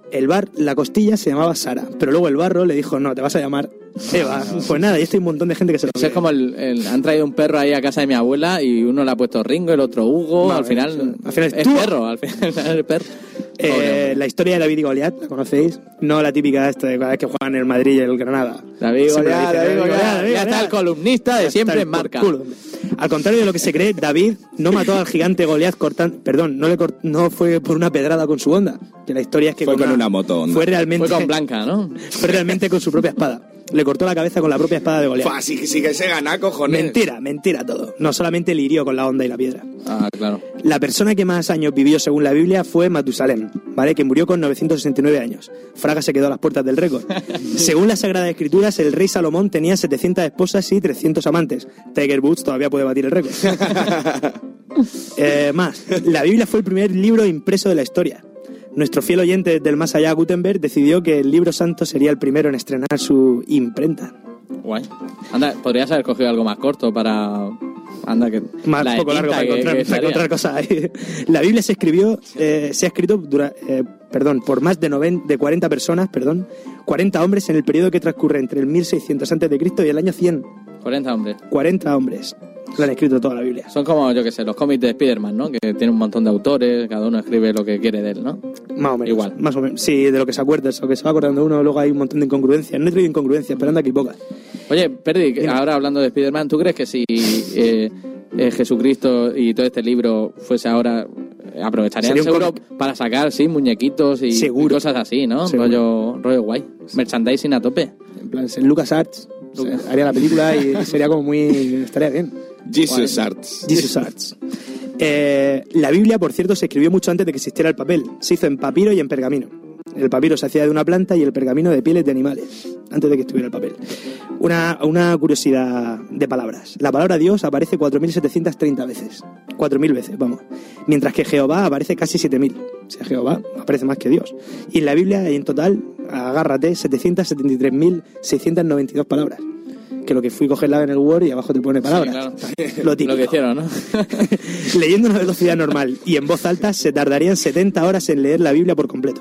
C: La costilla se llamaba Sara, pero luego el barro le dijo, no, te vas a llamar Eva. Pues nada, y esto hay un montón de gente que se lo
B: Eso es como han traído un perro ahí a casa de mi abuela y uno le ha puesto Ringo, el otro Hugo, al final es
C: tú.
B: perro, al final es perro.
C: La historia de David y Goliat, ¿la conocéis? No la típica esta de cada vez que juegan el Madrid y el Granada.
B: David Goliat, ya está el columnista de siempre en marca.
C: Al contrario de lo que se cree, David no mató al gigante Goliat cortando... Perdón, no fue por una pedrada con su Honda. Que la historia es que
D: fue con una moto Honda.
C: Fue
B: con Blanca, ¿no?
C: Fue realmente con su propia espada. Le cortó la cabeza con la propia espada de Goliat.
D: Sí que se gana, cojones.
C: Mentira todo. No, solamente le hirió con la Honda y la piedra.
B: Ah, claro.
C: La persona que más años vivió según la Biblia fue Matusalén, ¿vale? Que murió con 969 años. Fraga se quedó a las puertas del récord. Según las Sagradas Escrituras, el rey Salomón tenía 700 esposas y 300 amantes. Tiger Woods todavía puede batir el récord. La Biblia fue el primer libro impreso de la historia. Nuestro fiel oyente del más allá, Gutenberg, decidió que el libro santo sería el primero en estrenar su imprenta.
B: Guay. Anda, podrías haber cogido algo más corto para... Anda, que...
C: Más poco largo para encontrar cosas ahí. La Biblia se ha escrito por más de 40 personas, 40 hombres en el periodo que transcurre entre el 1600 a.C. y el año 100.
B: 40 hombres.
C: 40 hombres. Lo han escrito toda la Biblia.
B: Son como, yo que sé, los cómics de Spider-Man, ¿no? Que tienen un montón de autores, cada uno escribe lo que quiere de él, ¿no?
C: Más o menos.
B: Igual.
C: Más o menos. Sí, de lo que se acuerda, eso que se va acordando uno, luego hay un montón de incongruencias. No he traído incongruencias, pero anda aquí pocas.
B: Oye, Perdi, ahora hablando de Spider-Man, ¿tú crees que si Jesucristo y todo este libro fuese ahora, aprovecharían seguro para sacar, muñequitos y cosas así, ¿no? Rollo guay. Merchandising a tope.
C: En plan, en LucasArts haría la película y sería como muy... estaría bien.
D: Jesus Arts.
C: La Biblia, por cierto, se escribió mucho antes de que existiera el papel. Se hizo en papiro y en pergamino. El papiro se hacía de una planta y el pergamino de pieles de animales, antes de que estuviera el papel. Una curiosidad de palabras. La palabra Dios aparece 4.730 veces. 4.000 veces, vamos. Mientras que Jehová aparece casi 7.000. O sea, Jehová aparece más que Dios. Y en la Biblia hay en total, agárrate, 773.692 palabras. Que lo que fui a cogerla en el Word y abajo te pone palabras.
B: Sí, claro.
C: Lo típico.
B: Lo que hicieron, ¿no?
C: Leyendo a una velocidad normal y en voz alta se tardarían 70 horas en leer la Biblia por completo.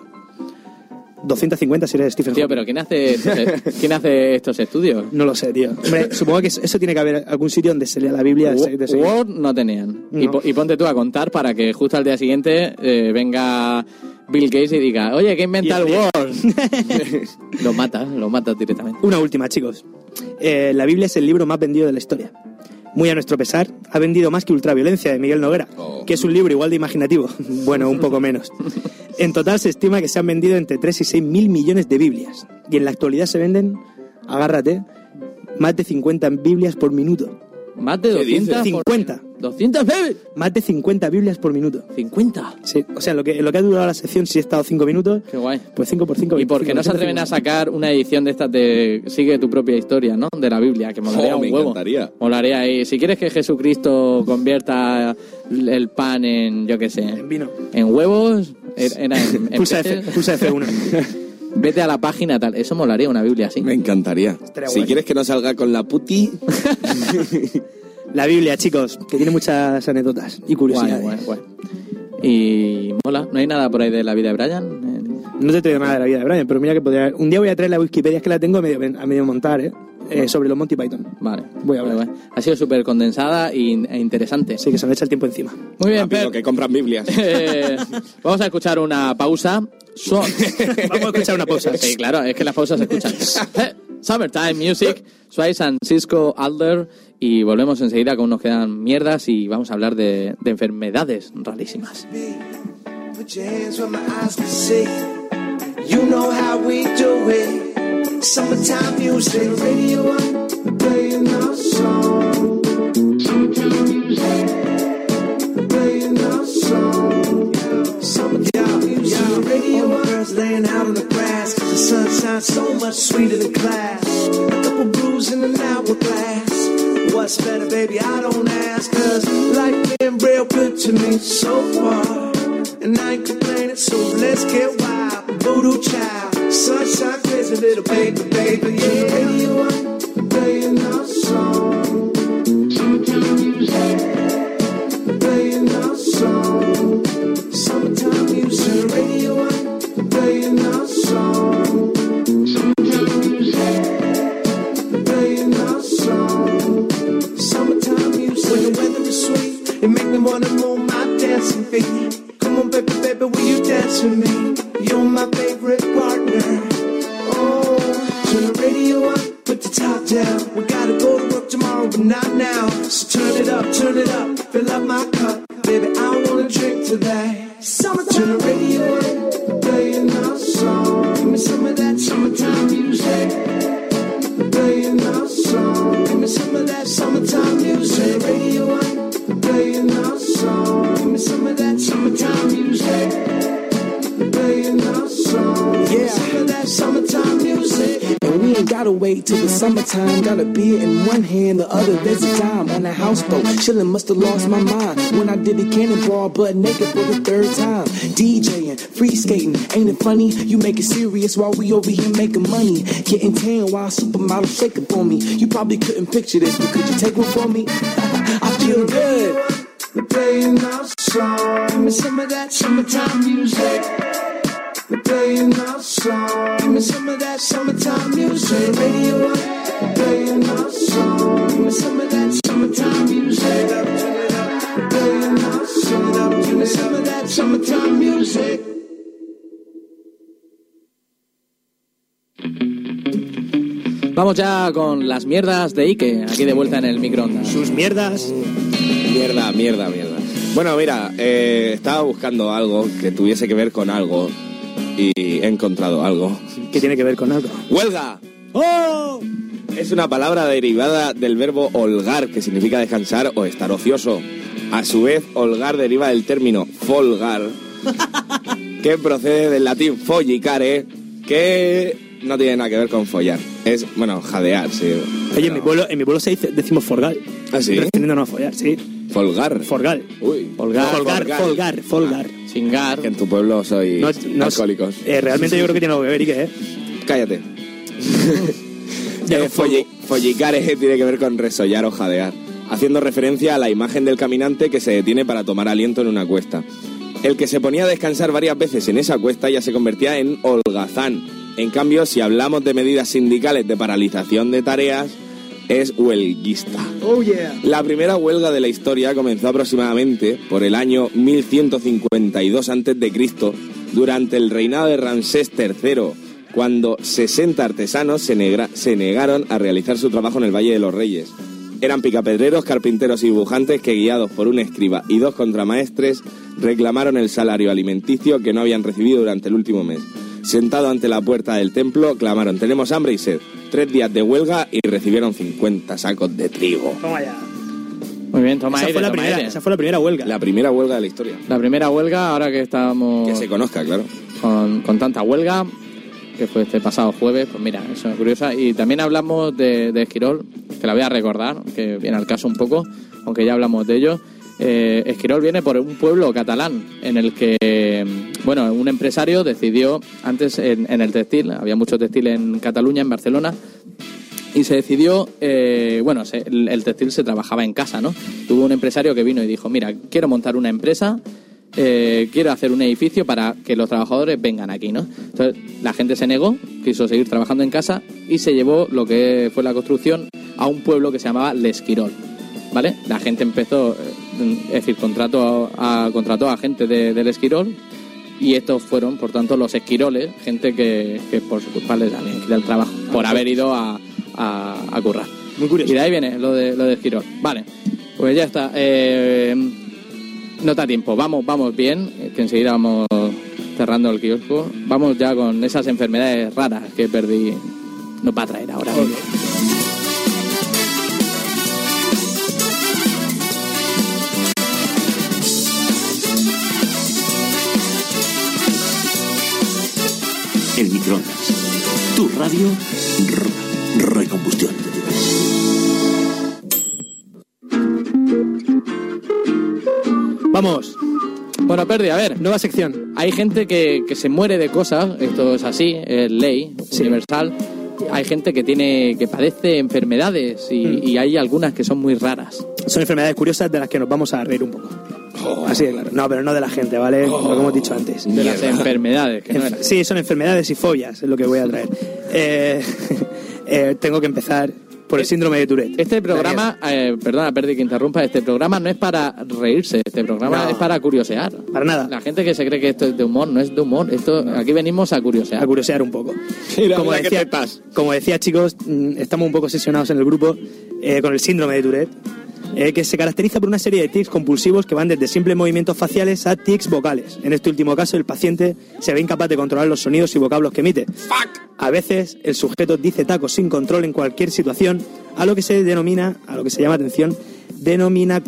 C: 250 si eres Stephen Hawking.
B: Tío, pero ¿quién hace estos estudios?
C: No lo sé, tío. Hombre, supongo que eso tiene que haber algún sitio donde se lea la Biblia.
B: Word no tenían. No. Y ponte tú a contar para que justo al día siguiente venga Bill Gates y diga, oye, ¿qué inventa el Word? Lo matas directamente.
C: Una última, chicos. La Biblia es el libro más vendido de la historia. Muy a nuestro pesar, ha vendido más que Ultraviolencia, de Miguel Noguera, que es un libro igual de imaginativo. Bueno, un poco menos. En total se estima que se han vendido entre 3 y 6 mil millones de Biblias. Y en la actualidad se venden, agárrate, más de 50 Biblias por minuto.
B: ¿Más de 200?
C: 50.
B: ¿200 Biblias?
C: Más de 50 Biblias por minuto.
B: ¿50?
C: Sí, o sea, lo que ha durado la sección, si he estado 5 minutos...
B: Qué guay.
C: Pues 5 por 5.
B: ¿Y por qué no se atreven a sacar una edición de estas de Sigue tu propia historia, ¿no? De la Biblia, que molaría un huevo.
D: Me encantaría.
B: Molaría ahí. Si quieres que Jesucristo convierta el pan en, yo qué sé...
C: En vino.
B: En huevos... Era en
C: pulsa F1.
B: Vete a la página tal. Eso molaría una Biblia así.
D: Me encantaría. Si quieres que no salga con la puti...
C: La Biblia, chicos, que tiene muchas anécdotas y curiosidades.
B: Guay. Y mola. ¿No hay nada por ahí de la vida de Brian?
C: No te traigo nada de la vida de Brian, pero mira que podría... Un día voy a traer la Wikipedia, es que la tengo a medio montar, sobre los Monty Python.
B: Vale.
C: Voy a hablar.
B: Vale. Ha sido súper condensada e interesante.
C: Sí, que se me echa el tiempo encima.
B: Muy bien,
D: Pedro. Que compran Biblias.
B: Vamos a escuchar una pausa.
C: Vamos a escuchar una pausa.
B: Sí, claro, es que las pausas se escuchan. Summertime Music, Swice and Cisco Alder. Y volvemos enseguida con Nos Quedan Mierdas y vamos a hablar de enfermedades rarísimas.
F: Put your hands where my eyes can see. You know how we do it. Summertime music, radio on, playing our song. Playing our song. Summertime music, radio on. Girls laying out on the grass. The sun shines so much sweeter than glass. A couple brews in an hourglass. What's better, baby, I don't ask. Cause life been real good to me so far. And I ain't complaining, so let's get wild. Voodoo child, sunshine crazy little baby, yeah. Radio on, playing our song. Playing our song. Summertime music, radio on, playing our
H: ain't gotta wait till the summertime. Got a beer in one hand, the other there's a dime. On a houseboat, chillin', must've lost my mind when I did a cannonball, butt naked for the third time. DJing, free skating, ain't it funny? You make it serious while we over here making money. Getting tan while supermodel shake up on me. You probably couldn't picture this, but could you take one for me? I feel good. They're playing our song. Give me some of that summertime music. They're playing our song. Give me some of that summertime music. Radio up. They're playing our song. Give me some of that summertime music. They're playing our song. Give me some of that summertime music.
B: Vamos ya con las mierdas de Ike, aquí de vuelta en el microondas.
C: Sus mierdas.
D: Mierda. Bueno, mira, estaba buscando algo que tuviese que ver con algo y he encontrado algo.
C: ¿Qué tiene que ver con algo?
D: ¡Huelga!
C: ¡Oh!
D: Es una palabra derivada del verbo holgar, que significa descansar o estar ocioso. A su vez, holgar deriva del término folgar, que procede del latín follicare, que no tiene nada que ver con follar. Es, bueno, jadear, sí.
C: Oye, en mi pueblo decimos forgal.
D: ¿Ah, sí?
C: Refiriéndonos a follar, sí.
D: Folgar.
C: Forgal.
D: Uy.
C: Folgar.
B: Singar.
D: Que en tu pueblo sois alcohólicos.
C: Realmente yo creo que tiene algo que ver, Ike,
D: Cállate.
C: Ya no
D: Follicare tiene que ver con resollar o jadear, haciendo referencia a la imagen del caminante que se detiene para tomar aliento en una cuesta. El que se ponía a descansar varias veces en esa cuesta ya se convertía en holgazán. En cambio, si hablamos de medidas sindicales de paralización de tareas, es huelguista.
C: Oh, yeah.
D: La primera huelga de la historia comenzó aproximadamente por el año 1152 a.C., durante el reinado de Ramsés III, cuando 60 artesanos se negaron a realizar su trabajo en el Valle de los Reyes. Eran picapedreros, carpinteros y dibujantes que, guiados por un escriba y 2 contramaestres, reclamaron el salario alimenticio que no habían recibido durante el último mes. Sentados ante la puerta del templo, clamaron: tenemos hambre y sed. 3 días de huelga y recibieron 50 sacos de trigo.
C: Toma ya.
B: Muy bien, toma aire.
C: Esa fue la primera huelga.
D: La primera huelga de la historia.
B: La primera huelga, ahora que estábamos...
D: Que se conozca, claro.
B: Con tanta huelga, que fue este pasado jueves, pues mira, eso es curioso. Y también hablamos de Esquirol, que la voy a recordar, que viene al caso un poco, aunque ya hablamos de ello. Esquirol viene por un pueblo catalán en el que, bueno, un empresario decidió, antes en el textil, había mucho textil en Cataluña, en Barcelona, y se decidió, el textil se trabajaba en casa, ¿no? Tuvo un empresario que vino y dijo: mira, quiero montar una empresa, quiero hacer un edificio para que los trabajadores vengan aquí, ¿no? Entonces la gente se negó, quiso seguir trabajando en casa y se llevó lo que fue la construcción a un pueblo que se llamaba L'Esquirol, ¿vale? La gente empezó, es decir, contrató a gente del Esquirol, y estos fueron, por tanto, los esquiroles, gente que por su culpa les habían quitado el trabajo por haber ido a currar.
C: Muy curioso.
B: Y de ahí viene lo de Esquirol. Vale, pues ya está. No da tiempo, vamos bien, que enseguida vamos cerrando el kiosco. Vamos ya con esas enfermedades raras que Perdi nos va a traer ahora.
C: Okay.
E: El microondas. Tu radio recombustión.
C: Vamos.
B: Bueno, Perdi, a ver.
C: Nueva sección.
B: Hay gente que se muere de cosas, esto es así, es ley universal. Hay gente que padece enfermedades y hay algunas que son muy raras.
C: Son enfermedades curiosas de las que nos vamos a reír un poco. Así de claro. No, pero no de la gente, ¿vale? Lo que hemos dicho antes.
B: De las enfermedades. Que no eran.
C: Sí, son enfermedades y fobias, es lo que voy a traer. Tengo que empezar por el síndrome de Tourette.
B: Este programa, perdona, Perdi, que interrumpa, este programa no es para reírse, este programa es para curiosear.
C: Para nada.
B: La gente que se cree que esto es de humor, no es de humor. Aquí venimos a curiosear.
C: A curiosear un poco.
D: Mira,
C: como decía, chicos, estamos un poco obsesionados en el grupo con el síndrome de Tourette, que se caracteriza por una serie de tics compulsivos que van desde simples movimientos faciales a tics vocales. En este último caso, el paciente se ve incapaz de controlar los sonidos y vocablos que emite. A veces, el sujeto dice tacos sin control en cualquier situación, a lo que se llama atención, denomina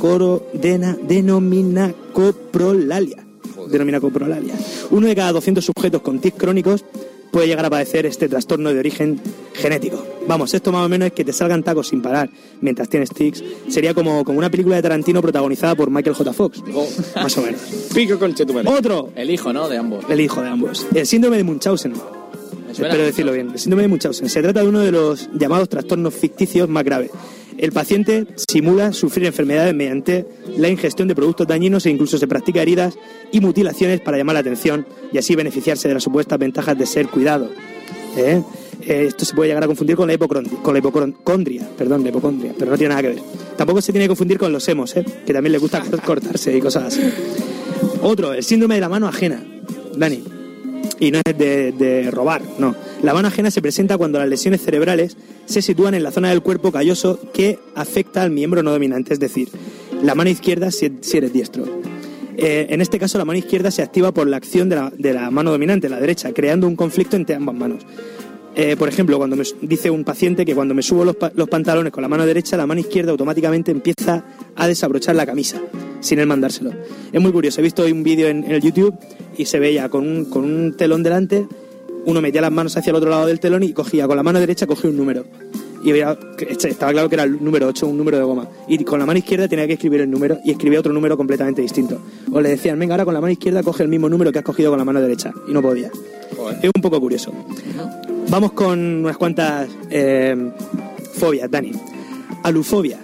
C: coprolalia. Uno de cada 200 sujetos con tics crónicos puede llegar a padecer este trastorno de origen genético. Vamos, esto más o menos es que te salgan tacos sin parar mientras tienes tics. Sería como una película de Tarantino protagonizada por Michael J. Fox. Más o menos.
D: Pico con chetumare.
C: Otro.
B: El hijo, ¿no? De ambos.
C: El hijo de ambos. El síndrome de Munchausen. Espero decirlo bien. El síndrome de Munchausen. Se trata de uno de los llamados trastornos ficticios más graves. El paciente simula sufrir enfermedades mediante la ingestión de productos dañinos e incluso se practica heridas y mutilaciones para llamar la atención y así beneficiarse de las supuestas ventajas de ser cuidado. Esto se puede llegar a confundir con la hipocondria, pero no tiene nada que ver. Tampoco se tiene que confundir con los emos, que también les gusta cortarse y cosas así. Otro, el síndrome de la mano ajena, Dani. Y no es de robar, no. La mano ajena se presenta cuando las lesiones cerebrales se sitúan en la zona del cuerpo calloso que afecta al miembro no dominante, es decir, la mano izquierda si eres diestro. En este caso, la mano izquierda se activa por la acción de la mano dominante, la derecha, creando un conflicto entre ambas manos. Por ejemplo, cuando dice un paciente que cuando me subo los pantalones con la mano derecha, la mano izquierda automáticamente empieza a desabrochar la camisa, sin él mandárselo. Es muy curioso, he visto hoy un vídeo en el YouTube y se veía con un telón delante, uno metía las manos hacia el otro lado del telón y con la mano derecha cogía un número. Y veía que estaba claro que era el número 8, un número de goma. Y con la mano izquierda tenía que escribir el número y escribía otro número completamente distinto. O le decían, venga, ahora con la mano izquierda coge el mismo número que has cogido con la mano derecha. Y no podía. Joder. Es un poco curioso. Vamos con unas cuantas fobias, Dani. Alufobia.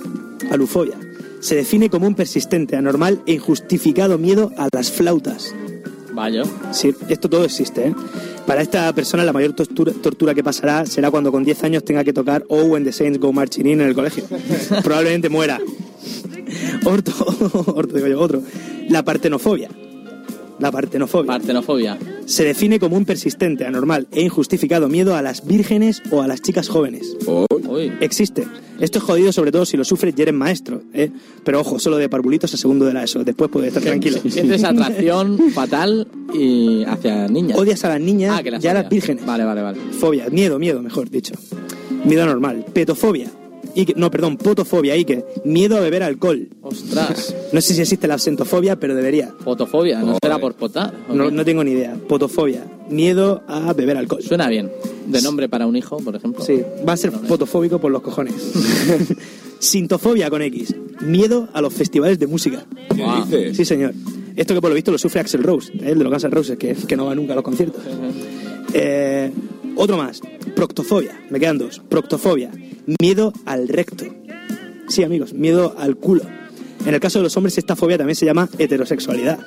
C: Se define como un persistente, anormal e injustificado miedo a las flautas.
B: Vaya.
C: Sí, esto todo existe, Para esta persona la mayor tortura que pasará será cuando con 10 años tenga que tocar Oh When the Saints Go Marching In en el colegio. Probablemente muera. Otro. La partenofobia. Se define como un persistente, anormal e injustificado miedo a las vírgenes o a las chicas jóvenes. Existe. Esto es jodido sobre todo si lo sufres y eres maestro, Pero ojo, solo de parvulitos a segundo de la ESO. Después puedes estar tranquilo.
B: Sientes atracción fatal y hacia niñas.
C: Odias a las niñas y a las vírgenes.
B: Vale.
C: Fobia, miedo, mejor dicho. Miedo anormal. Petofobia. Potofobia, Ike. Miedo a beber alcohol.
B: Ostras.
C: No sé si existe la absentofobia, pero debería.
B: Potofobia, ¿no será por potar?
C: No tengo ni idea. Potofobia. Miedo a beber alcohol.
B: Suena bien. De nombre para un hijo, por ejemplo.
C: Sí, va a ser potofóbico por los cojones. Sintofobia con X. Miedo a los festivales de música.
D: ¿Qué dices?
C: Sí, señor. Esto que por lo visto lo sufre Axl Rose, el de los Guns N' Roses, que no va nunca a los conciertos. Otro más. Proctofobia. Me quedan dos. Proctofobia. Miedo al recto. Sí, amigos, miedo al culo. En el caso de los hombres, esta fobia también se llama heterosexualidad.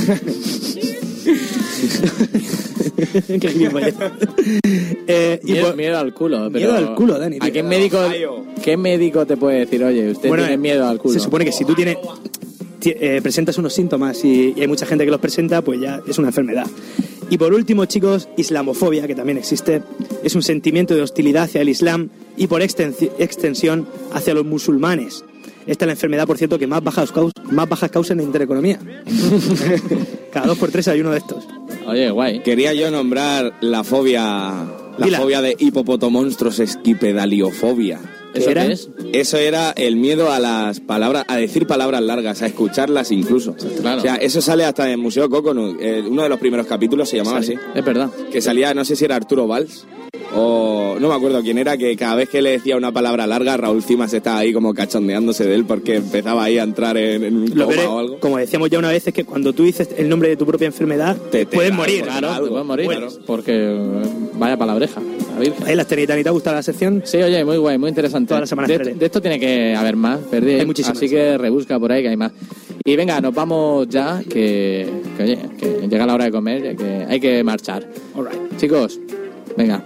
C: Qué gilipollas.
B: Miedo al culo. Pero
C: miedo al culo, Dani.
B: ¿A qué médico te puede decir, oye, usted tiene miedo al culo?
C: Se supone que si tú presentas unos síntomas y hay mucha gente que los presenta, pues ya es una enfermedad. Y por último, chicos, islamofobia, que también existe, es un sentimiento de hostilidad hacia el Islam y por extensión hacia los musulmanes. Esta es la enfermedad, por cierto, que más bajas causa en intereconomía. Cada 2 por 3 hay uno de estos.
B: Oye, guay.
D: Quería yo nombrar la fobia de hipopotomonstros esquipedaliofobia.
B: ¿Eso qué es?
D: Eso era el miedo a las palabras, a decir palabras largas, a escucharlas incluso.
B: Claro.
D: O sea, eso sale hasta en el Museo Coconut. Uno de los primeros capítulos se llamaba así.
B: Es verdad.
D: Que salía, no sé si era Arturo Valls o no me acuerdo quién era, que cada vez que le decía una palabra larga, Raúl Cimas estaba ahí como cachondeándose de él porque empezaba ahí a entrar en un coma o algo.
C: Como decíamos ya una vez, es que cuando tú dices el nombre de tu propia enfermedad, puedes morir.
B: Claro, te puedes morir. Bueno. Porque vaya palabreja.
C: ¿Las ¿te ha gustado la sección?
B: Sí, oye, muy guay, muy interesante.
C: Todas las semanas
B: de esto tiene que haber más, perdí.
C: Hay muchísimas.
B: Así que rebusca por ahí que hay más. Y venga, nos vamos ya, que llega la hora de comer, ya que hay que marchar.
C: All right.
B: Chicos, venga.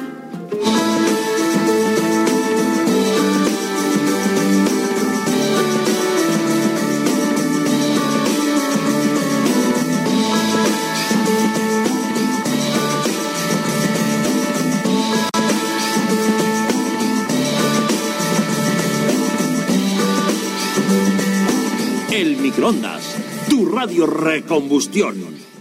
E: El microondas, tu radio recombustión.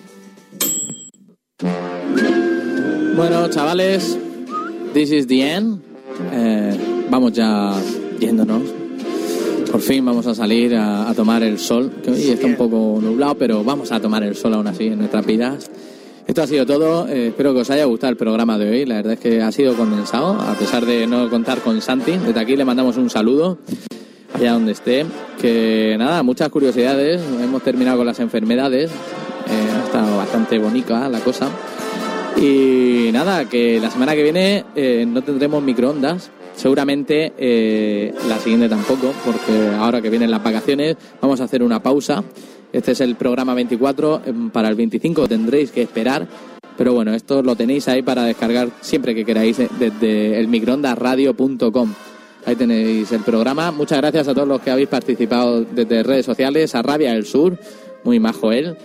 B: Bueno, chavales, this is the end. Vamos ya yéndonos. Por fin vamos a salir a tomar el sol, que hoy está un poco nublado, pero vamos a tomar el sol aún así en nuestras vidas. Esto ha sido todo. Espero que os haya gustado el programa de hoy. La verdad es que ha sido condensado, a pesar de no contar con Santi. Desde aquí le mandamos un saludo, allá donde esté. Que nada, muchas curiosidades. Hemos terminado con las enfermedades. Ha estado bastante bonita la cosa. Y nada, que la semana que viene no tendremos microondas. Seguramente la siguiente tampoco, porque ahora que vienen las vacaciones vamos a hacer una pausa. Este es el programa 24, para el 25 tendréis que esperar, pero bueno, esto lo tenéis ahí para descargar siempre que queráis desde el microondasradio.com. Ahí tenéis el programa. Muchas gracias a todos los que habéis participado desde redes sociales, a Rabia del Sur, muy majo él.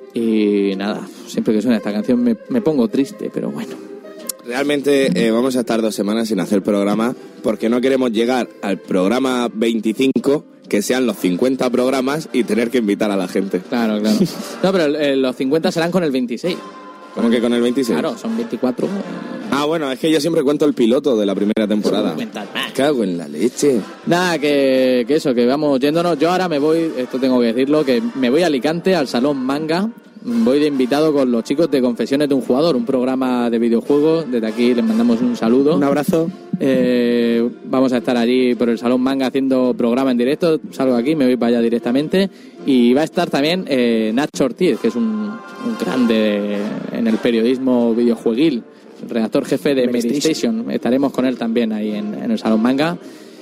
B: Y nada, siempre que suena esta canción me pongo triste, pero bueno.
D: Realmente vamos a estar 2 semanas sin hacer programa porque no queremos llegar al programa 25, que sean los 50 programas y tener que invitar a la gente.
B: Claro. No, pero los 50 serán con el 26.
D: ¿Cómo que con el 26?
B: Claro, son 24.
D: Ah, bueno, es que yo siempre cuento el piloto de la primera temporada. Cago en la leche.
B: Nada, que eso, que vamos yéndonos. Yo ahora me voy, esto tengo que decirlo, que me voy a Alicante, al Salón Manga. Voy de invitado con los chicos de Confesiones de un Jugador, un programa de videojuegos. Desde aquí les mandamos un saludo.
C: Un abrazo.
B: Vamos a estar allí por el Salón Manga haciendo programa en directo. Salgo aquí, me voy para allá directamente. Y va a estar también Nacho Ortiz, que es un grande en el periodismo videojueguil, redactor jefe de Medistation. Estaremos con él también ahí en el Salón Manga.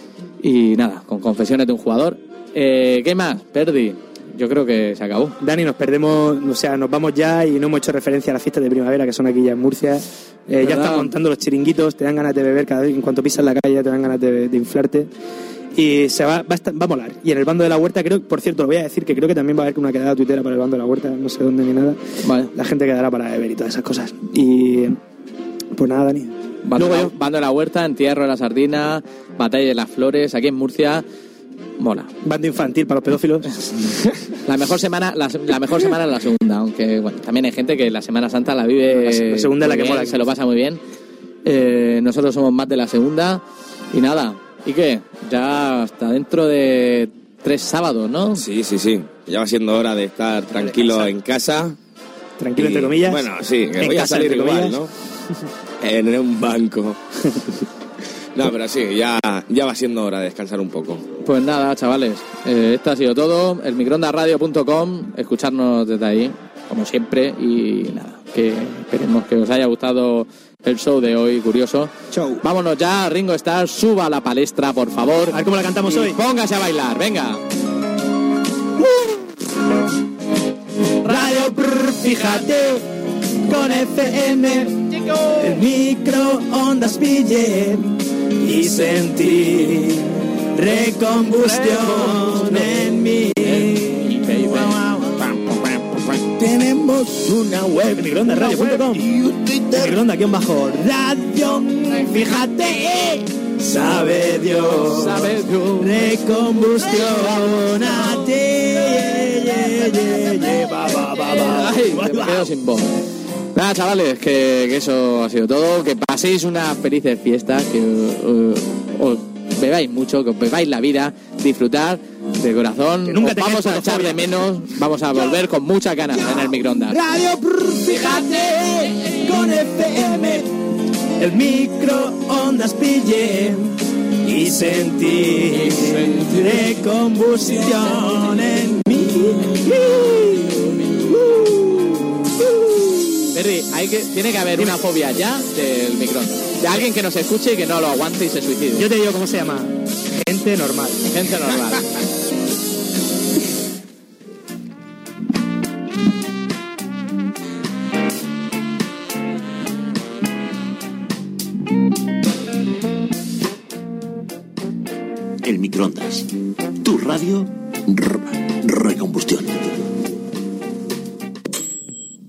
B: Y nada, con Confesiones de un Jugador. ¿Qué más? Perdi. Yo creo que se acabó.
C: Dani, nos perdemos, o sea, nos vamos ya y no hemos hecho referencia a las fiestas de primavera que son aquí ya en Murcia. Ya están montando los chiringuitos, te dan ganas de beber cada vez, en cuanto pisas la calle te dan ganas de inflarte. Y va a molar. Y en el bando de la huerta, creo, por cierto, lo voy a decir, que creo que también va a haber una quedada tuitera para el bando de la huerta, no sé dónde ni nada.
B: Vale.
C: La gente quedará para beber y todas esas cosas. Y pues nada, Dani.
B: Bando de la huerta, entierro de la sardina, batalla de las flores, aquí en Murcia. Mola.
C: Bando infantil para los pedófilos.
B: La mejor semana es la segunda, aunque bueno, también hay gente que la Semana Santa la vive.
C: La segunda es la que
B: bien,
C: mola.
B: Se lo pasa muy bien. Nosotros somos más de la segunda. Y nada, ¿y qué? Ya hasta dentro de 3 sábados, ¿no?
D: Sí. Ya va siendo hora de estar tranquilo en casa.
C: Tranquilo, entre comillas.
D: Bueno, sí, que voy a salir igual, ¿no? En un banco. No, pero sí, ya va siendo hora de descansar un poco.
B: Pues nada, chavales, esto ha sido todo. El microondasradio.com, escucharnos desde ahí, como siempre. Y nada, que esperemos que os haya gustado el show de hoy, curioso.
C: Show.
B: Vámonos ya, Ringo Starr, suba a la palestra, por favor.
C: A ver cómo la cantamos
B: y
C: hoy.
B: Póngase a bailar, venga.
C: Radio, fíjate, con FM, el microondas pillé y sentí recombustión en mí. Tenemos una web, microondasradio.com, microondas_radio, fíjate, sabe Dios, recombustión a ti.
B: Ay, me quedo sin voz. Nada, chavales, que eso ha sido todo. Que paséis unas felices fiestas, que os bebáis mucho, que os bebáis la vida, disfrutar de corazón. Que nunca os vamos a echar de menos, vamos a volver con muchas ganas en el microondas.
C: Radio, fíjate, con FM, el microondas pillé y sentí recombustión en mí.
B: Perry, tiene que haber una fobia ya del microondas. De alguien que nos escuche y que no lo aguante y se suicide.
C: Yo te digo cómo se llama. Gente normal.
B: Gente normal.
E: El microondas. Tu radio recombustión.